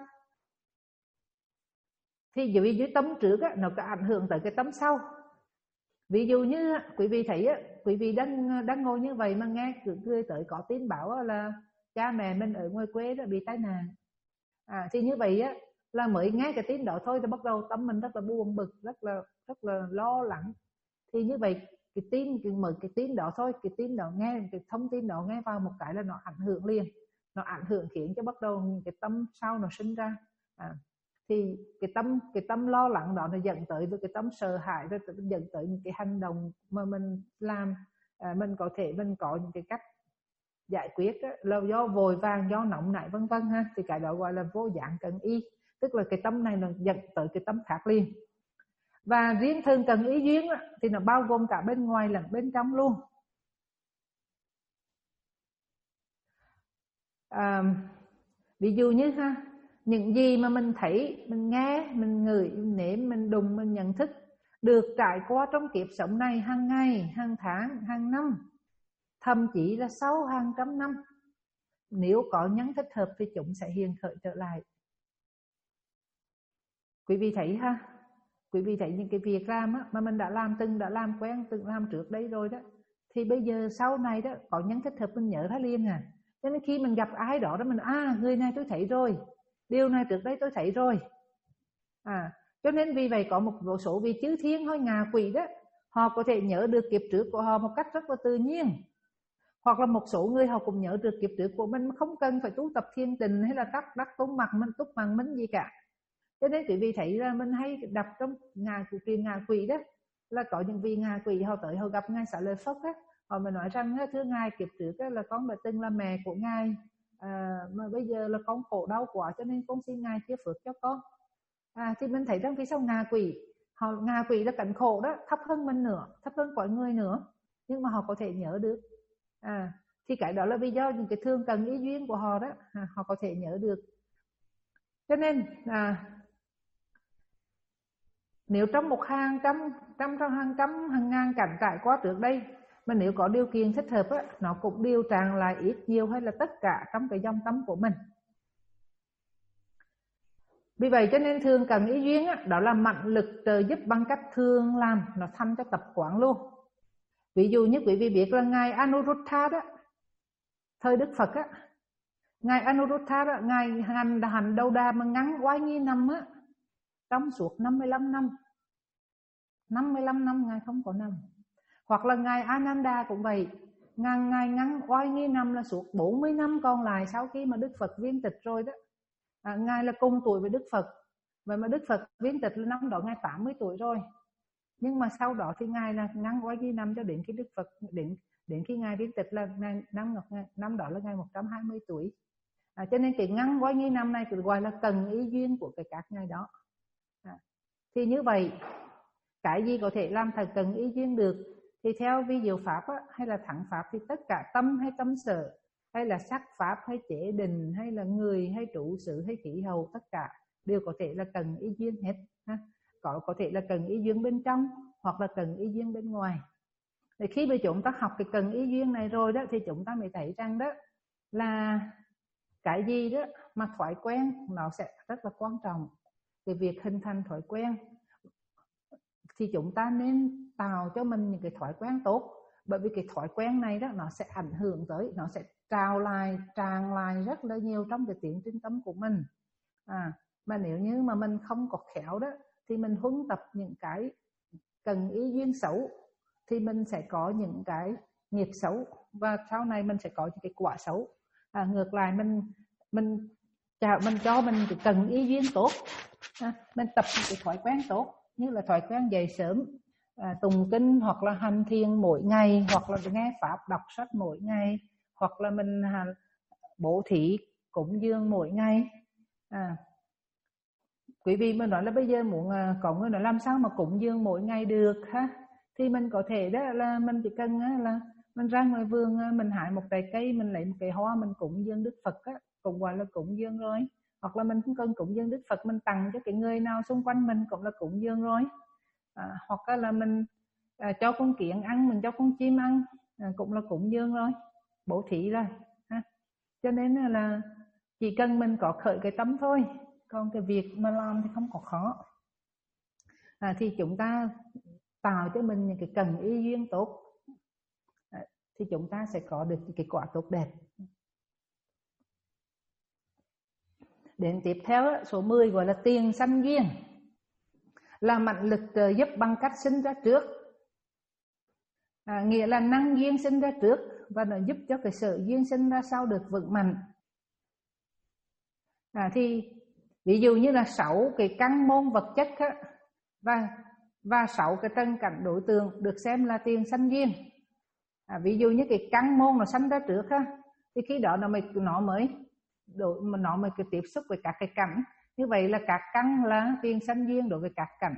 Thì ví dụ tấm trước á, nó có ảnh hưởng tới cái tấm sau. Ví dụ như quý vị thấy á, quý vị đang đang ngồi như vậy mà nghe cứ cười tới có tin báo là cha mẹ mình ở ngoài quê đã bị tai nạn. À, thì như vậy á, là mới nghe cái tin đó thôi thì bắt đầu tâm mình rất là buồn bực, rất là rất là lo lắng. Thì như vậy cái tin cái mở cái tin đó thôi, cái tin đó nghe, cái thông tin đó nghe vào một cái là nó ảnh hưởng liền, nó ảnh hưởng khiến cho bắt đầu những cái tâm sau nó sinh ra. À, thì cái tâm cái tâm lo lắng đó nó dẫn tới với cái tâm sợ hãi, rồi dẫn tới những cái hành động mà mình làm. À, mình có thể mình có những cái cách giải quyết đó, là do vội vàng, do nóng nảy vân vân ha. Thì cái đó gọi là vô dạng cần ý, tức là cái tâm này nó dẫn tới cái tâm khác liền. Và riêng thường cần ý duyên đó, thì nó bao gồm cả bên ngoài lẫn bên trong luôn. À, ví dụ như ha, những gì mà mình thấy, mình nghe, mình ngửi, mình nếm, mình đụng, mình nhận thức được trải qua trong kiếp sống này hàng ngày, hàng tháng, hàng năm, thậm chí là sau hàng trăm năm, nếu có nhân thích hợp thì chúng sẽ hiện khởi trở lại. Quý vị thấy ha, quý vị thấy những cái việc làm á, mà mình đã làm, từng đã làm quen, từng làm trước đây rồi đó, thì bây giờ sau này đó có nhân thích hợp mình nhớ ra liền à. Cho nên khi mình gặp ai đó đó mình à, người này tôi thấy rồi, điều này trước đây tôi thấy rồi. À, Cho nên vì vậy có một số vị chư thiên hay ngạ quỷ đó, họ có thể nhớ được kiếp trước của họ một cách rất là tự nhiên. Hoặc là một số người họ cũng nhớ được kiếp trước của mình, không cần phải tu tập thiền định hay là đắc đắc tung mặt mình túc bằng mình gì cả. Cho nên quý vị thấy là mình hay đọc trong ngạ của truyền ngạ quỷ đó, là có những vị ngạ quỷ họ tới họ gặp ngài Xá Lợi Phất á, họ mới nói rằng thưa ngài, kiếp trước là con đã từng là mẹ của ngài, à, mà bây giờ là con khổ đau quá cho nên con xin ngài chia phước cho con. À, thì mình thấy rằng vì sao ngạ quỷ họ ngạ quỷ là cảnh khổ đó, thấp hơn mình nữa, thấp hơn mọi người nữa, nhưng mà họ có thể nhớ được. À, thì cái đó là vì do những cái thương cần ý duyên của họ đó, à, họ có thể nhớ được. Cho nên à, nếu trong một hàng trăm trăm trong hàng trăm hàng ngàn cảnh trải qua trước đây, mà nếu có điều kiện thích hợp á, nó cũng điều tràn lại ít nhiều hay là tất cả trong cái dòng tâm của mình. Vì vậy cho nên thường cần ý duyên á, đó là mạnh lực trợ giúp bằng cách thường làm nó thành cho tập quán luôn. Ví dụ như quý vị biết là ngài Anuruddha đó, thời Đức Phật á, ngài Anuruddha đó, ngài hành hành đầu đà mà ngắn oai nghi năm á, trong suốt năm mươi lăm năm, năm mươi lăm năm ngài không có nằm. Hoặc là ngài Ananda cũng vậy, ngài ngài ngắn oai nghi năm là suốt bốn mươi năm còn lại sau khi mà Đức Phật viên tịch rồi đó. À, ngài là cùng tuổi với Đức Phật, vậy mà Đức Phật viên tịch là năm đó ngài tám mươi tuổi rồi, nhưng mà sau đó thì ngài là ngắn oai nghi năm cho đến khi Đức Phật đến đến khi ngài viên tịch là ngài, năm năm đó là ngài một trăm hai mươi tuổi. À, cho nên cái ngắn oai nghi năm này được gọi là cần ý duyên của cái các ngài đó. À, thì như vậy cái gì có thể làm thành cần ý duyên được thì theo vi diệu pháp á, hay là thắng pháp thì tất cả tâm hay tâm sở hay là sắc pháp hay chế định hay là người hay trụ sự hay khí hậu, tất cả đều có thể là cần ý duyên hết ha. Có có thể là cần ý duyên bên trong hoặc là cần ý duyên bên ngoài. Thì khi mà chúng ta học cái cần ý duyên này rồi đó thì chúng ta mới thấy rằng đó là cái gì đó mà thói quen nó sẽ rất là quan trọng. Cái việc hình thành thói quen thì chúng ta nên tạo cho mình những cái thói quen tốt, bởi vì cái thói quen này đó nó sẽ ảnh hưởng tới, nó sẽ trào lại tràn lại rất là nhiều trong cái tiến trình tâm của mình. À, mà nếu như mà mình không có khéo đó thì mình huấn tập những cái cần ý duyên xấu thì mình sẽ có những cái nghiệp xấu và sau này mình sẽ có những cái quả xấu. À, ngược lại mình mình chào mình cho mình cái cần ý duyên tốt, à, mình tập cái thói quen tốt như là thói quen dậy sớm, à, tụng kinh hoặc là hành thiền mỗi ngày, hoặc là nghe pháp đọc sách mỗi ngày, hoặc là mình à, bố thí cúng dường mỗi ngày. À, quý vị mà nói là bây giờ muốn à, có người nói làm sao mà cúng dường mỗi ngày được ha, thì mình có thể đó là mình chỉ cần á, là mình ra ngoài vườn mình hái một trái cây, mình lấy một cây hoa mình cúng dường Đức Phật á, cũng gọi là cúng dường rồi. Hoặc là mình không cần cúng dường Đức Phật, mình tặng cho cái người nào xung quanh mình cũng là cúng dường rồi. À, hoặc là mình à, cho con kiến ăn, mình cho con chim ăn, à, cũng là cúng dường rồi, bố thí rồi ha. Cho nên là chỉ cần mình có khởi cái tâm thôi, còn cái việc mà làm thì không có khó. À, thì chúng ta tạo cho mình những cái cần ý duyên tốt, à, thì chúng ta sẽ có được cái quả tốt đẹp. Đến tiếp theo số mười gọi là tiền sanh duyên, là mạnh lực trợ giúp bằng cách sinh ra trước, à, nghĩa là năng duyên sinh ra trước và nó giúp cho cái sở duyên sinh ra sau được vững mạnh. À, thì ví dụ như là sáu cái căn môn vật chất á, và và sáu cái trần cảnh đối tượng được xem là tiền sanh duyên. À, ví dụ như cái căn môn nó sanh ra trước á, thì khi đó nó mới nó mới đối mà nó mới cái tiếp xúc với các cái cảnh, như vậy là các căn là tiền sanh duyên đối với các cảnh.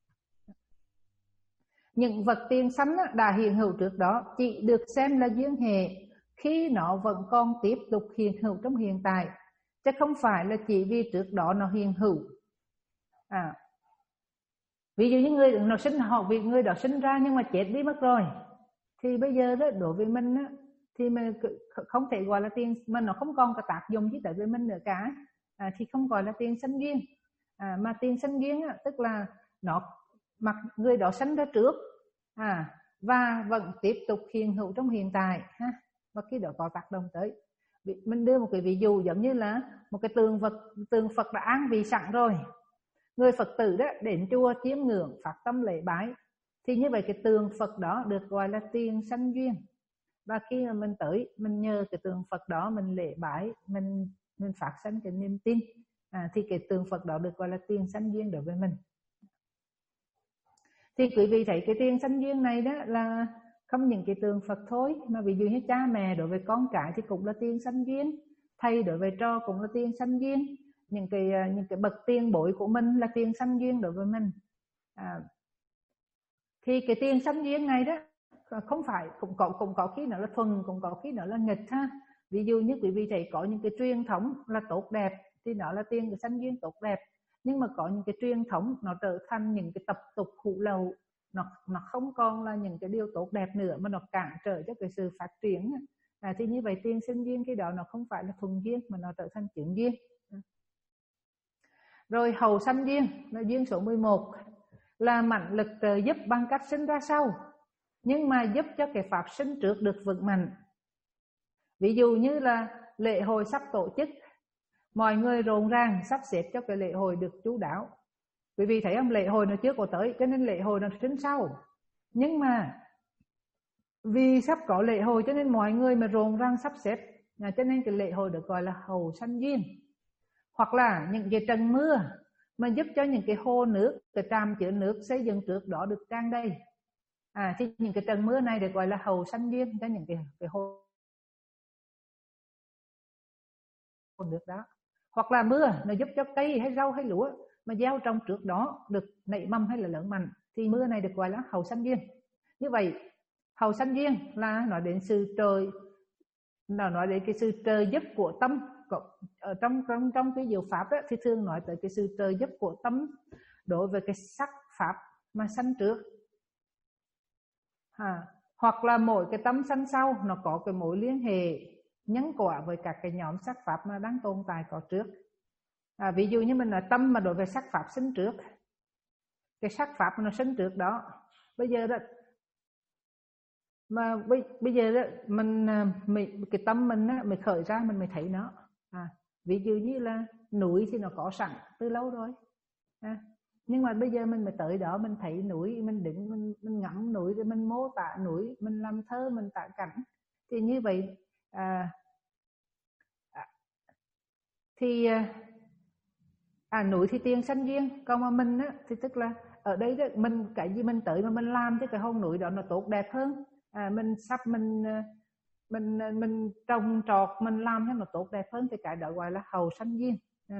Những vật tiền sanh đã hiện hữu trước đó chỉ được xem là duyên hệ khi nó vẫn còn tiếp tục hiện hữu trong hiện tại, chứ không phải là chỉ vì trước đó nó hiện hữu. À, ví dụ như người nó sinh họ vì người đó sinh ra nhưng mà chết đi mất rồi, thì bây giờ đó đối với mình á, thì mình không thể gọi là tiền, mà nó không còn có tác dụng gì tới với mình nữa cả, à, thì không gọi là tiền sanh duyên. À, mà tiền sanh duyên á, tức là nó mặc người đó sinh ra trước, à, và vẫn tiếp tục hiện hữu trong hiện tại ha, và khi đó có tác động tới. Mình đưa một cái ví dụ giống như là một cái tượng vật tượng Phật đã an vị sẵn rồi, người Phật tử đó đến chùa chiêm ngưỡng phát tâm lễ bái, thì như vậy cái tượng Phật đó được gọi là tiền sanh duyên. Và khi mà mình tới mình nhờ cái tượng Phật đó mình lễ bái, mình mình phát sanh cái niềm tin, à, thì cái tượng Phật đó được gọi là tiền sanh duyên đối với mình. Thì quý vị thấy cái tiền sanh duyên này đó là không những cái tượng Phật thôi, mà ví dụ như cha mẹ đối với con cái thì cũng là tiền sanh duyên, thầy đối với trò cũng là tiền sanh duyên, những cái những cái bậc tiền bối của mình là tiền sanh duyên đối với mình. À, thì cái tiền sanh duyên này đó không phải cũng có cũng có khi nó là thuần, cũng có khi nó là nghịch ha. Ví dụ như quý vị thấy có những cái truyền thống là tốt đẹp thì nó là tiền cái sanh duyên tốt đẹp, nhưng mà có những cái truyền thống nó trở thành những cái tập tục hủ lậu, nó nó không còn là những cái điều tốt đẹp nữa mà nó cản trở cho cái sự phát triển. À, thì như vậy tiền sanh duyên cái đó nó không phải là thuần duyên mà nó trở thành chuyển duyên. Rồi hậu sanh duyên là duyên số mười một, là mãnh lực trợ giúp bằng cách sinh ra sau, nhưng mà giúp cho cái pháp sinh trước được vững mạnh. Ví dụ như là lễ hội sắp tổ chức, mọi người rộn ràng sắp xếp cho cái lễ hội được chú đáo. Quý vị thấy không, lễ hội nó chưa có tới cho nên lễ hội nó sinh sau, nhưng mà vì sắp có lễ hội cho nên mọi người mà rộn ràng sắp xếp, cho nên cái lễ hội được gọi là hậu sanh duyên. Hoặc là những cái trận mưa mà giúp cho những cái hồ nước, cái tràm chứa nước xây dựng trước đó được tràn đầy, à, thì những cái trận mưa này được gọi là hậu sanh duyên cho những cái, cái hồ nước đó. Hoặc là mưa nó giúp cho cây hay rau hay lúa mà gieo trồng trước đó được nảy mầm hay là lớn mạnh, thì mưa này được gọi là hậu sanh duyên. Như vậy hậu sanh duyên là nói đến sự trời, nó nói đến cái sự trợ giúp của tâm. Ở trong trong trong cái diệu pháp đó, thì thường nói tới cái sự trợ giúp của tâm đối với cái sắc pháp mà sanh trước, à, hoặc là mỗi cái tâm sanh sau nó có cái mối liên hệ nhân quả với các cái nhóm sắc pháp mà đang tồn tại có trước. À, ví dụ như mình nói tâm mà đối với sắc pháp sinh trước, cái sắc pháp mà nó sinh trước đó, bây giờ đó mà bây, bây giờ đó mình, mình cái tâm mình á, mình khởi ra mình mới thấy nó. À, ví dụ như là núi thì nó có sẵn từ lâu rồi, à, nhưng mà bây giờ mình mới tới đó mình thấy núi, mình đứng mình, mình ngắm núi rồi mình mô tả núi, mình làm thơ mình tả cảnh, thì như vậy à, à, thì à, núi thì tiền sanh duyên, còn mà mình á, thì tức là ở đây đó, mình cái gì mình tới mà mình làm cho cái hòn núi đó nó tốt đẹp hơn, à, mình sắp mình mình mình trồng trọt mình làm cho nó tốt đẹp hơn, thì cái đó gọi là hậu sanh duyên.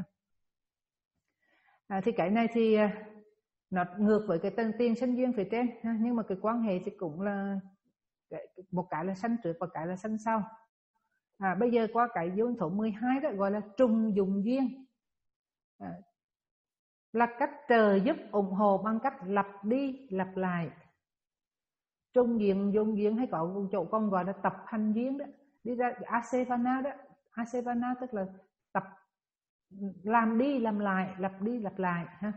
À, thì cái này thì nó ngược với cái tên tiền sanh duyên phía trên, nhưng mà cái quan hệ thì cũng là một cái là sanh trước và cái là sanh sau. À, bây giờ qua cái duyên số mười hai đó gọi là trùng dụng duyên, à, là cách trợ giúp ủng hộ bằng cách lặp đi lặp lại. Trùng duyên dụng duyên hay có chỗ con gọi là tập hành duyên đó, đi ra asevana đó. Asevana tức là tập làm đi làm lại, lặp đi lặp lại ha.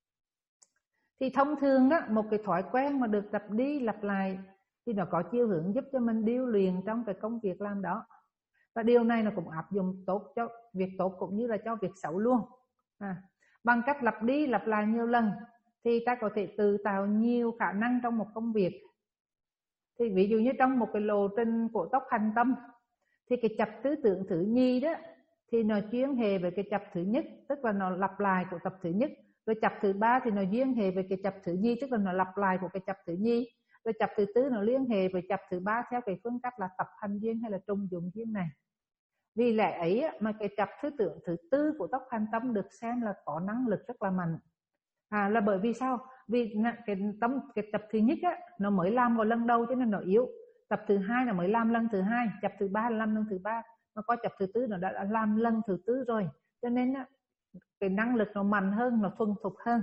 Thì thông thường đó, một cái thói quen mà được lặp đi lặp lại thì nó có chiều hướng giúp cho mình điêu luyện trong cái công việc làm đó, và điều này nó cũng áp dụng tốt cho việc tốt cũng như là cho việc xấu luôn. À, bằng cách lặp đi lặp lại nhiều lần thì ta có thể tự tạo nhiều khả năng trong một công việc. Thì ví dụ như trong một cái lộ trình của tốc hành tâm, thì cái chập tứ tưởng thứ nhì đó thì nó chuyên hệ với cái chập thứ nhất, tức là nó lặp lại của tập thứ nhất. Rồi chập thứ ba thì nó liên hệ với cái chập thứ nhì, tức là nó lặp lại của cái chập thứ nhì. Rồi chập thứ tư nó liên hệ với chập thứ ba theo cái phương cách là tập hành duyên hay là trùng dụng duyên này. Vì lẽ ấy mà cái chập thứ tưởng thứ tư của tốc hành tâm được xem là có năng lực rất là mạnh. À, là bởi vì sao? Vì cái tâm cái chập thứ nhất á, nó mới làm vào lần đầu cho nên nó yếu. Chập thứ hai là mới làm lần thứ hai, chập thứ ba là làm lần thứ ba, nó có chập thứ tư nó đã làm lần thứ tư rồi, cho nên á, cái năng lực nó mạnh hơn, nó thuần thục hơn.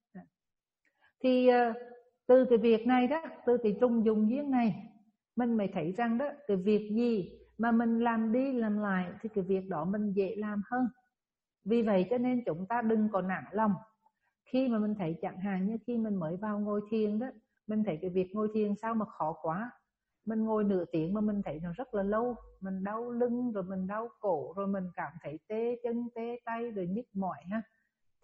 Thì từ cái việc này đó, từ cái trùng dụng duyên này, mình mới thấy rằng đó, cái việc gì mà mình làm đi làm lại thì cái việc đó mình dễ làm hơn. Vì vậy cho nên chúng ta đừng có nản lòng. Khi mà mình thấy chẳng hạn như khi mình mới vào ngồi thiền đó, mình thấy cái việc ngồi thiền sao mà khó quá, mình ngồi nửa tiếng mà mình thấy nó rất là lâu, mình đau lưng rồi mình đau cổ rồi mình cảm thấy tê chân tê tay rồi nhức mỏi ha,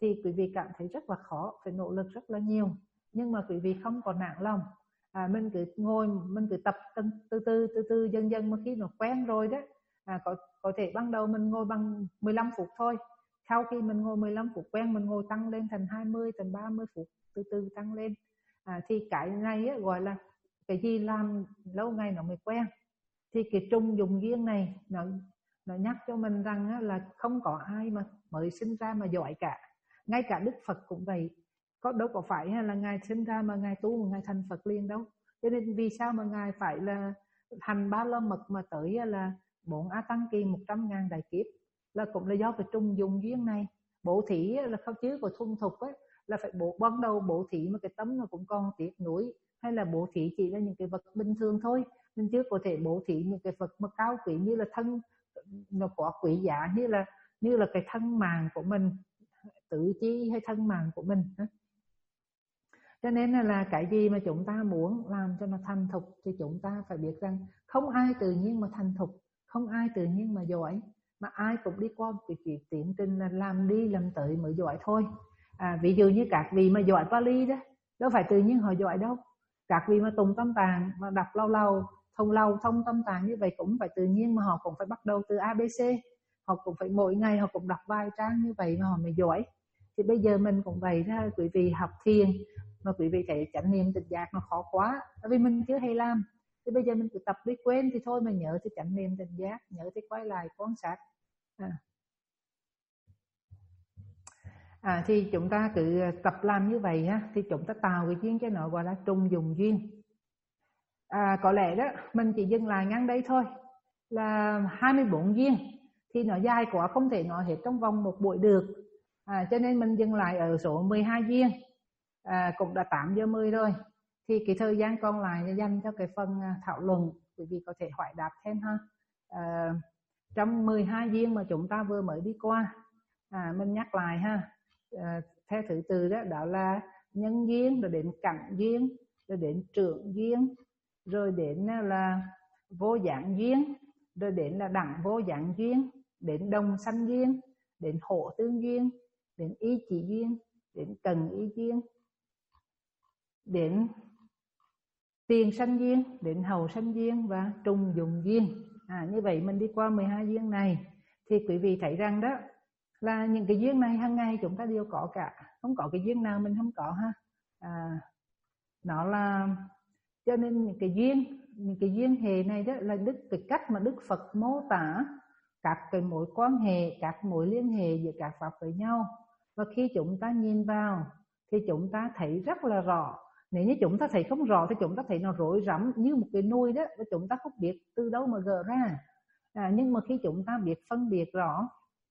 thì quý vị cảm thấy rất là khó, phải nỗ lực rất là nhiều. Nhưng mà quý vị không còn nản lòng, à, mình cứ ngồi, mình cứ tập từ từ từ từ, từ dần dần, mà khi nó quen rồi đó, à, có có thể ban đầu mình ngồi bằng mười lăm phút thôi, sau khi mình ngồi mười lăm phút quen, mình ngồi tăng lên thành hai mươi, thành ba mươi phút, từ từ tăng lên. À, thì cái này á, gọi là cái gì làm lâu ngày nó mới quen. Thì cái trung dụng duyên này nó nó nhắc cho mình rằng á, là không có ai mà mới sinh ra mà giỏi cả. Ngay cả Đức Phật cũng vậy, có đâu có phải là ngài sinh ra mà ngài tu mà ngài thành Phật liền đâu. Cho nên vì sao mà ngài phải là thành Ba La Mật mà tới là bốn A Tăng Kỳ một trăm ngàn đại kiếp, là cũng là do cái trung dụng duyên này. Bố thí là không chứ có thuần thục ấy, là phải bố ban đầu bố thí mà cái tấm nó cũng còn tiếc nuối, hay là bố thí chỉ là những cái vật bình thường thôi, nên chứ có thể bố thí những cái vật mà cao quý như là thân, nó có quý giá như là như là cái thân mạng của mình, tự chi hay thân mạng của mình. Cho nên là cái gì mà chúng ta muốn làm cho nó thành thục thì chúng ta phải biết rằng không ai tự nhiên mà thành thục, không ai tự nhiên mà giỏi, mà ai cũng đi qua cái chuyện tiến trình là làm đi làm tới mới giỏi thôi. À, ví dụ như các vị mà giỏi Pali đó, đâu phải tự nhiên họ giỏi đâu. Các vị mà tùng tâm tạng mà đọc lâu lâu thông lâu thông tâm tạng như vậy cũng phải tự nhiên, mà họ cũng phải bắt đầu từ a bê xê, họ cũng phải mỗi ngày họ cũng đọc vài trang như vậy mà họ mới giỏi. Thì bây giờ mình cũng vậy đó, quý vị học thiền mà quý vị thấy chánh niệm tỉnh giác nó khó quá, tại vì mình chưa hay làm. Thì bây giờ mình cứ tập đi, quên thì thôi, mà nhớ thì chánh niệm tỉnh giác, nhớ thì quay lại quan sát. À. À, thì chúng ta cứ tập làm như vậy ha, thì chúng ta tạo cái duyên cho nó, gọi là trùng dụng duyên. À, có lẽ đó mình chỉ dừng lại ngắn đây thôi, là hai mươi bốn duyên thì nó dài quá, không thể nói hết trong vòng một buổi được. À, cho nên mình dừng lại ở số mười hai duyên. À, cũng đã tám giờ mười rồi, thì cái thời gian còn lại dành cho cái phần thảo luận, quý vị có thể hỏi đáp thêm ha. À, trong mười hai duyên mà chúng ta vừa mới đi qua, à, mình nhắc lại ha, à, theo thứ tự đó, đó là nhân duyên, rồi đến cảnh duyên, rồi đến trưởng duyên, rồi đến là vô dạng duyên, rồi đến là đẳng vô dạng duyên, đến đồng sanh duyên, đến hộ tương duyên, đến ý chỉ duyên, đến cần ý duyên, đến tiền sanh duyên, đến hậu sanh duyên và trùng dụng duyên. À, như vậy mình đi qua mười hai duyên này thì quý vị thấy rằng đó là những cái duyên này hàng ngày chúng ta đều có cả, không có cái duyên nào mình không có ha. À, nó là cho nên những cái duyên, những cái duyên hệ này đó là đức cái cách mà Đức Phật mô tả các cái mối quan hệ, các mối liên hệ giữa các pháp với nhau. Và khi chúng ta nhìn vào thì chúng ta thấy rất là rõ. Nếu như chúng ta thấy không rõ thì chúng ta thấy nó rối rắm như một cái nùi đó, và chúng ta không biết từ đâu mà gỡ ra. À, nhưng mà khi chúng ta biết phân biệt rõ,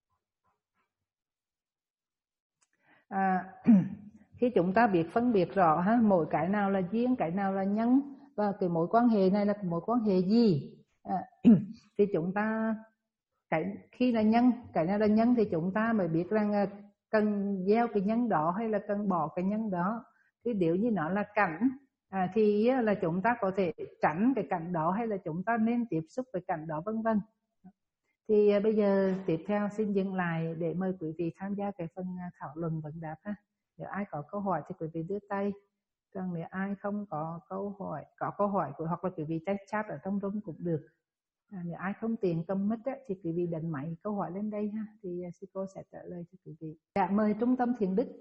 à, khi chúng ta biết phân biệt rõ ha, mỗi cái nào là duyên, cái nào là nhân, và cái mối quan hệ này là mối quan hệ gì, à, thì chúng ta cái khi là nhân, cái nào là nhân thì chúng ta mới biết rằng cần gieo cái nhân đó hay là cần bỏ cái nhân đó. Thì nếu như nó là cảnh, à, thì là chúng ta có thể tránh cái cảnh đó hay là chúng ta nên tiếp xúc với cảnh đó, vân vân. Thì bây giờ tiếp theo xin dừng lại để mời quý vị tham gia cái phần thảo luận vấn đáp ha. Nếu ai có câu hỏi thì quý vị đưa tay, còn nếu ai không có câu hỏi, có câu hỏi của hoặc là quý vị chat ở trong room cũng được. À, nếu ai không tiện cầm mic á, thì quý vị đánh máy câu hỏi lên đây ha, thì sư cô sẽ trả lời cho quý vị. Dạ, mời Trung tâm Thiền Đức.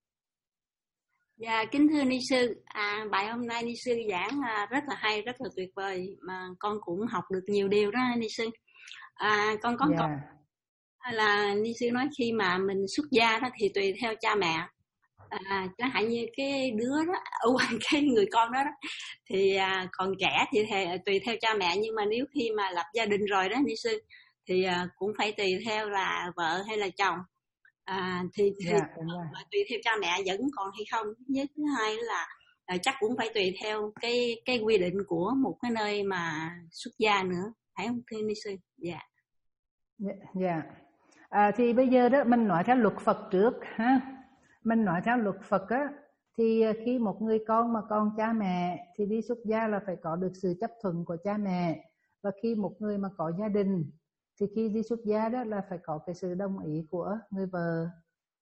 Dạ, kính thưa ni sư, à, bài hôm nay ni sư giảng à, rất là hay, rất là tuyệt vời, mà con cũng học được nhiều điều đó ni sư. À, con có Dạ. câu là ni sư nói khi mà mình xuất gia đó thì tùy theo cha mẹ. À, chẳng hạn như cái đứa đó, uh, cái người con đó, đó thì à, còn trẻ thì thề, tùy theo cha mẹ, nhưng mà nếu khi mà lập gia đình rồi đó ni sư thì à, cũng phải tùy theo là vợ hay là chồng. À, thì, thì Dạ, mà tùy theo cha mẹ vẫn còn hay không. Nhất thứ hai là à, chắc cũng phải tùy theo cái cái quy định của một cái nơi mà xuất gia nữa, phải không thưa ni sư? Dạ. Dạ. Dạ. À, thì bây giờ đó mình nói theo luật Phật trước ha. Mình nói theo luật Phật á, thì khi một người con mà con cha mẹ thì đi xuất gia là phải có được sự chấp thuận của cha mẹ. Và khi một người mà có gia đình thì khi đi xuất gia đó là phải có cái sự đồng ý của người vợ.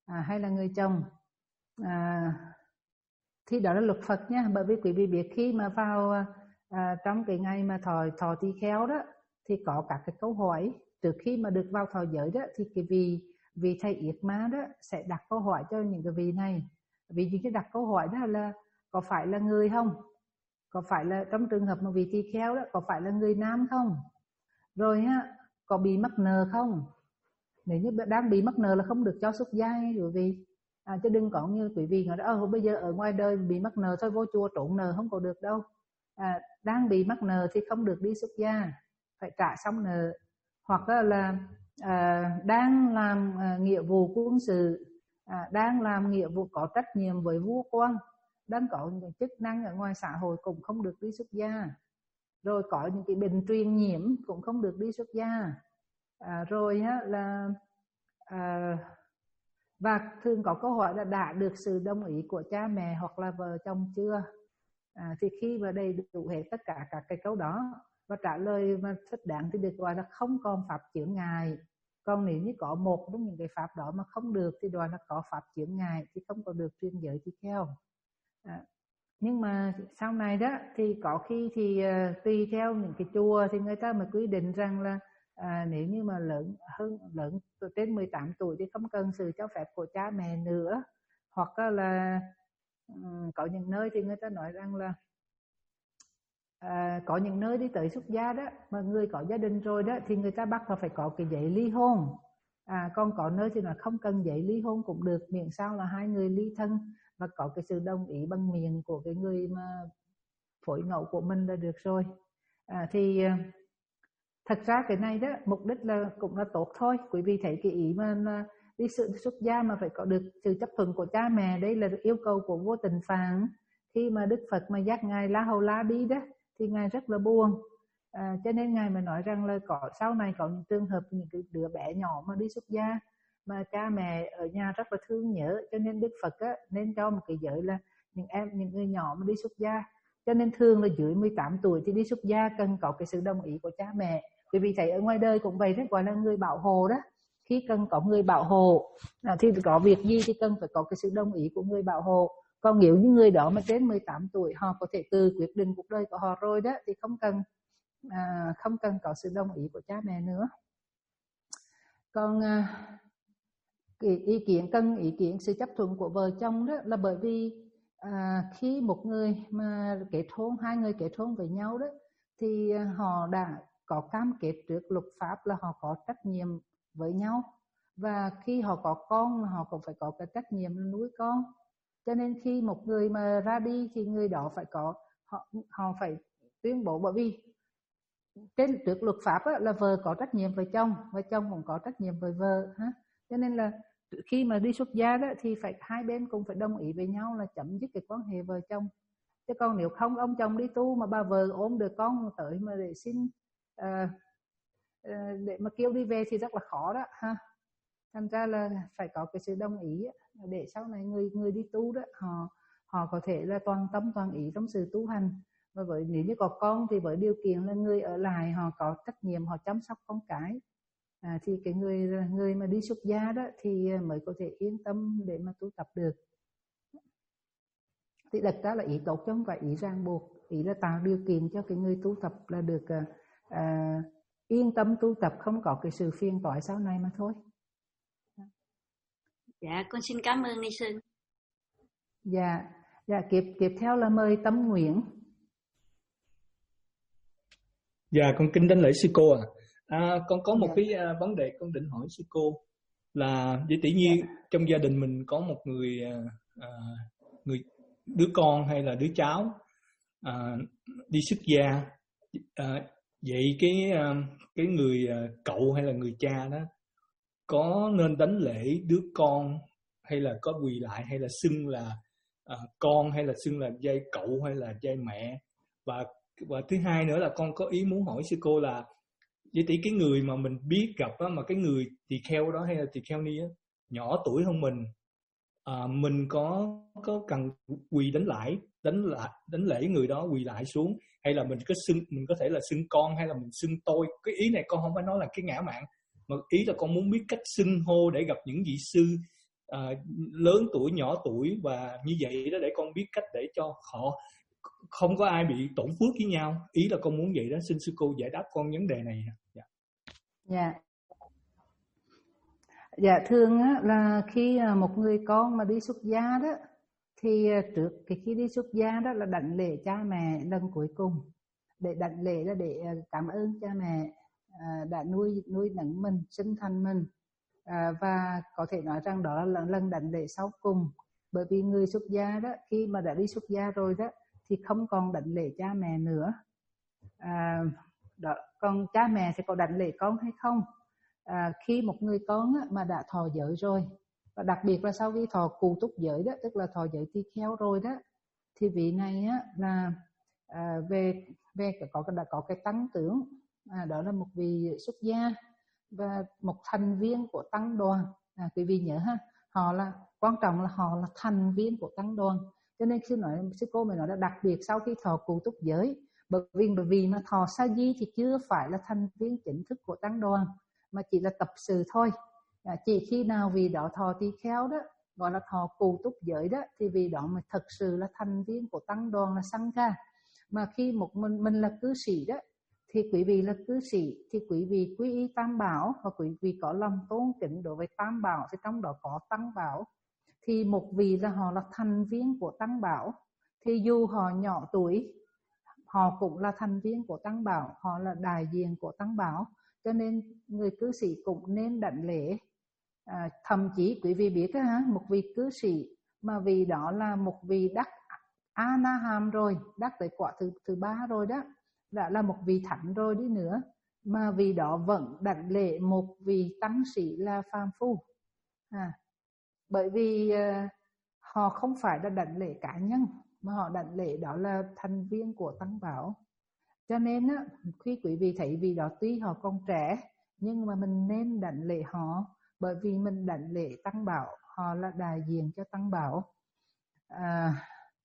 à, hay là người chồng, à, thì đó là luật Phật nha. Bởi vì quý vị biết khi mà vào à, trong cái ngày mà thọ thọ tỳ kheo đó thì có các cái câu hỏi. Trước khi mà được vào thọ giới đó thì cái vị vị thầy Yết Ma đó sẽ đặt câu hỏi cho những cái vị này. Vì những cái đặt câu hỏi đó là có phải là người không, có phải là trong trường hợp mà vị tỳ kheo đó có phải là người nam không, rồi ha có bị mắc nợ không. Nếu như đang bị mắc nợ là không được cho xuất gia quý vị. À, chứ đừng có như quý vị nói đó, bây giờ ở ngoài đời bị mắc nợ thôi vô chùa trốn nợ không có được đâu. À, đang bị mắc nợ thì không được đi xuất gia, phải trả xong nợ. Hoặc là, là à, đang làm à, nghĩa vụ quân sự, à, đang làm nghĩa vụ có trách nhiệm với vua quan, đang có những chức năng ở ngoài xã hội cũng không được đi xuất gia. Rồi có những cái bệnh truyền nhiễm cũng không được đi xuất gia. À, rồi á, là à, và thường có câu hỏi là đã được sự đồng ý của cha mẹ hoặc là vợ chồng chưa. À, thì khi mà đầy đủ hết tất cả các cái câu đó và trả lời mà thích đáng thì được gọi là không còn pháp chướng ngại. Còn nếu như có một trong những cái pháp đó mà không được thì gọi là có pháp chướng ngại, thì không có được truyền giới tỳ kheo. À, nhưng mà sau này đó thì có khi thì uh, tùy theo những cái chùa thì người ta mới quy định rằng là à, nếu như mà lớn hơn lớn trên mười tám tuổi thì không cần sự cho phép của cha mẹ nữa. Hoặc là um, có những nơi thì người ta nói rằng là à, có những nơi đi tới xuất gia đó mà người có gia đình rồi đó thì người ta bắt là phải có cái giấy ly hôn. À, còn có nơi thì là không cần giấy ly hôn cũng được, miễn sao là hai người ly thân và có cái sự đồng ý bằng miệng của cái người mà phối ngẫu của mình là được rồi. À, thì thật ra cái này đó mục đích là cũng là tốt thôi. Quý vị thấy cái ý mà đi sự xuất gia mà phải có được sự chấp thuận của cha mẹ, đây là yêu cầu của vua Tịnh Phạn. Khi mà Đức Phật mà dắt ngài La Hầu La đi đó thì ngài rất là buồn. À, cho nên ngài mới nói rằng là có sau này có những trường hợp những cái đứa bé nhỏ mà đi xuất gia mà cha mẹ ở nhà rất là thương nhớ, cho nên Đức Phật á, nên cho một cái giới là những em những người nhỏ mà đi xuất gia. Cho nên thường là dưới mười tám tuổi thì đi xuất gia cần có cái sự đồng ý của cha mẹ. Vì vì thấy ở ngoài đời cũng vậy, rất gọi là người bảo hộ đó. Khi cần có người bảo hộ à, thì có việc gì thì cần phải có cái sự đồng ý của người bảo hộ. Còn nếu như người đó mà trên mười tám tuổi họ có thể tự quyết định cuộc đời của họ rồi đó thì không cần à, không cần có sự đồng ý của cha mẹ nữa. Còn à, cái ý kiến cần ý kiến sự chấp thuận của vợ chồng đó là bởi vì à, khi một người mà kết hôn, hai người kết hôn với nhau đó thì họ đã có cam kết trước luật pháp là họ có trách nhiệm với nhau, và khi họ có con họ cũng phải có cái trách nhiệm nuôi con. Cho nên khi một người mà ra đi thì người đó phải có họ họ phải tuyên bố, bởi vì trên trước luật pháp á, là vợ có trách nhiệm với chồng và chồng cũng có trách nhiệm với vợ ha. Cho nên là khi mà đi xuất gia đó thì phải hai bên cũng phải đồng ý với nhau là chấm dứt cái quan hệ vợ chồng. Chứ còn nếu không, ông chồng đi tu mà bà vợ ôm được con tới mà để xin uh, uh, để mà kêu đi về thì rất là khó đó ha. Thành ra là phải có cái sự đồng ý để sau này người người đi tu đó họ họ có thể là toàn tâm toàn ý trong sự tu hành. Và với nếu như có con thì với điều kiện là người ở lại họ có trách nhiệm họ chăm sóc con cái. À, thì cái người người mà đi xuất gia đó thì mới có thể yên tâm để mà tu tập được. Thì đặt ra là ý tốt chứ không phải ý ràng buộc, ý là tạo điều kiện cho cái người tu tập là được à, yên tâm tu tập, không có cái sự phiền toái sau này mà thôi. Dạ, con xin cảm ơn Ni Sư. Dạ, dạ tiếp tiếp theo là mời Tâm Nguyễn. Dạ, con kính đảnh lễ sư cô à. à con có một dạ. cái uh, vấn đề con định hỏi sư cô là vậy tỷ nhiên dạ. trong gia đình mình có một người uh, người đứa con hay là đứa cháu uh, đi xuất gia, uh, vậy cái uh, cái người uh, cậu hay là người cha đó có nên đánh lễ đứa con hay là có quỳ lại hay là xưng là uh, con hay là xưng là dây cậu hay là dây mẹ? Và và thứ hai nữa là con có ý muốn hỏi sư cô là vậy tỷ cái người mà mình biết gặp đó, mà cái người tỳ kheo đó hay là tỳ kheo ni á nhỏ tuổi hơn mình, à, mình có có cần quỳ đánh lại đánh lại đánh lễ người đó quỳ lại xuống, hay là mình có xưng mình có thể là xưng con hay là mình xưng tôi? Cái ý này con không phải nói là cái ngã mạn, mà ý là con muốn biết cách xưng hô để gặp những vị sư uh, lớn tuổi, nhỏ tuổi, và như vậy đó để con biết cách để cho họ không có ai bị tổn phước với nhau. Ý là con muốn vậy đó, xin sư cô giải đáp con vấn đề này. Dạ. Dạ. Dạ thường á, là khi một người con mà đi xuất gia đó, thì trước cái khi đi xuất gia đó là đảnh lễ cha mẹ lần cuối cùng. Để đảnh lễ là để cảm ơn cha mẹ đã nuôi nuôi nấng mình, sinh thành mình, và có thể nói rằng đó là lần đảnh lễ sau cùng. Bởi vì người xuất gia đó, khi mà đã đi xuất gia rồi đó thì không còn đảnh lễ cha mẹ nữa. À, đó, còn cha mẹ thì có đảnh lễ con hay không? À, khi một người con á, mà đã thọ giới rồi, và đặc biệt là sau khi thọ cù túc giới đó, tức là thọ giới tỳ kheo rồi đó, thì vị này á, là à, về về có đã có cái tăng tướng, à, đó là một vị xuất gia và một thành viên của tăng đoàn. À, quý vị nhớ ha, họ là quan trọng là họ là thành viên của tăng đoàn. Cho nên khi nói sư cô mình nói là đặc biệt sau khi thọ cù túc giới, bởi vì bởi vì mà thọ sa di thì chưa phải là thành viên chính thức của tăng đoàn, mà chỉ là tập sự thôi. À, chỉ khi nào vì đó thọ tỳ kheo đó, gọi là thọ cù túc giới đó, thì vì đó mà thật sự là thành viên của tăng đoàn, là sangha. Mà khi một mình mình là cư sĩ đó, thì quý vị là cư sĩ thì quý vị quy y tam bảo, và quý vị có lòng tôn kính đối với tam bảo, thì trong đó có tăng bảo. Thì một vị là họ là thành viên của tăng bảo, thì dù họ nhỏ tuổi, họ cũng là thành viên của tăng bảo, họ là đại diện của tăng bảo. Cho nên người cư sĩ cũng nên đảnh lễ. À, thậm chí quý vị biết á, một vị cư sĩ mà vì đó là một vị đắc A-na-hàm rồi, đắc tới quả thứ thứ ba rồi đó, đã là một vị thánh rồi đi nữa, mà vì đó vẫn đảnh lễ một vị tăng sĩ là phàm phu. À, bởi vì uh, họ không phải là đảnh lễ cá nhân, mà họ đảnh lễ đó là thành viên của tăng bảo. Cho nên á, khi quý vị thấy vì đó tuy họ còn trẻ, nhưng mà mình nên đảnh lễ họ, bởi vì mình đảnh lễ tăng bảo, họ là đại diện cho tăng bảo. À,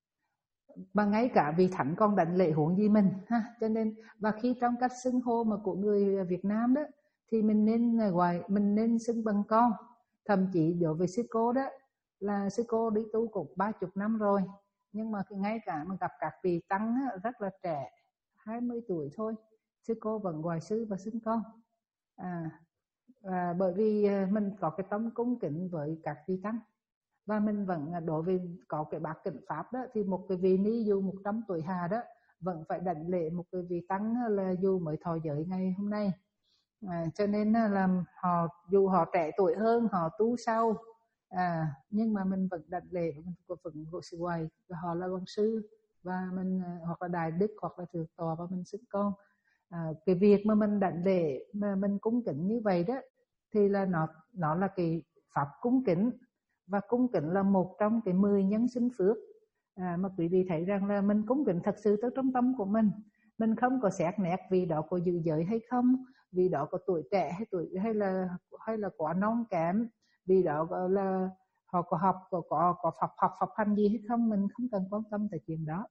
mà ngay cả vị thánh còn đảnh lễ huống gì mình ha. Cho nên và khi trong cách xưng hô mà của người Việt Nam đó, thì mình nên gọi mình nên xưng bằng con. Thậm chí đối với sư cô đó, là sư cô đi tu cũng ba chục năm rồi, nhưng mà ngay cả mà gặp các vị tăng á, rất là trẻ, hai mươi tuổi thôi, sư cô vẫn gọi sư và xưng con. À, à, bởi vì mình có cái tâm cung kính với các vị tăng. Và mình vẫn đối với có cái bát kính pháp đó, thì một cái vị ni dù một trăm tuổi hà đó vẫn phải đảnh lễ một cái vị tăng là dù mới thọ giới ngày hôm nay. À, cho nên là họ dù họ trẻ tuổi hơn, họ tu sau, à, nhưng mà mình vẫn đảnh lễ, mình vẫn gọi sự hoài họ là văn sư, và mình hoặc là đại đức hoặc là thượng tọa, và mình xưng con. À, cái việc mà mình đảnh lễ mà mình cúng kính như vậy đó, thì là nó nó là cái pháp cúng kính. Và cúng kính là một trong cái mười nhân sinh phước. À, mà quý vị thấy rằng là mình cúng kính thật sự từ trong tâm của mình. Mình không có xét nét vì đó có giữ giới hay không, vì đó có tuổi trẻ hay tuổi hay là hay là quá non kém, vì đó là họ có học có có có học học học hành gì hay không, mình không cần quan tâm tới chuyện đó.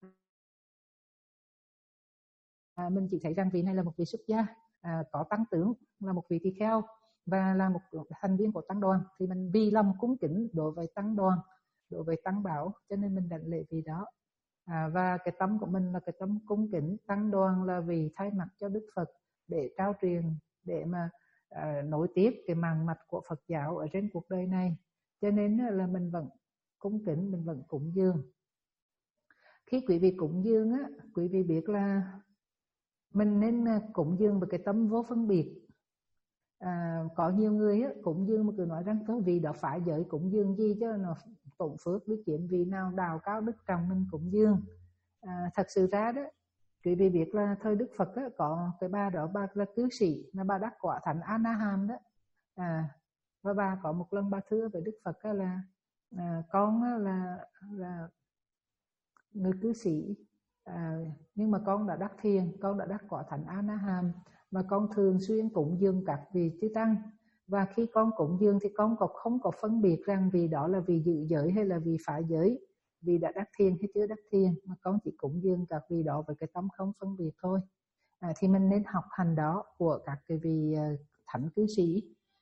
À, mình chỉ thấy rằng vị này là một vị xuất gia, à, có tăng tướng, là một vị tỳ kheo và là một thành viên của tăng đoàn, thì mình vì lòng cúng kính đối với tăng đoàn, đối với tăng bảo, cho nên mình đảnh lễ vị đó. À, và cái tâm của mình là cái tâm cung kính tăng đoàn, là vì thay mặt cho Đức Phật để trao truyền, để mà à, nối tiếp cái màn mạch của Phật giáo ở trên cuộc đời này. Cho nên là mình vẫn cung kính, mình vẫn cúng dường. Khi quý vị cúng dường á, quý vị biết là mình nên cúng dường với cái tâm vô phân biệt. À, có nhiều người á, cúng dường mà cứ nói rằng thôi vì đó phải giới cúng dường gì chứ nó tổn phước, biết kiếm vì nào đào cao đức trọng mình cúng dường. À, thật sự ra đó, quý vị biết là thời Đức Phật á, có cái bà đó, bà là cư sĩ, mà bà đắc quả thánh A-na-hàm đó. À, và bà có một lần bà thưa với Đức Phật á, là à, con á, là là người cư sĩ, à, nhưng mà con đã đắc thiền, con đã đắc quả thánh A-na-hàm, và con thường xuyên cúng dường các vị chư tăng. Và khi con cúng dường thì con còn không có phân biệt rằng vì đó là vì giữ giới hay là vì phá giới, vì đã đắc thiền hay chưa đắc thiền, mà con chỉ cúng dường các vị đó với cái tâm không phân biệt thôi. À, thì mình nên học hành đó của các cái vị thánh cư sĩ.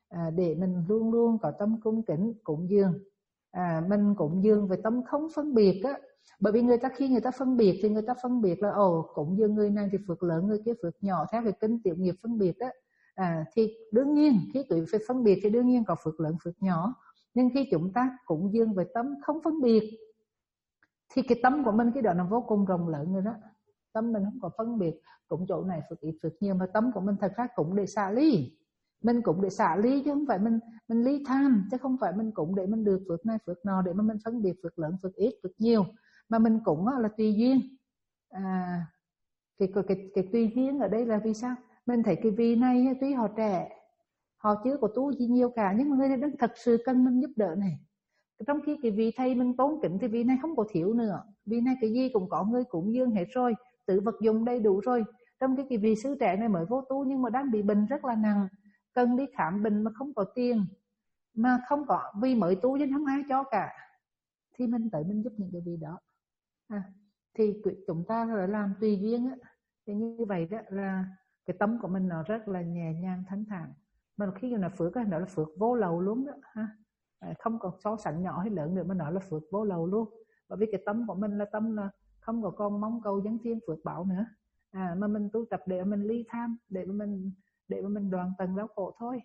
à, để mình luôn luôn có tâm cung kính cúng dường. À, mình cúng dường với tâm không phân biệt á, bởi vì người ta khi người ta phân biệt thì người ta phân biệt là ồ cúng dường người này thì phước lớn, người kia phước nhỏ theo cái kinh tiểu nghiệp phân biệt á. À, thì đương nhiên khi quý vị phải phân biệt thì đương nhiên có phước lớn phước nhỏ, nhưng khi chúng ta cúng dường với tâm không phân biệt thì cái tâm của mình cái đó nó vô cùng rộng lớn rồi đó. Tâm mình không có phân biệt cũng chỗ này phước ít phước nhiều, mà tâm của mình thật ra cũng để xả ly. Mình cũng để xả ly chứ không phải mình mình ly tham, chứ không phải mình cũng để mình được phước này phước nọ để mà mình phân biệt phước lớn phước ít phước nhiều, mà mình cũng là tùy duyên. À, cái, cái, cái, cái tùy duyên ở đây là vì sao? Mình thấy cái vị này tuy họ trẻ, họ chưa có tu gì nhiều cả, nhưng mà người này đang thật sự cần mình giúp đỡ này. Trong khi cái vị thầy mình tôn kính thì vị này không có thiếu nữa, vị này cái gì cũng có người cúng dường hết rồi, tự vật dụng đầy đủ rồi. Trong cái, cái vị sư trẻ này mới vô tu nhưng mà đang bị bệnh rất là nặng, cần đi khám bệnh mà không có tiền, mà không có, vì mới tu nên không ai cho cả, thì mình tới mình giúp những cái vị đó. À, thì chúng ta phải làm tùy duyên á. Thì như vậy đó là cái tâm của mình nó rất là nhẹ nhàng thanh thản, mà khi nó phước đó, nó là phước vô lậu luôn đó ha. À, không còn so sánh nhỏ hay lớn nữa mà nó là phước vô lậu luôn, bởi vì cái tâm của mình là tâm là không có còn mong cầu giáng thiên phước báo nữa. À, mà mình tu tập để mình ly tham, để mà mình để mà mình đoạn tận đau khổ thôi.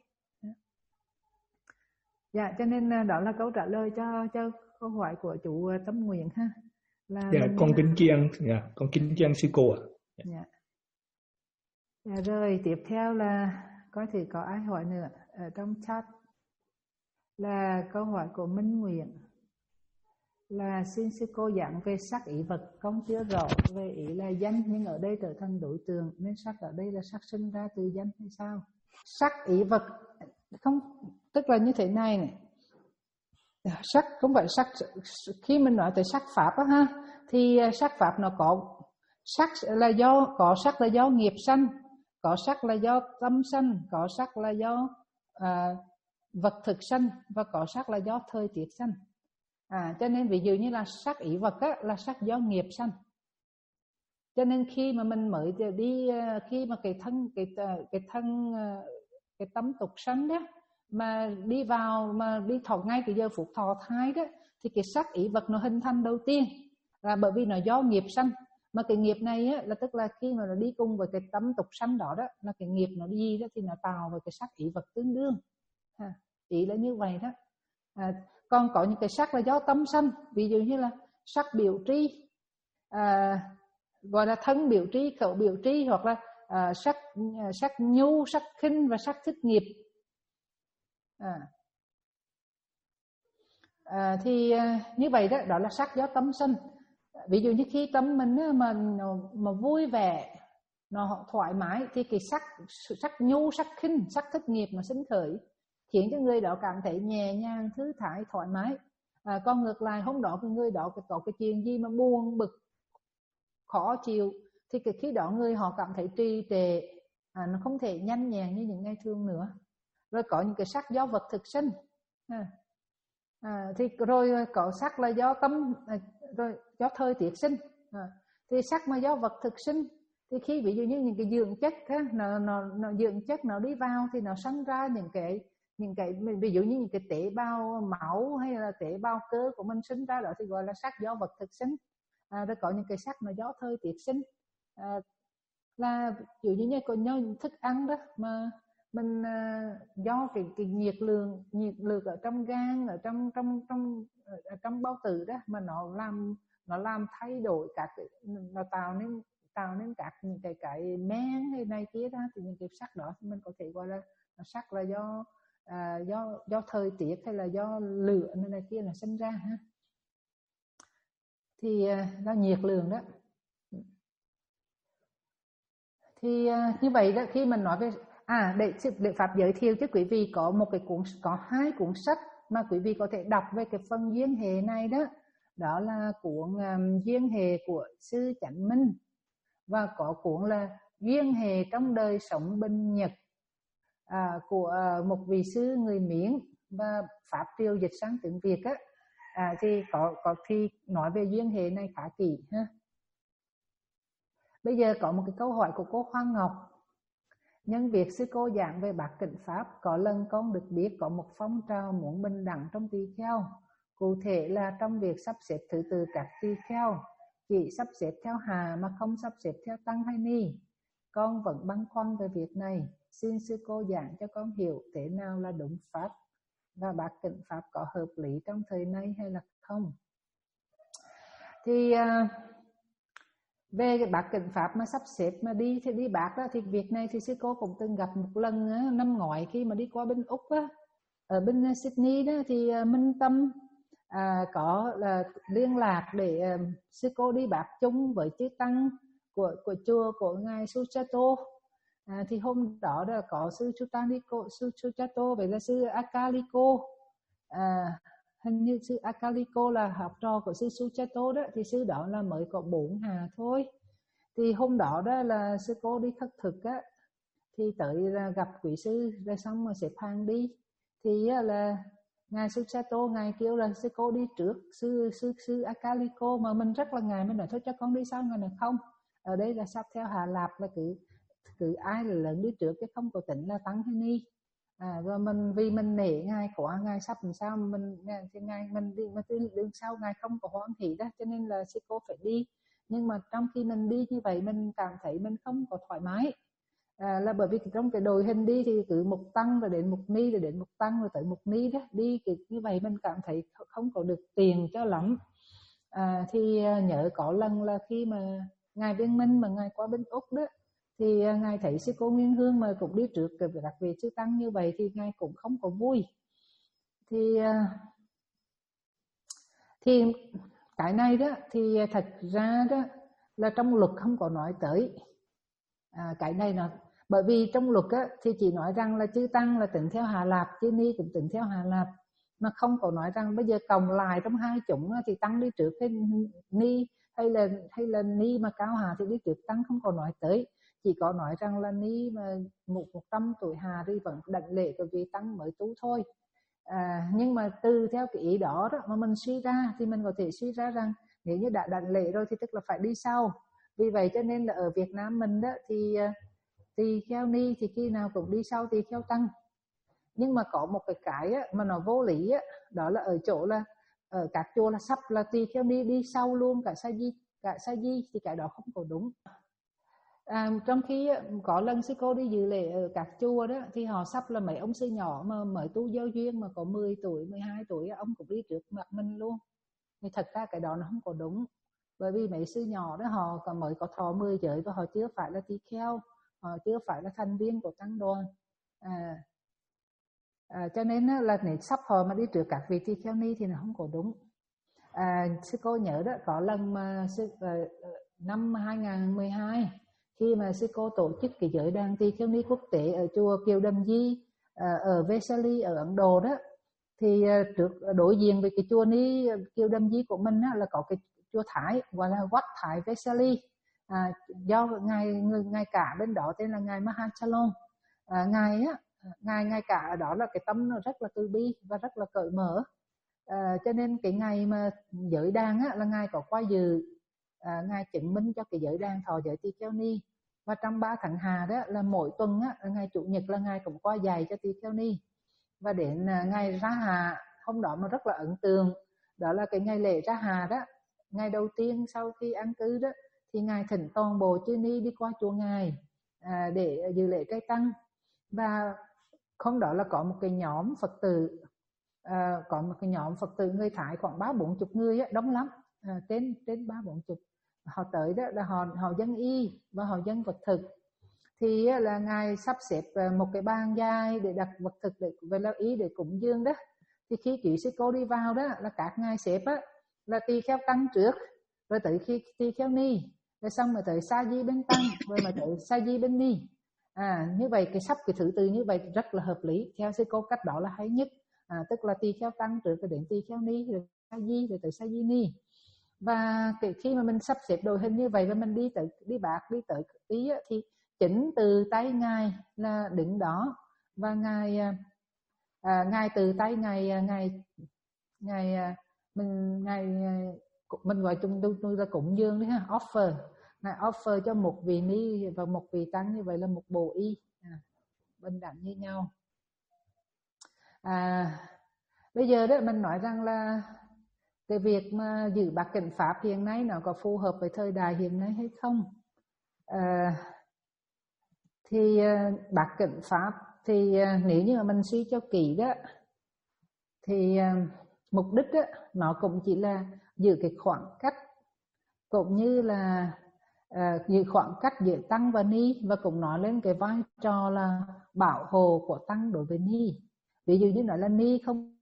Dạ, cho nên đó là câu trả lời cho cho câu hỏi của chủ Tâm Nguyện ha. Là dạ mình... con kính tri ân, dạ con kính tri ân sư cô ạ. Dạ. Dạ rồi tiếp theo là có thể có ai hỏi nữa ở trong chat, là câu hỏi của Minh Nguyện là xin sư cô giảng về sắc ý vật, con chưa rõ về ý là danh nhưng ở đây trở thành đối tượng nên sắc ở đây là sắc sinh ra từ danh hay sao? Sắc ý vật không, tức là như thế này này, sắc không phải sắc, khi mình nói tới sắc pháp á ha, thì sắc pháp nó có sắc là do, có sắc là do nghiệp sanh, có sắc là do tâm sanh, có sắc là do à, vật thực sanh, và có sắc là do thời tiết sanh. À, cho nên ví dụ như là sắc ý vật á, là sắc do nghiệp sanh. Cho nên khi mà mình mới đi, khi mà cái thân cái cái thân cái tâm tục sanh đó mà đi vào, mà đi thọ ngay cái giờ phút thọ thai đó, thì cái sắc ý vật nó hình thành đầu tiên là bởi vì nó do nghiệp sanh. Mà cái nghiệp này á, là tức là khi mà nó đi cùng với cái tâm tục sanh đó đó, là cái nghiệp nó đi đó thì nó tạo với cái sắc ý vật tương đương. À, ý là như vậy đó. À, còn có những cái sắc là do tâm sanh, ví dụ như là sắc biểu tri, à, gọi là thân biểu tri, khẩu biểu tri, hoặc là à, sắc sắc nhu, sắc khinh và sắc thích nghiệp. À, à, thì à, như vậy đó, đó là sắc do tâm sanh. Ví dụ như khi tâm mình mà mà vui vẻ, nó thoải mái, thì cái sắc sắc nhu, sắc khinh, sắc thích nghiệp mà sinh khởi, khiến cho người đó cảm thấy nhẹ nhàng, thư thái, thoải mái. À, còn ngược lại hôm đó cái người đó có cái chuyện gì mà buồn bực, khó chịu, thì cái khi đó người họ cảm thấy trì trệ, à, nó không thể nhanh nhẹn như những ngày thường nữa. Rồi có những cái sắc do vật thực sinh, à, à, thì rồi có sắc là do tâm, à, rồi do thời tiết sinh. À, thì sắc mà do vật thực sinh, thì khi ví dụ như những cái dưỡng chất á, nó, nó, nó dưỡng chất nó đi vào thì nó sinh ra những cái những cái ví dụ như những cái tế bào máu hay là tế bào cơ của mình sinh ra đó thì gọi là sắc do vật thực sinh. À, rồi có những cái sắc nó do thời tiết sinh, à, là ví dụ như như có thức ăn đó mà mình uh, do cái cái nhiệt lượng nhiệt lượng ở trong gan, ở trong trong trong ở trong bao tử đó mà nó làm nó làm thay đổi các cái, nó tạo nên tạo nên các những cái cái men hay này kia đó, thì những cái sắc đó thì mình có thể gọi là sắc là do à, do do thời tiết hay là do lửa này, này kia là sinh ra ha. Thì uh, là nhiệt lượng đó. Thì uh, như vậy đó, khi mình nói về à để để Pháp giới thiệu cho quý vị có một cái cuốn, có hai cuốn sách mà quý vị có thể đọc về cái phần duyên hệ này đó. Đó là cuốn um, duyên hệ của sư Chánh Minh, và có cuốn là duyên hệ trong đời sống bình nhật à, của uh, một vị sư người Miến và Pháp triều dịch sang tiếng Việt á. À, thì có có thì nói về duyên hệ này khá kỹ ha. Bây giờ có một cái câu hỏi của cô Hoa Ngọc Nhân việc sư cô giảng về bát kính pháp, có lần con được biết có một phong trào muốn bình đẳng trong tỳ kheo. Cụ thể là trong việc sắp xếp thứ tự các tỳ kheo, chỉ sắp xếp theo hà mà không sắp xếp theo tăng hay ni. Con vẫn băn khoăn về việc này, xin sư cô giảng cho con hiểu thế nào là đúng pháp và bát kính pháp có hợp lý trong thời nay hay là không. Thì uh, về cái bát kính pháp mà sắp xếp mà đi thì đi bát đó, thì việc này thì sư cô cũng từng gặp một lần á, năm ngoái khi mà đi qua bên Úc á, ở bên Sydney đó, thì uh, Minh Tâm à, có là liên lạc để uh, sư cô đi bát chung với chư tăng của của chùa của ngài Suchato. À, thì hôm đó là có sư Chutaniko, sư Suchato, vậy là sư Akaliko. À, hình như sư Akaliko là học trò của sư Suchato đó, thì sư đó là mới có bốn hà thôi. Thì hôm đó đó là sư cô đi khất thực á, thì tới là gặp quý sư rồi xong rồi xếp hàng đi, thì là ngài Suchato ngài kêu là sư cô đi trước sư sư sư Akaliko, mà mình rất là ngại, mình nói thôi cho con đi sau. Ngài nói không, ở đây là sắp theo Hà Lạp, là cứ cứ ai là lớn đi trước chứ không có tính là tăng hay ni. À, rồi mình vì mình nể ngài quá, ngài sắp làm sao mình thì ngài mình đi mà đứng sau ngài không có hoan hỷ đó, cho nên là sư cô phải đi. Nhưng mà trong khi mình đi như vậy mình cảm thấy mình không có thoải mái, à, là bởi vì trong cái đội hình đi thì cứ một tăng rồi đến một ni, rồi đến một tăng rồi tới một ni đó, đi kiểu như vậy mình cảm thấy không có được tiền cho lắm. À, thì nhớ có lần là khi mà ngài Viên Minh mà ngài qua bên Úc đó, thì ngài thấy sư cô Nguyên Hương mà cũng đi trước các vị sư tăng như vậy thì ngài cũng không có vui. Thì thì cái này đó thì thật ra đó là trong luật không có nói tới à, cái này là bởi vì trong luật á, thì chỉ nói rằng là chư tăng là tính theo Hà Lạp, chư ni cũng tính theo Hà Lạp, mà không có nói rằng bây giờ cộng lại trong hai chủng thì tăng đi trước cái ni, hay là hay là ni mà cao hà thì đi trước tăng, không có nói tới. Chỉ có nói rằng là ni mà một một trăm tuổi hà thì vẫn đảnh lễ của vị tăng mới tu thôi. À, nhưng mà từ theo cái ý đó, đó mà mình suy ra thì mình có thể suy ra rằng nếu như đã đảnh lễ rồi thì tức là phải đi sau. Vì vậy cho nên là ở Việt Nam mình đó thì tỳ kheo ni thì khi nào cũng đi sau tỳ kheo tăng. Nhưng mà có một cái cái á, mà nó vô lý á, đó là ở chỗ là ở các chùa là sắp là tỳ kheo ni đi sau luôn cả sa di cả sa di, thì cái đó không có đúng. À, trong khi có lần sư cô đi dự lễ ở các chùa đó thì họ sắp là mấy ông sư nhỏ mà mới tu giao duyên mà có mười tuổi, mười hai tuổi, ông cũng đi trước mặt mình luôn. Thì thật ra cái đó nó không có đúng, bởi vì mấy sư nhỏ đó họ còn mới có thọ mười giới và họ chưa phải là tỳ kheo, họ chưa phải là thành viên của tăng đoàn. À, à, cho nên là nếu sắp họ mà đi trước các vị tỳ kheo ni thì nó không có đúng. À, sư cô nhớ đó có lần mà sư, uh, năm hai không một hai khi mà sư cô tổ chức cái giới đoàn tỳ kheo ni quốc tế ở chùa Kiều Đầm Di uh, ở Vesali ở Ấn Độ đó, thì uh, trước đối diện với cái chùa ni Kiều Đầm Di của mình á, là có cái chùa Thái gọi là Wat Thái Vesali, à, do ngài người ngài cả bên đó tên là ngài Mahachalon. À, ngài á ngài ngài cả ở đó là cái tâm nó rất là từ bi và rất là cởi mở. À, cho nên cái ngày mà giới đàn á, là ngài có qua dự, à, ngài chứng minh cho cái giới đàn thọ giới tỳ kheo ni. Và trong ba tháng hà đó là mỗi tuần á, là ngày chủ nhật là ngài cũng qua dạy cho tỳ kheo ni. Và đến à, ngày ra hà hôm đó mà rất là ấn tượng, đó là cái ngày lễ ra hà đó, ngày đầu tiên sau khi an cư đó, thì ngài thỉnh toàn bộ chư ni đi qua chùa ngài à, để dự lễ trai tăng. Và hôm đó là có một cái nhóm Phật tử, à, có một cái nhóm Phật tử người Thái khoảng ba bốn chục người á, đông lắm, à, trên trên ba bốn chục. Họ tới đó là họ họ dân y và họ dân vật thực. Thì là ngài sắp xếp một cái bàn dài để đặt vật thực để về lao ý để cúng dường đó. Thì khi chị sư cô đi vào đó là các ngài xếp á, là tỳ kheo tăng trước, rồi tới khi tỳ kheo ni, rồi xong rồi tới sa di bên tăng, rồi mà tới sa di bên ni. À, như vậy cái sắp cái thứ tự như vậy rất là hợp lý. Theo sư cô cách đó là hay nhất. À, tức là tỳ kheo tăng trước rồi đến tỳ kheo ni, rồi sa di, rồi tới sa di ni. Và cái khi mà mình sắp xếp đội hình như vậy và mình đi tới đi bạc đi tới ý á, thì chính từ tay ngài là đứng đó, và ngài à, ngài từ tay ngài ngài ngài mình ngài mình gọi chung tôi là cúng dường đấy ha, offer ngài offer cho một vị ni và một vị tăng như vậy là một bộ y. À, bình đẳng như nhau. À, bây giờ đó mình nói rằng là cái việc mà giữ bát chánh pháp hiện nay nó có phù hợp với thời đại hiện nay hay không? À, thì bát chánh pháp thì nếu như mà mình suy cho kỹ đó thì mục đích đó, nó cũng chỉ là giữ cái khoảng cách, cũng như là uh, giữ khoảng cách giữa tăng và ni, và cũng nói lên cái vai trò là bảo hộ của tăng đối với ni. Ví dụ như nói là ni không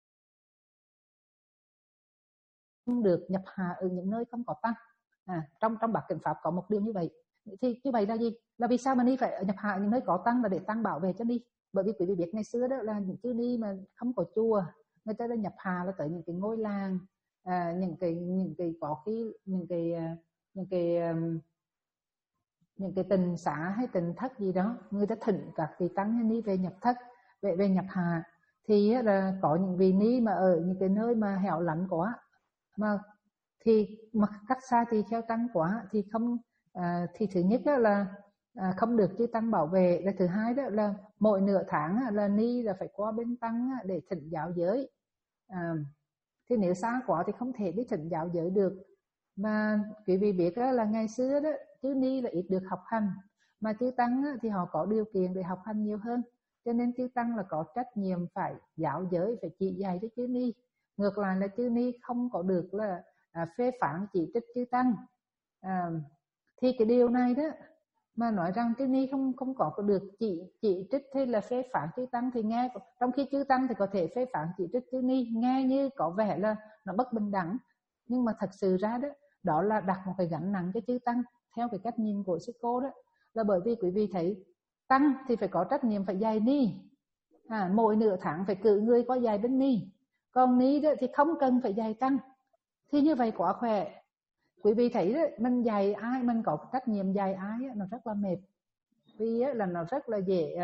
được nhập hà ở những nơi không có tăng. À, trong trong bát chánh pháp có một điều như vậy. Thì như vậy là gì? Là vì sao mà ni phải nhập hà ở những nơi có tăng, là để tăng bảo vệ cho ni. Bởi vì quý vị biết ngày xưa đó là những chư ni mà không có chùa, người ta đã nhập hà là tới những cái ngôi làng, à, những cái những cái có cái những cái những cái um, những cái tình xã hay tình thất gì đó, người ta thỉnh các vị tăng hay ni về nhập thất, về về nhập hà. Thì là có những vị ni mà ở những cái nơi mà hẻo lánh quá, mà thì mà cách xa thì theo tăng quá thì không à, thì thứ nhất đó là à, không được chư tăng bảo vệ, và thứ hai đó là mỗi nửa tháng là ni là phải qua bên tăng để thỉnh giáo giới. À, thì nếu xa quá thì không thể đi thỉnh giáo giới được. Mà quý vị biết đó, là ngày xưa đó chư ni là ít được học hành, mà chư tăng thì họ có điều kiện để học hành nhiều hơn, cho nên chư tăng là có trách nhiệm phải giáo giới, phải chỉ dạy cho chư ni. Ngược lại là chư ni không có được là à, phê phán chỉ trích chư tăng. À, thì cái điều này đó mà nói rằng chư ni không không có được chỉ chỉ trích hay là phê phán chư tăng thì nghe, trong khi chư tăng thì có thể phê phán chỉ trích chư ni, nghe như có vẻ là nó bất bình đẳng, nhưng mà thật sự ra đó đó là đặt một cái gánh nặng cho chư tăng. Theo cái cách nhìn của sư cô đó, là bởi vì quý vị thấy tăng thì phải có trách nhiệm phải dạy ni, à, mỗi nửa tháng phải cử người có dạy bên ni, còn ni đó thì không cần phải dạy tăng. Thì như vậy quá khỏe. Quý vị thấy đó, mình dạy ai, mình có trách nhiệm dạy ai nó rất là mệt, vì là nó rất là dễ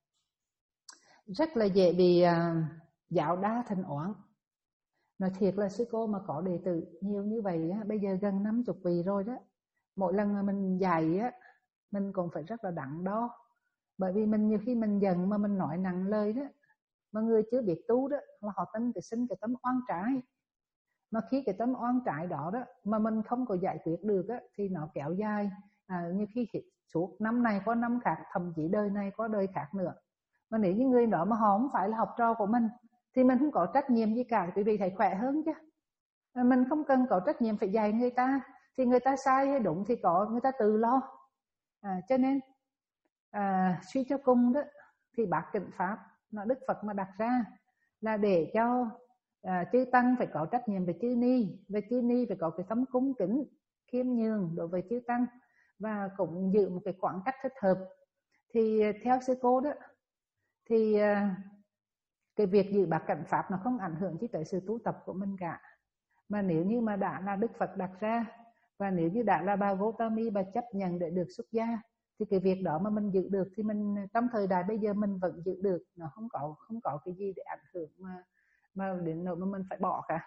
rất là dễ bị giáo đa thành oán. Nói thiệt là sư cô mà có đệ tử nhiều như vậy á, bây giờ gần năm chục vị rồi đó, mỗi lần mà mình dạy á, mình cũng phải rất là đắn đo. Bởi vì mình nhiều khi mình giận mà mình nói nặng lời đó, mà người chưa biết tu đó là họ tin cái sinh cái tấm oan trái. Mà khi cái tấm oan trái đó đó mà mình không có giải quyết được á, thì nó kéo dài, à, như khi suốt năm này có năm khác, thậm chí đời này có đời khác nữa. Mà nếu như người đó mà họ không phải là học trò của mình thì mình không có trách nhiệm gì cả, quý vị thấy khỏe hơn chứ. Mình không cần có trách nhiệm phải dạy người ta, thì người ta sai hay đúng thì có người ta tự lo. À, cho nên à, suy cho cùng đó thì bát chánh pháp nó Đức Phật mà đặt ra là để cho à, chư tăng phải có trách nhiệm về chư ni, về chư ni phải có cái tấm cung kính khiêm nhường đối với chư tăng, và cũng giữ một cái khoảng cách thích hợp. Thì theo sư cô đó thì à, cái việc giữ bát chánh pháp nó không ảnh hưởng chỉ tới sự tu tập của mình cả. Mà nếu như mà đã là Đức Phật đặt ra, và nếu như đã là bà Gotami bà chấp nhận để được xuất gia, thì cái việc đó mà mình giữ được thì mình trong thời đại bây giờ mình vẫn giữ được, nó không có không có cái gì để ảnh hưởng mà mà đến nỗi mà mình phải bỏ cả.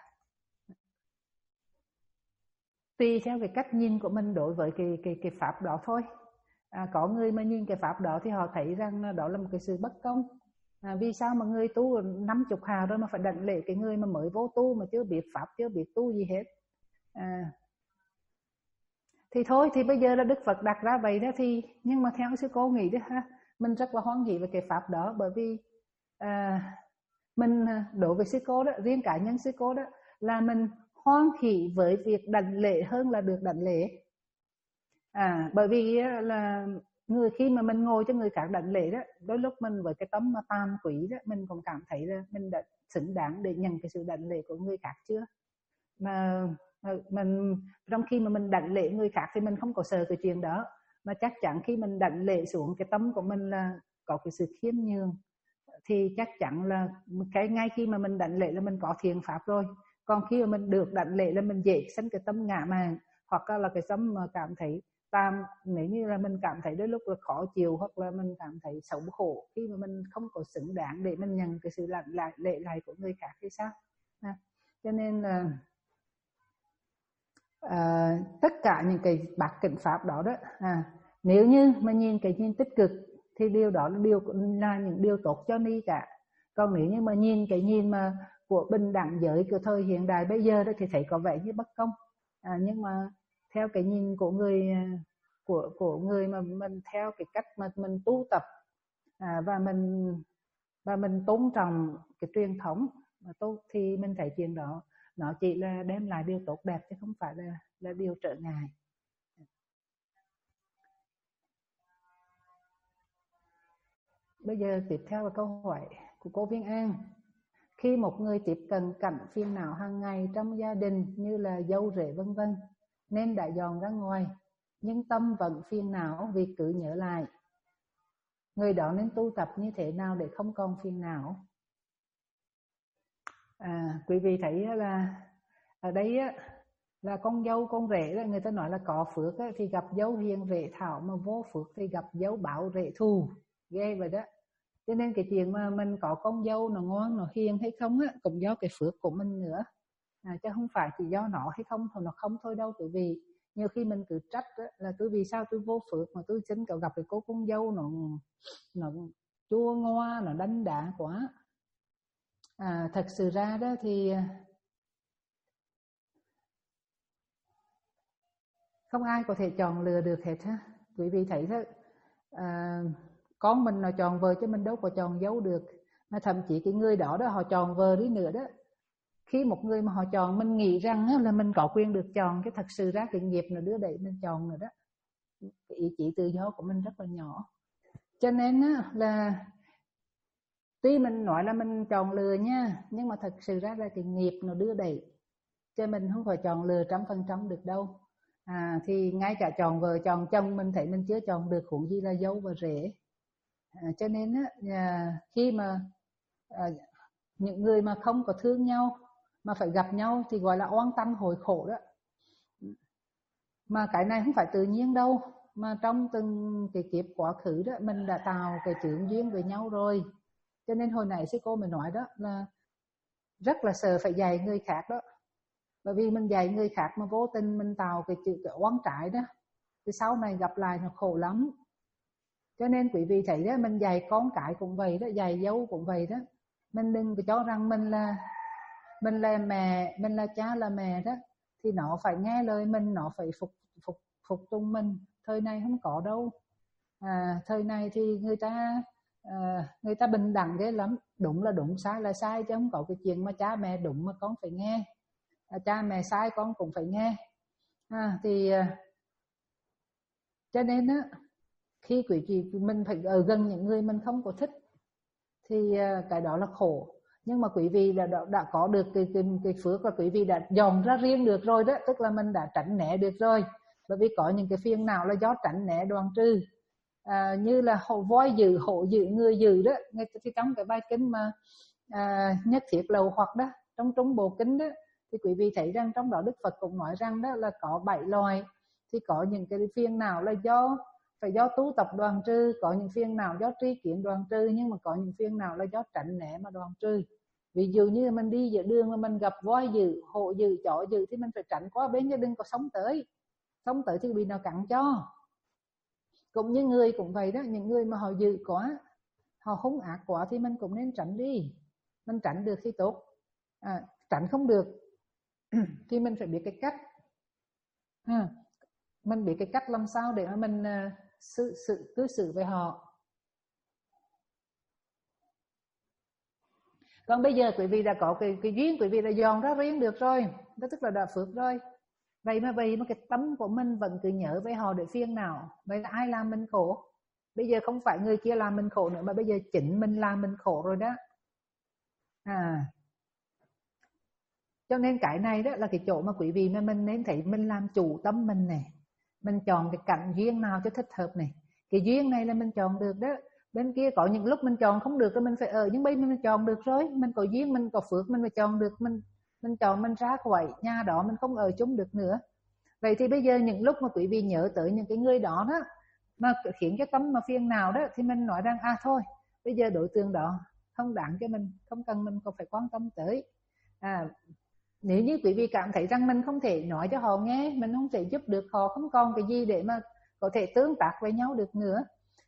Tùy theo cái cách nhìn của mình đối với cái cái cái pháp đó thôi. À, có người mà nhìn cái pháp đó thì họ thấy rằng đó là một cái sự bất công. À, vì sao mà người tu năm chục hà rồi mà phải đảnh lễ cái người mà mới vô tu mà chưa biết pháp, chưa biết tu gì hết. À, thì thôi thì bây giờ là Đức Phật đặt ra vậy đó, thì nhưng mà theo sư cô nghĩ đó ha, mình rất là hoan hỷ về cái pháp đó. Bởi vì à, mình đối với sư cô đó, riêng cá nhân sư cô đó, là mình hoan hỷ với việc đảnh lễ hơn là được đảnh lễ. À, bởi vì là người khi mà mình ngồi cho người khác đảnh lễ đó, đôi lúc mình với cái tấm mà tam quý đó, mình cũng cảm thấy là mình đã xứng đáng để nhận cái sự đảnh lễ của người khác chưa. Mà mình trong khi mà mình đảnh lễ người khác thì mình không có sợ cái chuyện đó, mà chắc chắn khi mình đảnh lễ xuống cái tâm của mình là có cái sự khiêm nhường, thì chắc chắn là cái ngay khi mà mình đảnh lễ là mình có thiện pháp rồi. Còn khi mà mình được đảnh lễ là mình dễ sinh cái tâm ngã mạn, hoặc là cái tâm mà cảm thấy tam, nếu như là mình cảm thấy đôi lúc là khó chịu, hoặc là mình cảm thấy xấu khổ khi mà mình không có xứng đáng để mình nhận cái sự đảnh lại lễ lại của người khác thì sao. À, cho nên là à, tất cả những cái bát chánh pháp đó đó, à, nếu như mà nhìn cái nhìn tích cực thì điều đó là điều là những điều tốt cho ni cả. Còn nếu như mà nhìn cái nhìn mà của bình đẳng giới của thời hiện đại bây giờ đó thì thấy có vẻ như bất công. À, nhưng mà theo cái nhìn của người của của người mà mình theo cái cách mà mình tu tập à, và mình và mình tôn trọng cái truyền thống mà tốt thì mình thấy chuyện đó nó chỉ là đem lại điều tốt đẹp chứ không phải là là điều trở ngại. Bây giờ tiếp theo là câu hỏi của cô Viên An. Khi một người tiếp cận cảnh phiền não hàng ngày trong gia đình như là dâu rể vân vân nên đã dọn ra ngoài, nhưng tâm vẫn phiền não vì cứ nhớ lại, người đó nên tu tập như thế nào để không còn phiền não? À, quý vị thấy là ở đây á, là con dâu con rể là người ta nói là có phước á, thì gặp dâu hiền rể thảo, mà vô phước thì gặp dâu báo rể thù, ghê vậy đó. Cho nên cái chuyện mà mình có con dâu nó ngoan nó hiền hay không á cũng do cái phước của mình nữa, à, chứ không phải chỉ do nó hay không thôi, nó không thôi đâu. Bởi vì nhiều khi mình cứ trách á, là tôi vì sao tôi vô phước mà tôi xin cậu gặp cái cô con dâu nó nó chua ngoa, nó đánh đá quá. À, thật sự ra đó thì không ai có thể chọn lừa được hết ha. Quý vị thấy đó, à, con mình nó chọn vợ chứ mình đâu có chọn dâu được. Mà thậm chí cái người đó đó họ chọn vợ đi nữa đó, khi một người mà họ chọn mình nghĩ rằng là mình có quyền được chọn, cái thật sự ra cái nghiệp nó đưa đẩy mình chọn nữa đó. Cái ý chí tự do của mình rất là nhỏ. Cho nên là tuy mình nói là mình chọn lừa nha, nhưng mà thật sự ra là cái nghiệp nó đưa đẩy, cho mình không phải chọn lừa trăm phần trăm được đâu. À, thì ngay cả chọn vợ chọn chồng mình thấy mình chưa chọn được, huống gì là dâu và rể. À, cho nên á, à, khi mà à, những người mà không có thương nhau mà phải gặp nhau thì gọi là oan tâm hồi khổ đó. Mà cái này không phải tự nhiên đâu, mà trong từng cái kiếp quá khứ đó mình đã tạo cái chướng duyên với nhau rồi. Cho nên hồi nãy sư cô mới nói đó là rất là sợ phải dạy người khác đó. Bởi vì mình dạy người khác mà vô tình mình tạo cái chữ cái oán trái đó, thì sau này gặp lại nó khổ lắm. Cho nên quý vị thấy đó, mình dạy con cái cũng vậy đó, dạy dâu cũng vậy đó. Mình đừng có cho rằng mình là mình là mẹ, mình là cha là mẹ đó thì nó phải nghe lời mình, nó phải phục phục phục tùng mình. Thời này không có đâu. À, thời này thì người ta à, người ta bình đẳng ghê lắm, đúng là đúng, sai là sai, chứ không có cái chuyện mà cha mẹ đúng mà con phải nghe, à, cha mẹ sai con cũng phải nghe. À, thì à, cho nên á, khi quý vị mình phải ở gần những người mình không có thích thì à, cái đó là khổ. Nhưng mà quý vị đã, đã, đã có được cái, cái, cái phước là quý vị đã dọn ra riêng được rồi đó, tức là mình đã tránh né được rồi. Bởi vì có những cái phiền nào là do tránh né đoạn trừ, à, như là hộ voi dữ, hộ dữ, người dữ đó. Thì trong cái bài kinh mà à, nhất thiết lầu hoặc đó, trong trung bộ kinh đó, thì quý vị thấy rằng trong đó Đức Phật cũng nói rằng đó là có bảy loài. Thì có những cái phiền nào là do phải do tu tập đoàn trừ, có những phiền nào do tri kiến đoàn trừ, nhưng mà có những phiền nào là do tránh né mà đoàn trừ. Ví dụ như mình đi giữa đường mà mình gặp voi dữ, hộ dữ, chó dữ thì mình phải tránh qua bên chứ đừng có sống tới. Sống tới thì bị nó cắn cho. Cũng như người cũng vậy đó, những người mà họ dữ quá, họ hung ác quá thì mình cũng nên tránh đi. Mình tránh được thì tốt, à, tránh không được thì mình phải biết cái cách, à, mình biết cái cách làm sao để mà mình uh, sự sự cư xử với họ. Còn bây giờ quý vị đã có cái, cái duyên, quý vị đã dọn ra riêng được rồi, đó tức là đã phước rồi. Vậy mà vậy mà cái tâm của mình vẫn cứ nhớ với họ để phiền nào. Vậy là ai làm mình khổ? Bây giờ không phải người kia làm mình khổ nữa, mà bây giờ chính mình làm mình khổ rồi đó. À, cho nên cái này đó là cái chỗ mà quý vị mà mình nên thấy mình làm chủ tâm mình này. Mình chọn cái cảnh duyên nào cho thích hợp này. Cái duyên này là mình chọn được đó. Bên kia có những lúc mình chọn không được thì mình phải ở, nhưng bây giờ mình chọn được rồi, mình có duyên, mình có phước, mình phải chọn được, mình mình chọn mình ra khỏi nhà đó, mình không ở chung được nữa. Vậy thì bây giờ những lúc mà quý vị nhớ tới những cái người đó đó mà khiến cái tâm mà phiền nào đó, thì mình nói rằng à thôi, bây giờ đối tượng đó không đáng cho mình, không cần mình còn phải quan tâm tới. À, nếu như quý vị cảm thấy rằng mình không thể nói cho họ nghe, mình không thể giúp được họ, không còn cái gì để mà có thể tương tác với nhau được nữa,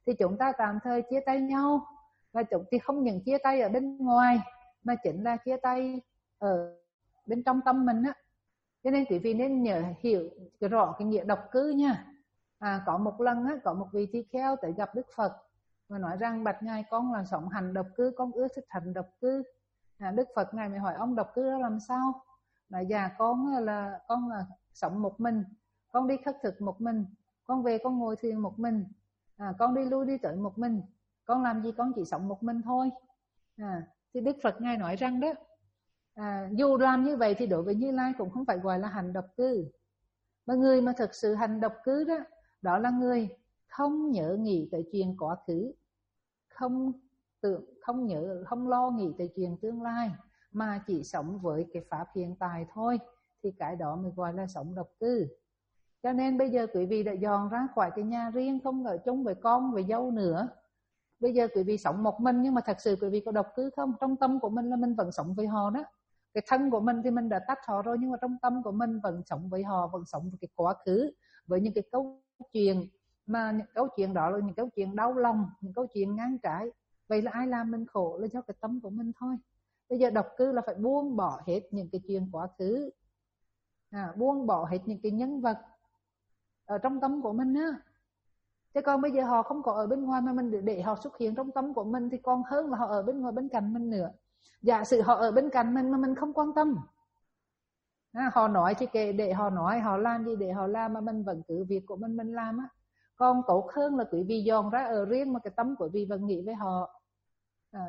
thì chúng ta tạm thời chia tay nhau, và chúng thì không những chia tay ở bên ngoài mà chính là chia tay ở bên trong tâm mình á. Cho nên quý vị nên nhớ hiểu rõ cái nghĩa độc cư nha. À, có một lần á, có một vị tỳ kheo tới gặp Đức Phật và nói rằng: bạch ngài, con là sống hành độc cư, con ưa thích hành độc cư. À, Đức Phật ngài mới hỏi: ông độc cư đó làm sao? Nói: dạ con là con là sống một mình, con đi khất thực một mình, con về con ngồi thiền một mình, à, con đi lui đi tới một mình, con làm gì con chỉ sống một mình thôi. À, thì Đức Phật ngài nói rằng đó, à, dù làm như vậy thì đối với Như Lai cũng không phải gọi là hành độc cư. Mà người mà thực sự hành độc cư đó, đó là người không nhớ nghĩ tới chuyện quá khứ, không tưởng, không nhớ, không lo nghĩ tới chuyện tương lai, mà chỉ sống với cái pháp hiện tại thôi, thì cái đó mới gọi là sống độc cư. Cho nên bây giờ quý vị đã dọn ra khỏi cái nhà riêng, không ở chung với con với dâu nữa. Bây giờ quý vị sống một mình, nhưng mà thật sự quý vị có độc cư không? Trong tâm của mình là mình vẫn sống với họ đó. Cái thân của mình thì mình đã tách họ rồi, nhưng mà trong tâm của mình vẫn sống với họ, vẫn sống với cái quá khứ, với những cái câu chuyện mà những câu chuyện đó là những câu chuyện đau lòng, những câu chuyện ngang trái. Vậy là ai làm mình khổ? Là do cái tâm của mình thôi. Bây giờ độc cư là phải buông bỏ hết những cái chuyện quá khứ, à, buông bỏ hết những cái nhân vật ở trong tâm của mình á. Chứ còn bây giờ họ không có ở bên ngoài mà mình để họ xuất hiện trong tâm của mình thì còn hơn là họ ở bên ngoài bên cạnh mình nữa. Giả sử họ ở bên cạnh mình mà mình không quan tâm, à, họ nói thì kệ, để họ nói, họ làm gì để họ làm, mà mình vẫn cứ việc của mình mình làm á. Còn tốt hơn là quý vị dọn ra ở riêng mà cái tâm của quý vị vẫn nghĩ với họ. À.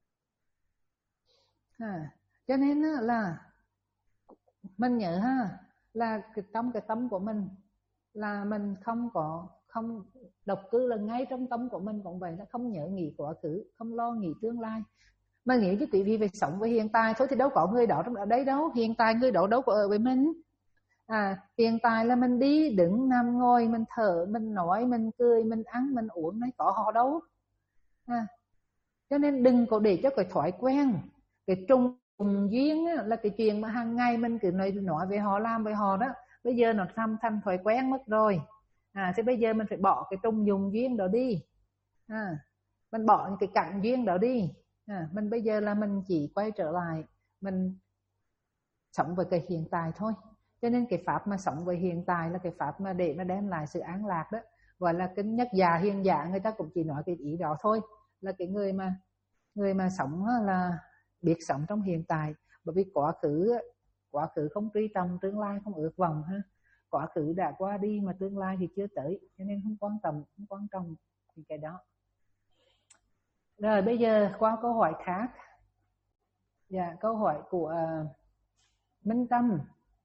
À. Cho nên là mình nhớ ha, là cái tâm cái tâm của mình là mình không có không độc cư, là ngay trong tâm của mình cũng vậy, nó không nhớ nghĩ quá khứ, không lo nghĩ tương lai, mà nghĩ chứ quý vị phải sống với hiện tại thôi. Thì đâu có người đó ở đấy đâu, hiện tại người đó đâu có ở với mình. À, hiện tại là mình đi đứng nằm ngồi, mình thở, mình nói, mình cười, mình ăn, mình uống, đấy có họ đâu. À, cho nên đừng có để cho cái thói quen, cái trùng duyên á, là cái chuyện mà hàng ngày mình cứ nói nói về họ, làm với họ đó, bây giờ nó thành thành thói quen mất rồi. À, thì bây giờ mình phải bỏ cái trùng dùng duyên đó đi. À, mình bỏ những cái cạnh duyên đó đi. À, mình bây giờ là mình chỉ quay trở lại, mình sống với cái hiện tại thôi. Cho nên cái pháp mà sống với hiện tại là cái pháp mà để nó đem lại sự an lạc đó, gọi là cái nhất già hiền giả, người ta cũng chỉ nói cái ý đó thôi, là cái người mà người mà sống là biết sống trong hiện tại. Bởi vì quá khứ quá khứ không truy tầm, tương lai không ước vọng ha. Quá khứ đã qua đi mà tương lai thì chưa tới, cho nên không quan tâm, không quan trọng thì cái đó. Rồi bây giờ qua câu hỏi khác. Dạ, câu hỏi của uh, Minh Tâm: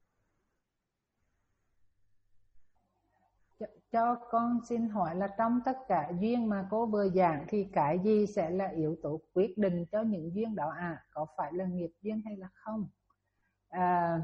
cho, cho con xin hỏi là trong tất cả duyên mà cô vừa giảng thì cái gì sẽ là yếu tố quyết định cho những duyên đó à? Có phải là nghiệp duyên hay là không? À,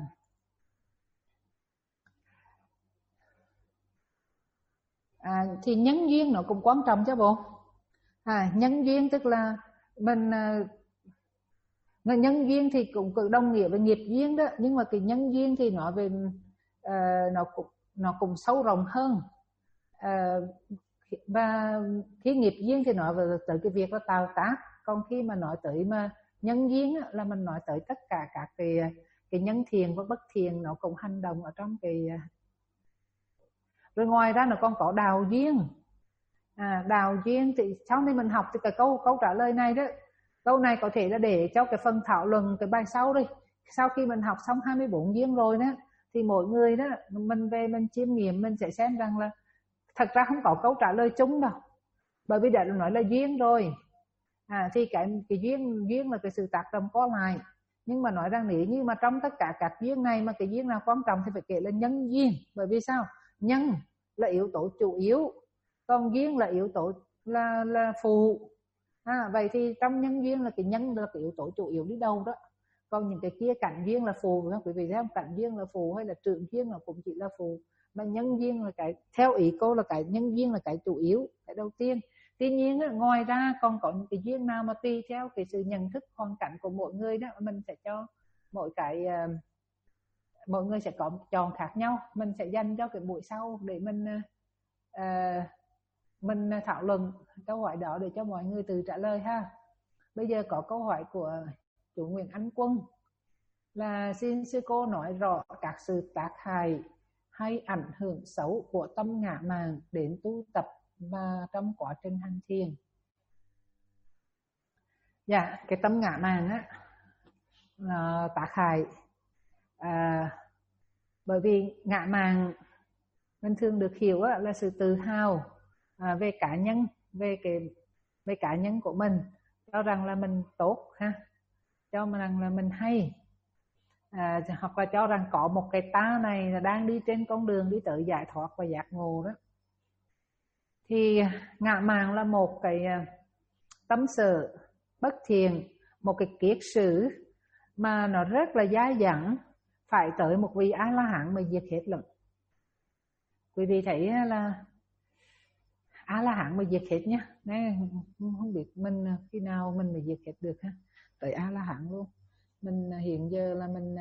à, thì nhân duyên nó cũng quan trọng chứ bộ. À, nhân duyên tức là mình uh, nhân duyên thì cũng đồng nghĩa với nghiệp duyên đó, nhưng mà cái nhân duyên thì nói về uh, nó cũng nó cũng sâu rộng hơn. Uh, và khi nghiệp duyên thì nói về tới cái việc là tạo tác, còn khi mà nói tới mà nhân duyên á, là mình nói tới tất cả các cái cái nhân thiện và bất thiện nó cũng hành động ở trong cái. Rồi ngoài ra nó còn có đào duyên. À, đào duyên thì sau này mình học thì cái câu câu trả lời này đó, câu này có thể là để cho cái phần thảo luận cái bài sau đi. Sau khi mình học xong hai mươi bốn duyên rồi đó, thì mỗi người đó mình về mình chiêm nghiệm, mình sẽ xem rằng là thật ra không có câu trả lời chung đâu, bởi vì đã nói là duyên rồi. À, thì cái cái duyên duyên là cái sự tác động có lại, nhưng mà nói rằng nếu như mà trong tất cả các duyên này mà cái duyên nào quan trọng thì phải kể là nhân duyên. Bởi vì sao? Nhân là yếu tố chủ yếu, còn duyên là yếu tố là là phụ. À, vậy thì trong nhân duyên là cái nhân là cái yếu tố chủ yếu đi đầu đó, còn những cái kia cạnh duyên là phù. Quý vị thấy không? Cạnh duyên là phù hay là trưởng duyên là cũng chỉ là phù, mà nhân duyên là cái, theo ý cô là cái nhân duyên là cái chủ yếu, cái đầu tiên. Tuy nhiên ngoài ra còn có những cái duyên nào mà tùy theo cái sự nhận thức hoàn cảnh của mỗi người đó, mình sẽ cho mỗi cái uh, mọi người sẽ có chọn khác nhau, mình sẽ dành cho cái buổi sau để mình uh, mình thảo luận câu hỏi đó để cho mọi người tự trả lời ha. Bây giờ có câu hỏi của chủ Nguyễn Anh Quân là xin sư cô nói rõ các sự tác hại hay ảnh hưởng xấu của tâm ngã mạn đến tu tập và trong quá trình hành thiền. Dạ, cái tâm ngã mạn á là tác hại à, bởi vì ngã mạn mình thường được hiểu á, là sự tự hào à, về cá nhân, về cái về cá nhân của mình, cho rằng là mình tốt ha, cho rằng là mình hay, à, hoặc là cho rằng có một cái ta này là đang đi trên con đường đi tới giải thoát và giác ngộ đó. Thì ngã mạn là một cái tâm sở bất thiện, một cái kiết sử mà nó rất là dai dẳng, phải tới một vị A La Hán mới diệt hết lận. Quý vị thấy là A La Hán mới diệt hết nhá. Nên không biết mình khi nào mình mới diệt hết được ha. Tới A La Hán luôn. Mình hiện giờ là mình,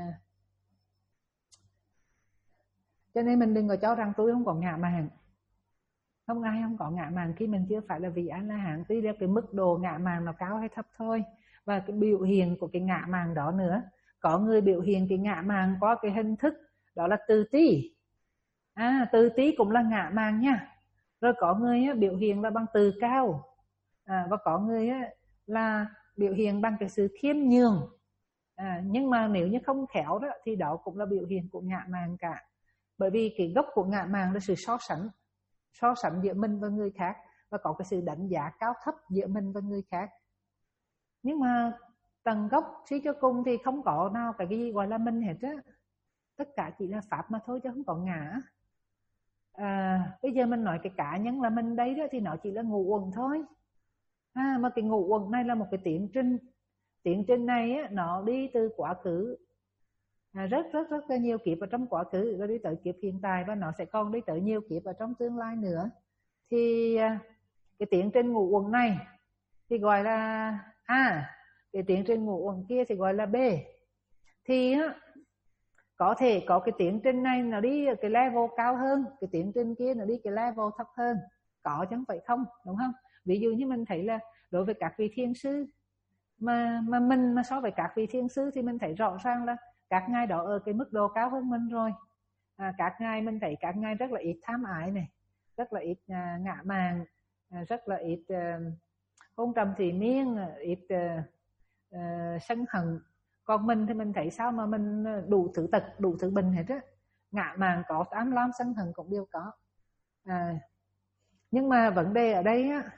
cho nên mình đừng có cho rằng tôi không có ngã mạn. Không ai không có ngã mạn khi mình chưa phải là vị A La Hán. Tuy là cái mức độ ngã mạn nó cao hay thấp thôi, và cái biểu hiện của cái ngã mạn đó nữa. Có người biểu hiện cái ngã mạn qua cái hình thức đó là từ tí. À, từ tí cũng là ngã mạn nha. Rồi có người á, biểu hiện là bằng từ cao, à, và có người á, là biểu hiện bằng cái sự khiêm nhường. À, nhưng mà nếu như không khéo đó thì đó cũng là biểu hiện của ngã mạn cả. Bởi vì cái gốc của ngã mạn là sự so sánh, so sánh giữa mình và người khác, và có cái sự đánh giá cao thấp giữa mình và người khác. Nhưng mà tầng gốc suy cho cùng thì không có nào cái gì gọi là mình hết á. Tất cả chỉ là pháp mà thôi chứ không có ngã. À, bây giờ mình nói cái cá nhân là mình đấy đó thì nó chỉ là ngũ uẩn thôi. À, mà cái ngũ uẩn này là một cái tiến trình. Tiến trình này á, nó đi từ quá khứ à, rất rất rất là nhiều kiếp ở trong quá khứ, rồi đi tới kiếp hiện tại, và nó sẽ còn đi tới nhiều kiếp ở trong tương lai nữa. Thì cái tiến trình ngũ uẩn này thì gọi là A, cái tiến trình ngũ uẩn kia thì gọi là B. Thì á, có thể có cái tiến trình này nó đi cái level cao hơn, cái tiến trình kia nó đi cái level thấp hơn, có chứ không phải không, đúng không? Ví dụ như mình thấy là đối với các vị thiền sư mà mà mình mà so với các vị thiền sư thì mình thấy rõ ràng là các ngài đó ở cái mức độ cao hơn mình rồi. À, các ngài mình thấy các ngài rất là ít tham ái này, rất là ít à, ngã mạn, à, rất là ít à, hôn trầm thủy miên, ít à, à, sân hận. Còn mình thì mình thấy sao mà mình đủ thứ tật, đủ thứ bệnh hết á. Ngã mạn có, ám lam sân hận cũng đều có. À, nhưng mà vấn đề ở đây á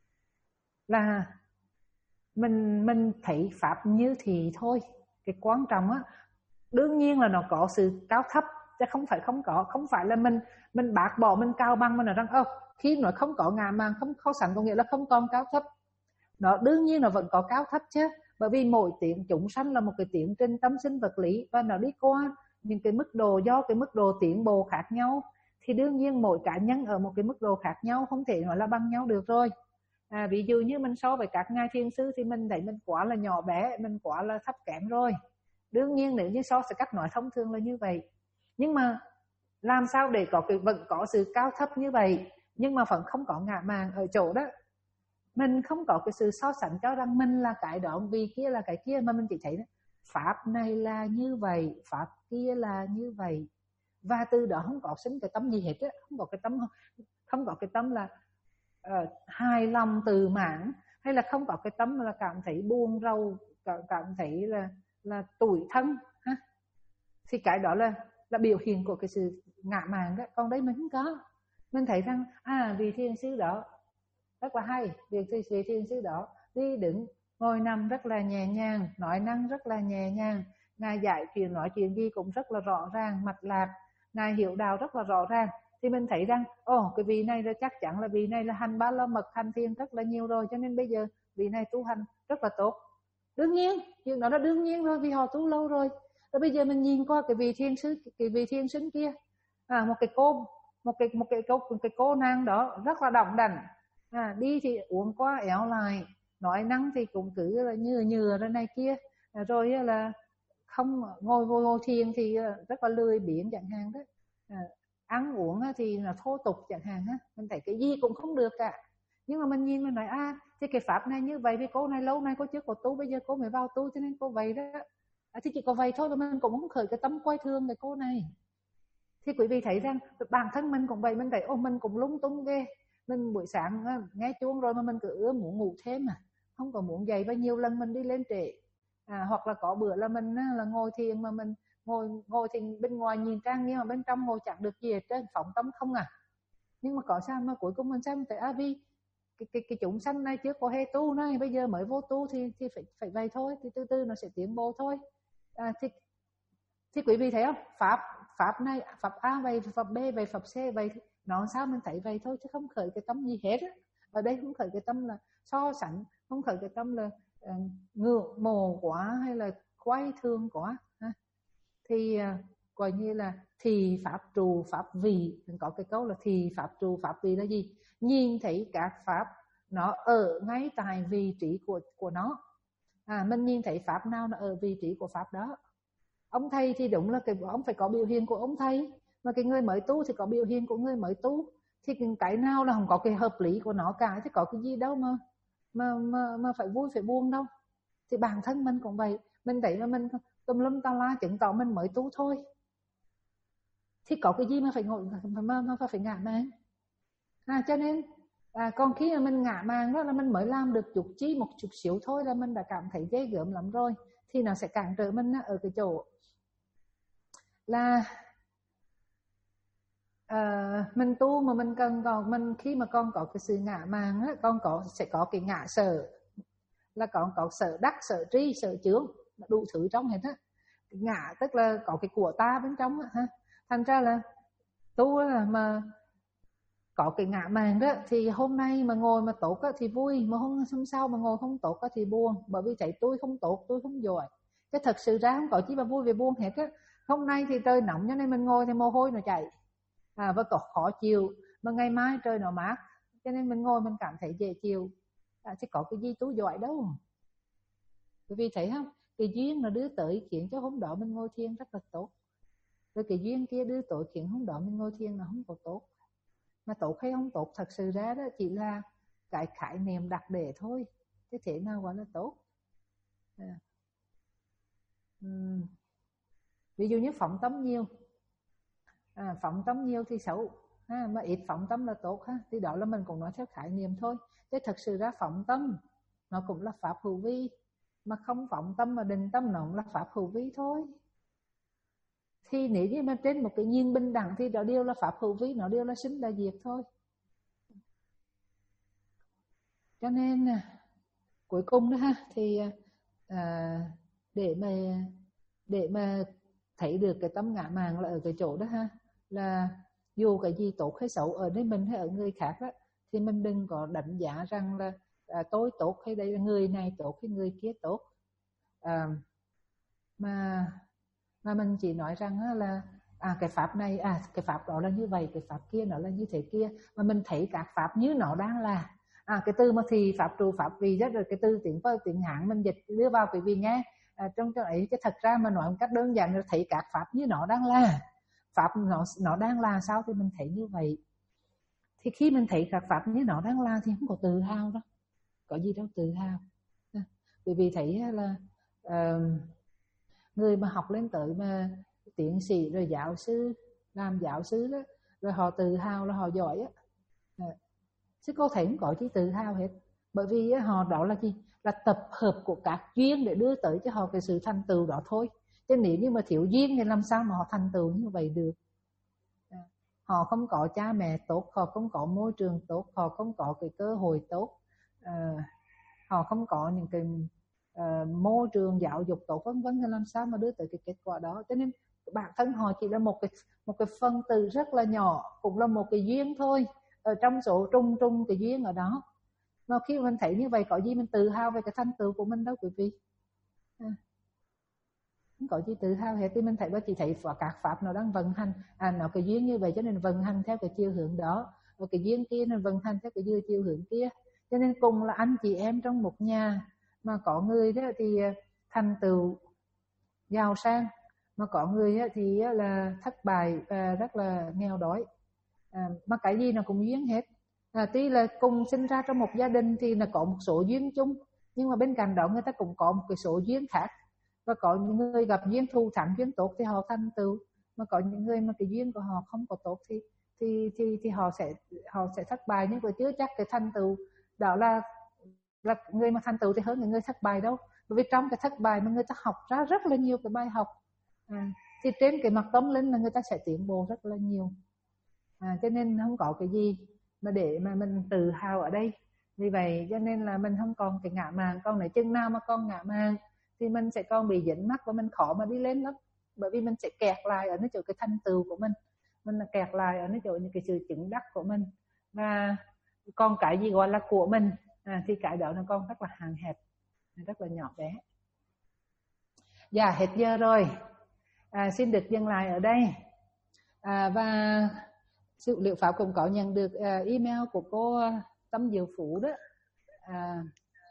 là mình mình thấy pháp như thì thôi. Cái quan trọng á, đương nhiên là nó có sự cao thấp, chứ không phải không có. Không phải là mình mình bác bỏ, mình cao bằng, mình nói rằng ơ khi nó không có ngã mạn, không khó sẵn có nghĩa là không còn cao thấp. Nó đương nhiên nó vẫn có cao thấp chứ. Bởi vì mỗi tiến chúng sanh là một cái tiến trình tâm sinh vật lý, và nó đi qua những cái mức độ, do cái mức độ tiến bộ khác nhau, thì đương nhiên mỗi cá nhân ở một cái mức độ khác nhau, không thể nói là bằng nhau được rồi. À, ví dụ như mình so với các ngài thiền sư thì mình thấy mình quá là nhỏ bé, mình quá là thấp kém rồi. Đương nhiên nếu như so sẽ cách nói thông thường là như vậy. Nhưng mà làm sao để có cái vẫn có sự cao thấp như vậy, nhưng mà vẫn không có ngã mạn ở chỗ đó. Mình không có cái sự so sánh cho rằng mình là cái đó, vì kia là cái kia, mà mình chỉ thấy đó, pháp này là như vậy, pháp kia là như vậy, và từ đó không có sinh cái tâm gì hết á, không có cái tâm, không có cái tâm là uh, hài lòng từ mãn, hay là không có cái tâm là cảm thấy buồn rầu, cảm thấy là là tủi thân ha. Thì cái đó là là biểu hiện của cái sự ngã mạn đó. Còn đấy mình không có. Mình thấy rằng à, vị thiền sư đó rất là hay, việc thì vị thiền sư đó đi đứng ngồi nằm rất là nhẹ nhàng, nói năng rất là nhẹ nhàng, ngài dạy chuyện nói chuyện gì cũng rất là rõ ràng, mạch lạc, ngài hiểu đạo rất là rõ ràng. Thì mình thấy rằng ồ, cái vị này là chắc chắn là vị này là hành ba la mật, hành thiền rất là nhiều rồi, cho nên bây giờ vị này tu hành rất là tốt. Đương nhiên chuyện đó là đương nhiên rồi, vì họ tu lâu rồi. Rồi bây giờ mình nhìn qua cái vị thiền sư, cái vị thiền sinh kia, à, một cái cô một cái một cái cô một cái cô nàng đó rất là động đảnh, à, đi thì uống qua éo lại, nói năng thì cũng cứ là nhừa nhừa rồi này kia, à, rồi là không ngồi ngồi ngồi thiền thì rất là lười biếng chẳng hạn đó, à, ăn uống thì là thô tục chẳng hạn á, mình thấy cái gì cũng không được cả. Nhưng mà mình nhìn mình nói à thì cái pháp này như vậy vì cô này lâu nay cô chưa có tu, bây giờ cô mới vào tu cho nên cô vậy đó. À, thì chỉ có vậy thôi mà mình cũng không khởi cái tâm coi thường cái cô này. Thì quý vị thấy rằng bản thân mình cũng vậy, mình thấy ô mình cũng lung tung ghê. Mình buổi sáng nghe chuông rồi mà mình cứ ưa muốn ngủ thêm mà không có muốn dậy, và nhiều lần mình đi lên trễ. À, hoặc là có bữa là mình là ngồi thiền mà mình ngồi ngồi thì bên ngoài nhìn trang nghiêm mà bên trong ngồi chẳng được gì hết trơn, phóng tâm không à. Nhưng mà có sao mà cuối cùng mình xem thấy à vì cái cái cái chúng sanh này chưa có hề tu này, bây giờ mới vô tu thì thì phải phải vậy thôi, thì từ từ nó sẽ tiến bộ thôi. À, thì thì quý vị thấy không, pháp pháp này pháp A vậy, pháp B vậy, pháp C vậy, nó sao mình thấy vậy thôi chứ không khởi cái tâm gì hết á. Ở đây không khởi cái tâm là so sánh, không khởi cái tâm là uh, ngưỡng mộ quá hay là quay thương quá ha. Thì uh, coi như là thì pháp trụ pháp vị, có cái câu là thì pháp trụ pháp vị là gì? Nhìn thấy các pháp nó ở ngay tại vị trí của của nó. À, mình nhìn thấy pháp nào nó ở vị trí của pháp đó. Ông thầy thì đúng là cái ông phải có biểu hiện của ông thầy, mà cái người mới tu thì có biểu hiện của người mới tu. Thì cái nào là không có cái hợp lý của nó cả, chứ có cái gì đâu mà mà mà, mà phải vui phải buồn đâu. Thì bản thân mình cũng vậy, mình thấy là mình tùm lum tà la chứng tỏ mình mới tu thôi. Thì có cái gì mà phải ngồi mà, mà phải ngã màng. À, cho nên à, còn khi mà mình ngã màng đó là mình mới làm được chút chi một chút xíu thôi là mình đã cảm thấy ghê gớm lắm rồi. Thì nó sẽ cản trở mình ở cái chỗ là uh, mình tu mà mình cần còn mình khi mà con có cái sự ngã màng á, con có sẽ có cái ngã sợ, là con có sợ đắc, sợ tri, sợ chướng, đủ thứ trong hết á. Ngã tức là có cái của ta bên trong á ha. Thành ra là tu là mà có cái ngã màng đó thì hôm nay mà ngồi mà tốt á thì vui, mà hôm hôm sau mà ngồi không tốt á thì buồn, bởi vì thấy tôi không tốt, tôi không giỏi. Cái thật sự ra không có chỉ mà vui về buồn hết á. Hôm nay thì trời nóng cho nên mình ngồi thì mồ hôi nó chảy, à, và có khó chịu, mà ngày mai trời nó mát cho nên mình ngồi mình cảm thấy dễ chịu. À, chứ có cái gì tôi giỏi đâu. Bởi vì thấy không, cái duyên nó đưa tới khiến cho hôm đó mình ngồi thiền rất là tốt, rồi cái duyên kia đưa tới khiến hôm đó mình ngồi thiền nó không có tốt. Mà tốt hay không tốt thật sự ra đó chỉ là cái khái niệm đặc để thôi, chứ thế nào gọi là tốt. À. Uhm. Ví dụ như phóng tâm nhiều, à, phóng tâm nhiều thì xấu ha, mà ít phóng tâm là tốt ha. Thì đó là mình cũng nói theo khái niệm thôi, chứ thật sự ra phóng tâm nó cũng là pháp hữu vi, mà không phóng tâm mà định tâm nó cũng là pháp hữu vi thôi. Thì nếu như mà trên một cái nhìn bình đẳng thì đó đều là pháp hữu vi, nó đều là sinh là diệt thôi. Cho nên cuối cùng đó ha, thì à, để mà để mà thấy được cái tâm ngã màng là ở cái chỗ đó ha, là dù cái gì tốt hay xấu ở nơi mình hay ở người khác đó, thì mình đừng có đánh giá rằng là à, tôi tốt hay đây là người này tốt hay người kia tốt, à, mà mà mình chỉ nói rằng là à cái pháp này, à cái pháp đó là như vậy, cái pháp kia nó là như thế kia, mà mình thấy các pháp như nó đang là. À, cái từ mà thì pháp trụ pháp vị rất rồi, cái từ tiếng tiếng Hán mình dịch đưa vào quý vị nghe, à, trong trong ấy, cái thật ra mà nói một cách đơn giản là thấy các pháp như nó đang là. Pháp nó nó đang là sao thì mình thấy như vậy. Thì khi mình thấy các pháp như nó đang là thì không có tự hào đâu, có gì đâu tự hào. À, bởi vì thấy là uh, người mà học lên tới mà tiến sĩ rồi giáo sư, làm giáo sư đó, rồi họ tự hào là họ giỏi á. À, chứ cô thấy không có gì tự hào hết, bởi vì họ đó là gì, là tập hợp của các duyên để đưa tới cho họ cái sự thành tựu đó thôi. Chứ nếu như mà thiếu duyên thì làm sao mà họ thành tựu như vậy được. À, họ không có cha mẹ tốt, họ không có môi trường tốt, họ không có cái cơ hội tốt, à, họ không có những cái uh, môi trường giáo dục tốt vân vân, thì làm sao mà đưa tới cái kết quả đó. Cho nên bản thân họ chỉ là một cái một cái phần từ rất là nhỏ, cũng là một cái duyên thôi, ở trong số trung trung cái duyên ở đó. Mà khi mình thấy như vậy có gì mình tự hào về cái thành tựu của mình đâu quý vị. À, không có gì tự hào hết. Thì mình thấy và chỉ thấy các pháp nó đang vận hành, à nó cái duyên như vậy cho nên vận hành theo cái chiều hướng đó, và cái duyên kia nó vận hành theo cái chiều hướng kia. Cho nên cùng là anh chị em trong một nhà, mà có người đó thì thành tựu giàu sang, mà có người thì là thất bại và rất là nghèo đói. À, mà cái gì nó cũng duyên hết. À, tuy là cùng sinh ra trong một gia đình thì là có một số duyên chung, nhưng mà bên cạnh đó người ta cũng có một cái số duyên khác. Và có những người gặp duyên thù thắng duyên tốt thì họ thành tựu, mà có những người mà cái duyên của họ không có tốt thì thì thì thì họ sẽ họ sẽ thất bại. Nhưng mà chưa chắc cái thành tựu đó là là người mà thành tựu thì hơn những người thất bại đâu. Bởi vì trong cái thất bại mà người ta học ra rất là nhiều cái bài học. À, thì trên cái mặt tâm linh là người ta sẽ tiến bộ rất là nhiều. À, cho nên không có cái gì mà để mà mình tự hào ở đây. Vì vậy cho nên là mình không còn cái ngã mạn. Còn nếu chừng nào mà con ngã mạn thì mình sẽ còn bị dính mắc và mình khó mà đi lên lắm. Bởi vì mình sẽ kẹt lại ở nơi chỗ cái thành tựu của mình, mình là kẹt lại ở nơi chỗ những cái sự chứng đắc của mình. Và còn cái gì gọi là của mình, à, thì cái đó nó còn rất là hạn hẹp, rất là nhỏ bé. Dạ hết giờ rồi, à, xin được dừng lại ở đây. À, và sự liệu pháp cũng có nhận được uh, email của cô Tâm Diệu Phú đó, à,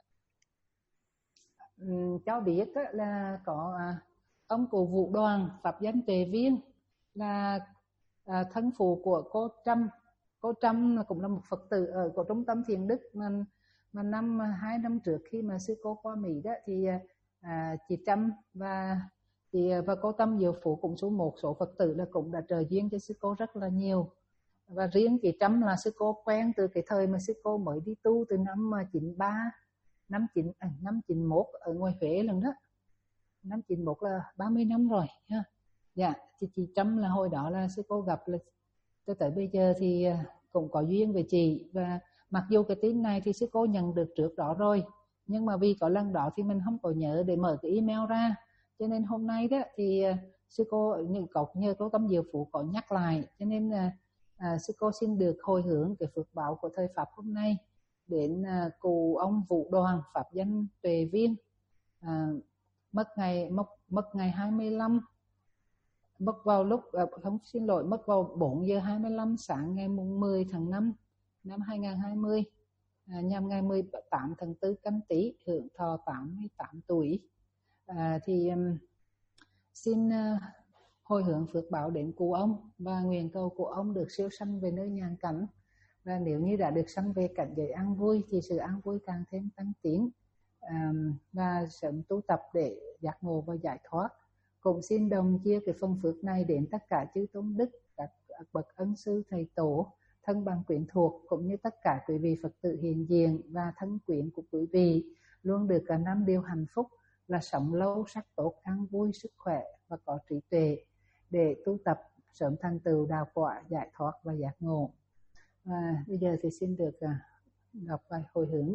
um, cho biết đó là có uh, ông cụ Vũ Đoàn pháp danh Tuệ Viên là uh, thân phụ của cô Trâm. Cô Trâm là cũng là một Phật tử ở của Trung tâm Thiền Đức, mà, mà năm hai năm trước khi mà sư cô qua Mỹ đó thì uh, chị Trâm và chị và cô Tâm Diệu Phú cũng số một số Phật tử là cũng đã trợ duyên cho sư cô rất là nhiều. Và riêng chị Trâm là sư cô quen từ cái thời mà sư cô mới đi tu từ năm chín ba, năm chín à, năm chín mốt ở ngoài Huế lần đó. Năm chín mốt là ba mươi năm rồi ha. Dạ, chị, chị Trâm là hồi đó là sư cô gặp là cho tới bây giờ thì cũng có duyên với chị. Và mặc dù cái tin này thì sư cô nhận được trước đó rồi, nhưng mà vì có lần đó thì mình không có nhớ để mở cái email ra, cho nên hôm nay đó thì sư cô những cọc nhờ cô Tâm Diệu Phú có nhắc lại, cho nên là à, sư cô xin được hồi hướng cái phước báo của thời Pháp hôm nay đến à, cụ ông Vũ Đoàn pháp danh Tuệ Viên, à, mất ngày mất, mất ngày hai mươi lăm, mất vào lúc à, không xin lỗi mất vào bốn giờ hai mươi lăm sáng ngày mười tháng năm năm hai nghìn không trăm hai mươi, à, nhằm ngày mười tám tháng tư Canh Tý, hưởng thọ tám mươi tám tuổi. À, thì um, xin uh, hồi hướng phước báo đến cụ ông và nguyện cầu cụ ông được siêu sanh về nơi nhàn cảnh. Và nếu như đã được sanh về cảnh giới an vui thì sự an vui càng thêm tăng tiến, um, và sớm tu tập để giác ngộ và giải thoát. Cũng xin đồng chia cái phần phước này đến tất cả chư tôn đức, các bậc ân sư thầy tổ, thân bằng quyến thuộc, cũng như tất cả quý vị Phật tử hiện diện và thân quyến của quý vị luôn được cả năm điều hạnh phúc, là sống lâu sắc tốt, an vui, sức khỏe và có trí tuệ để tu tập sớm thành tựu đạo quả, giải thoát và giác ngộ. Và bây giờ thì xin được đọc bài hồi hướng.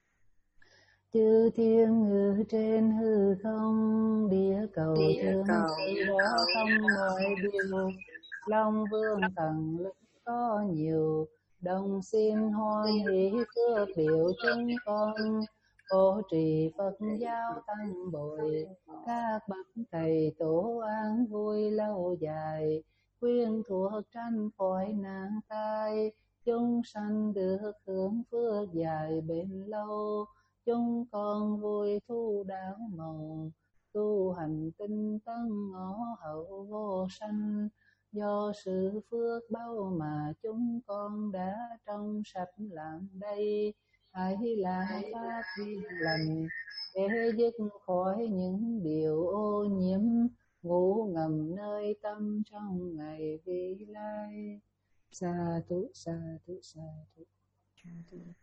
Chư thiên ngự trên hư không, địa cầu thương sự rõ không mọi điều, Long vương tầng lực có nhiều, đồng xin hoan hỷ phước biểu chúng con, hộ trì Phật giáo tăng bội, các bậc thầy tổ an vui lâu dài, khuyên thuộc tranh khỏi nạn tai, chúng sanh được hưởng phước dài bền lâu. Chúng con vui thu đạo mộng, tu hành tinh tấn ngõ hậu vô sanh, do sự phước báu mà chúng con đã trong sạch làm đây. Hãy làm pháp duyên lành để dứt khỏi những điều ô nhiễm, ngủ ngầm nơi tâm trong ngày vị lai. Sa thú, sa thú, sa thú.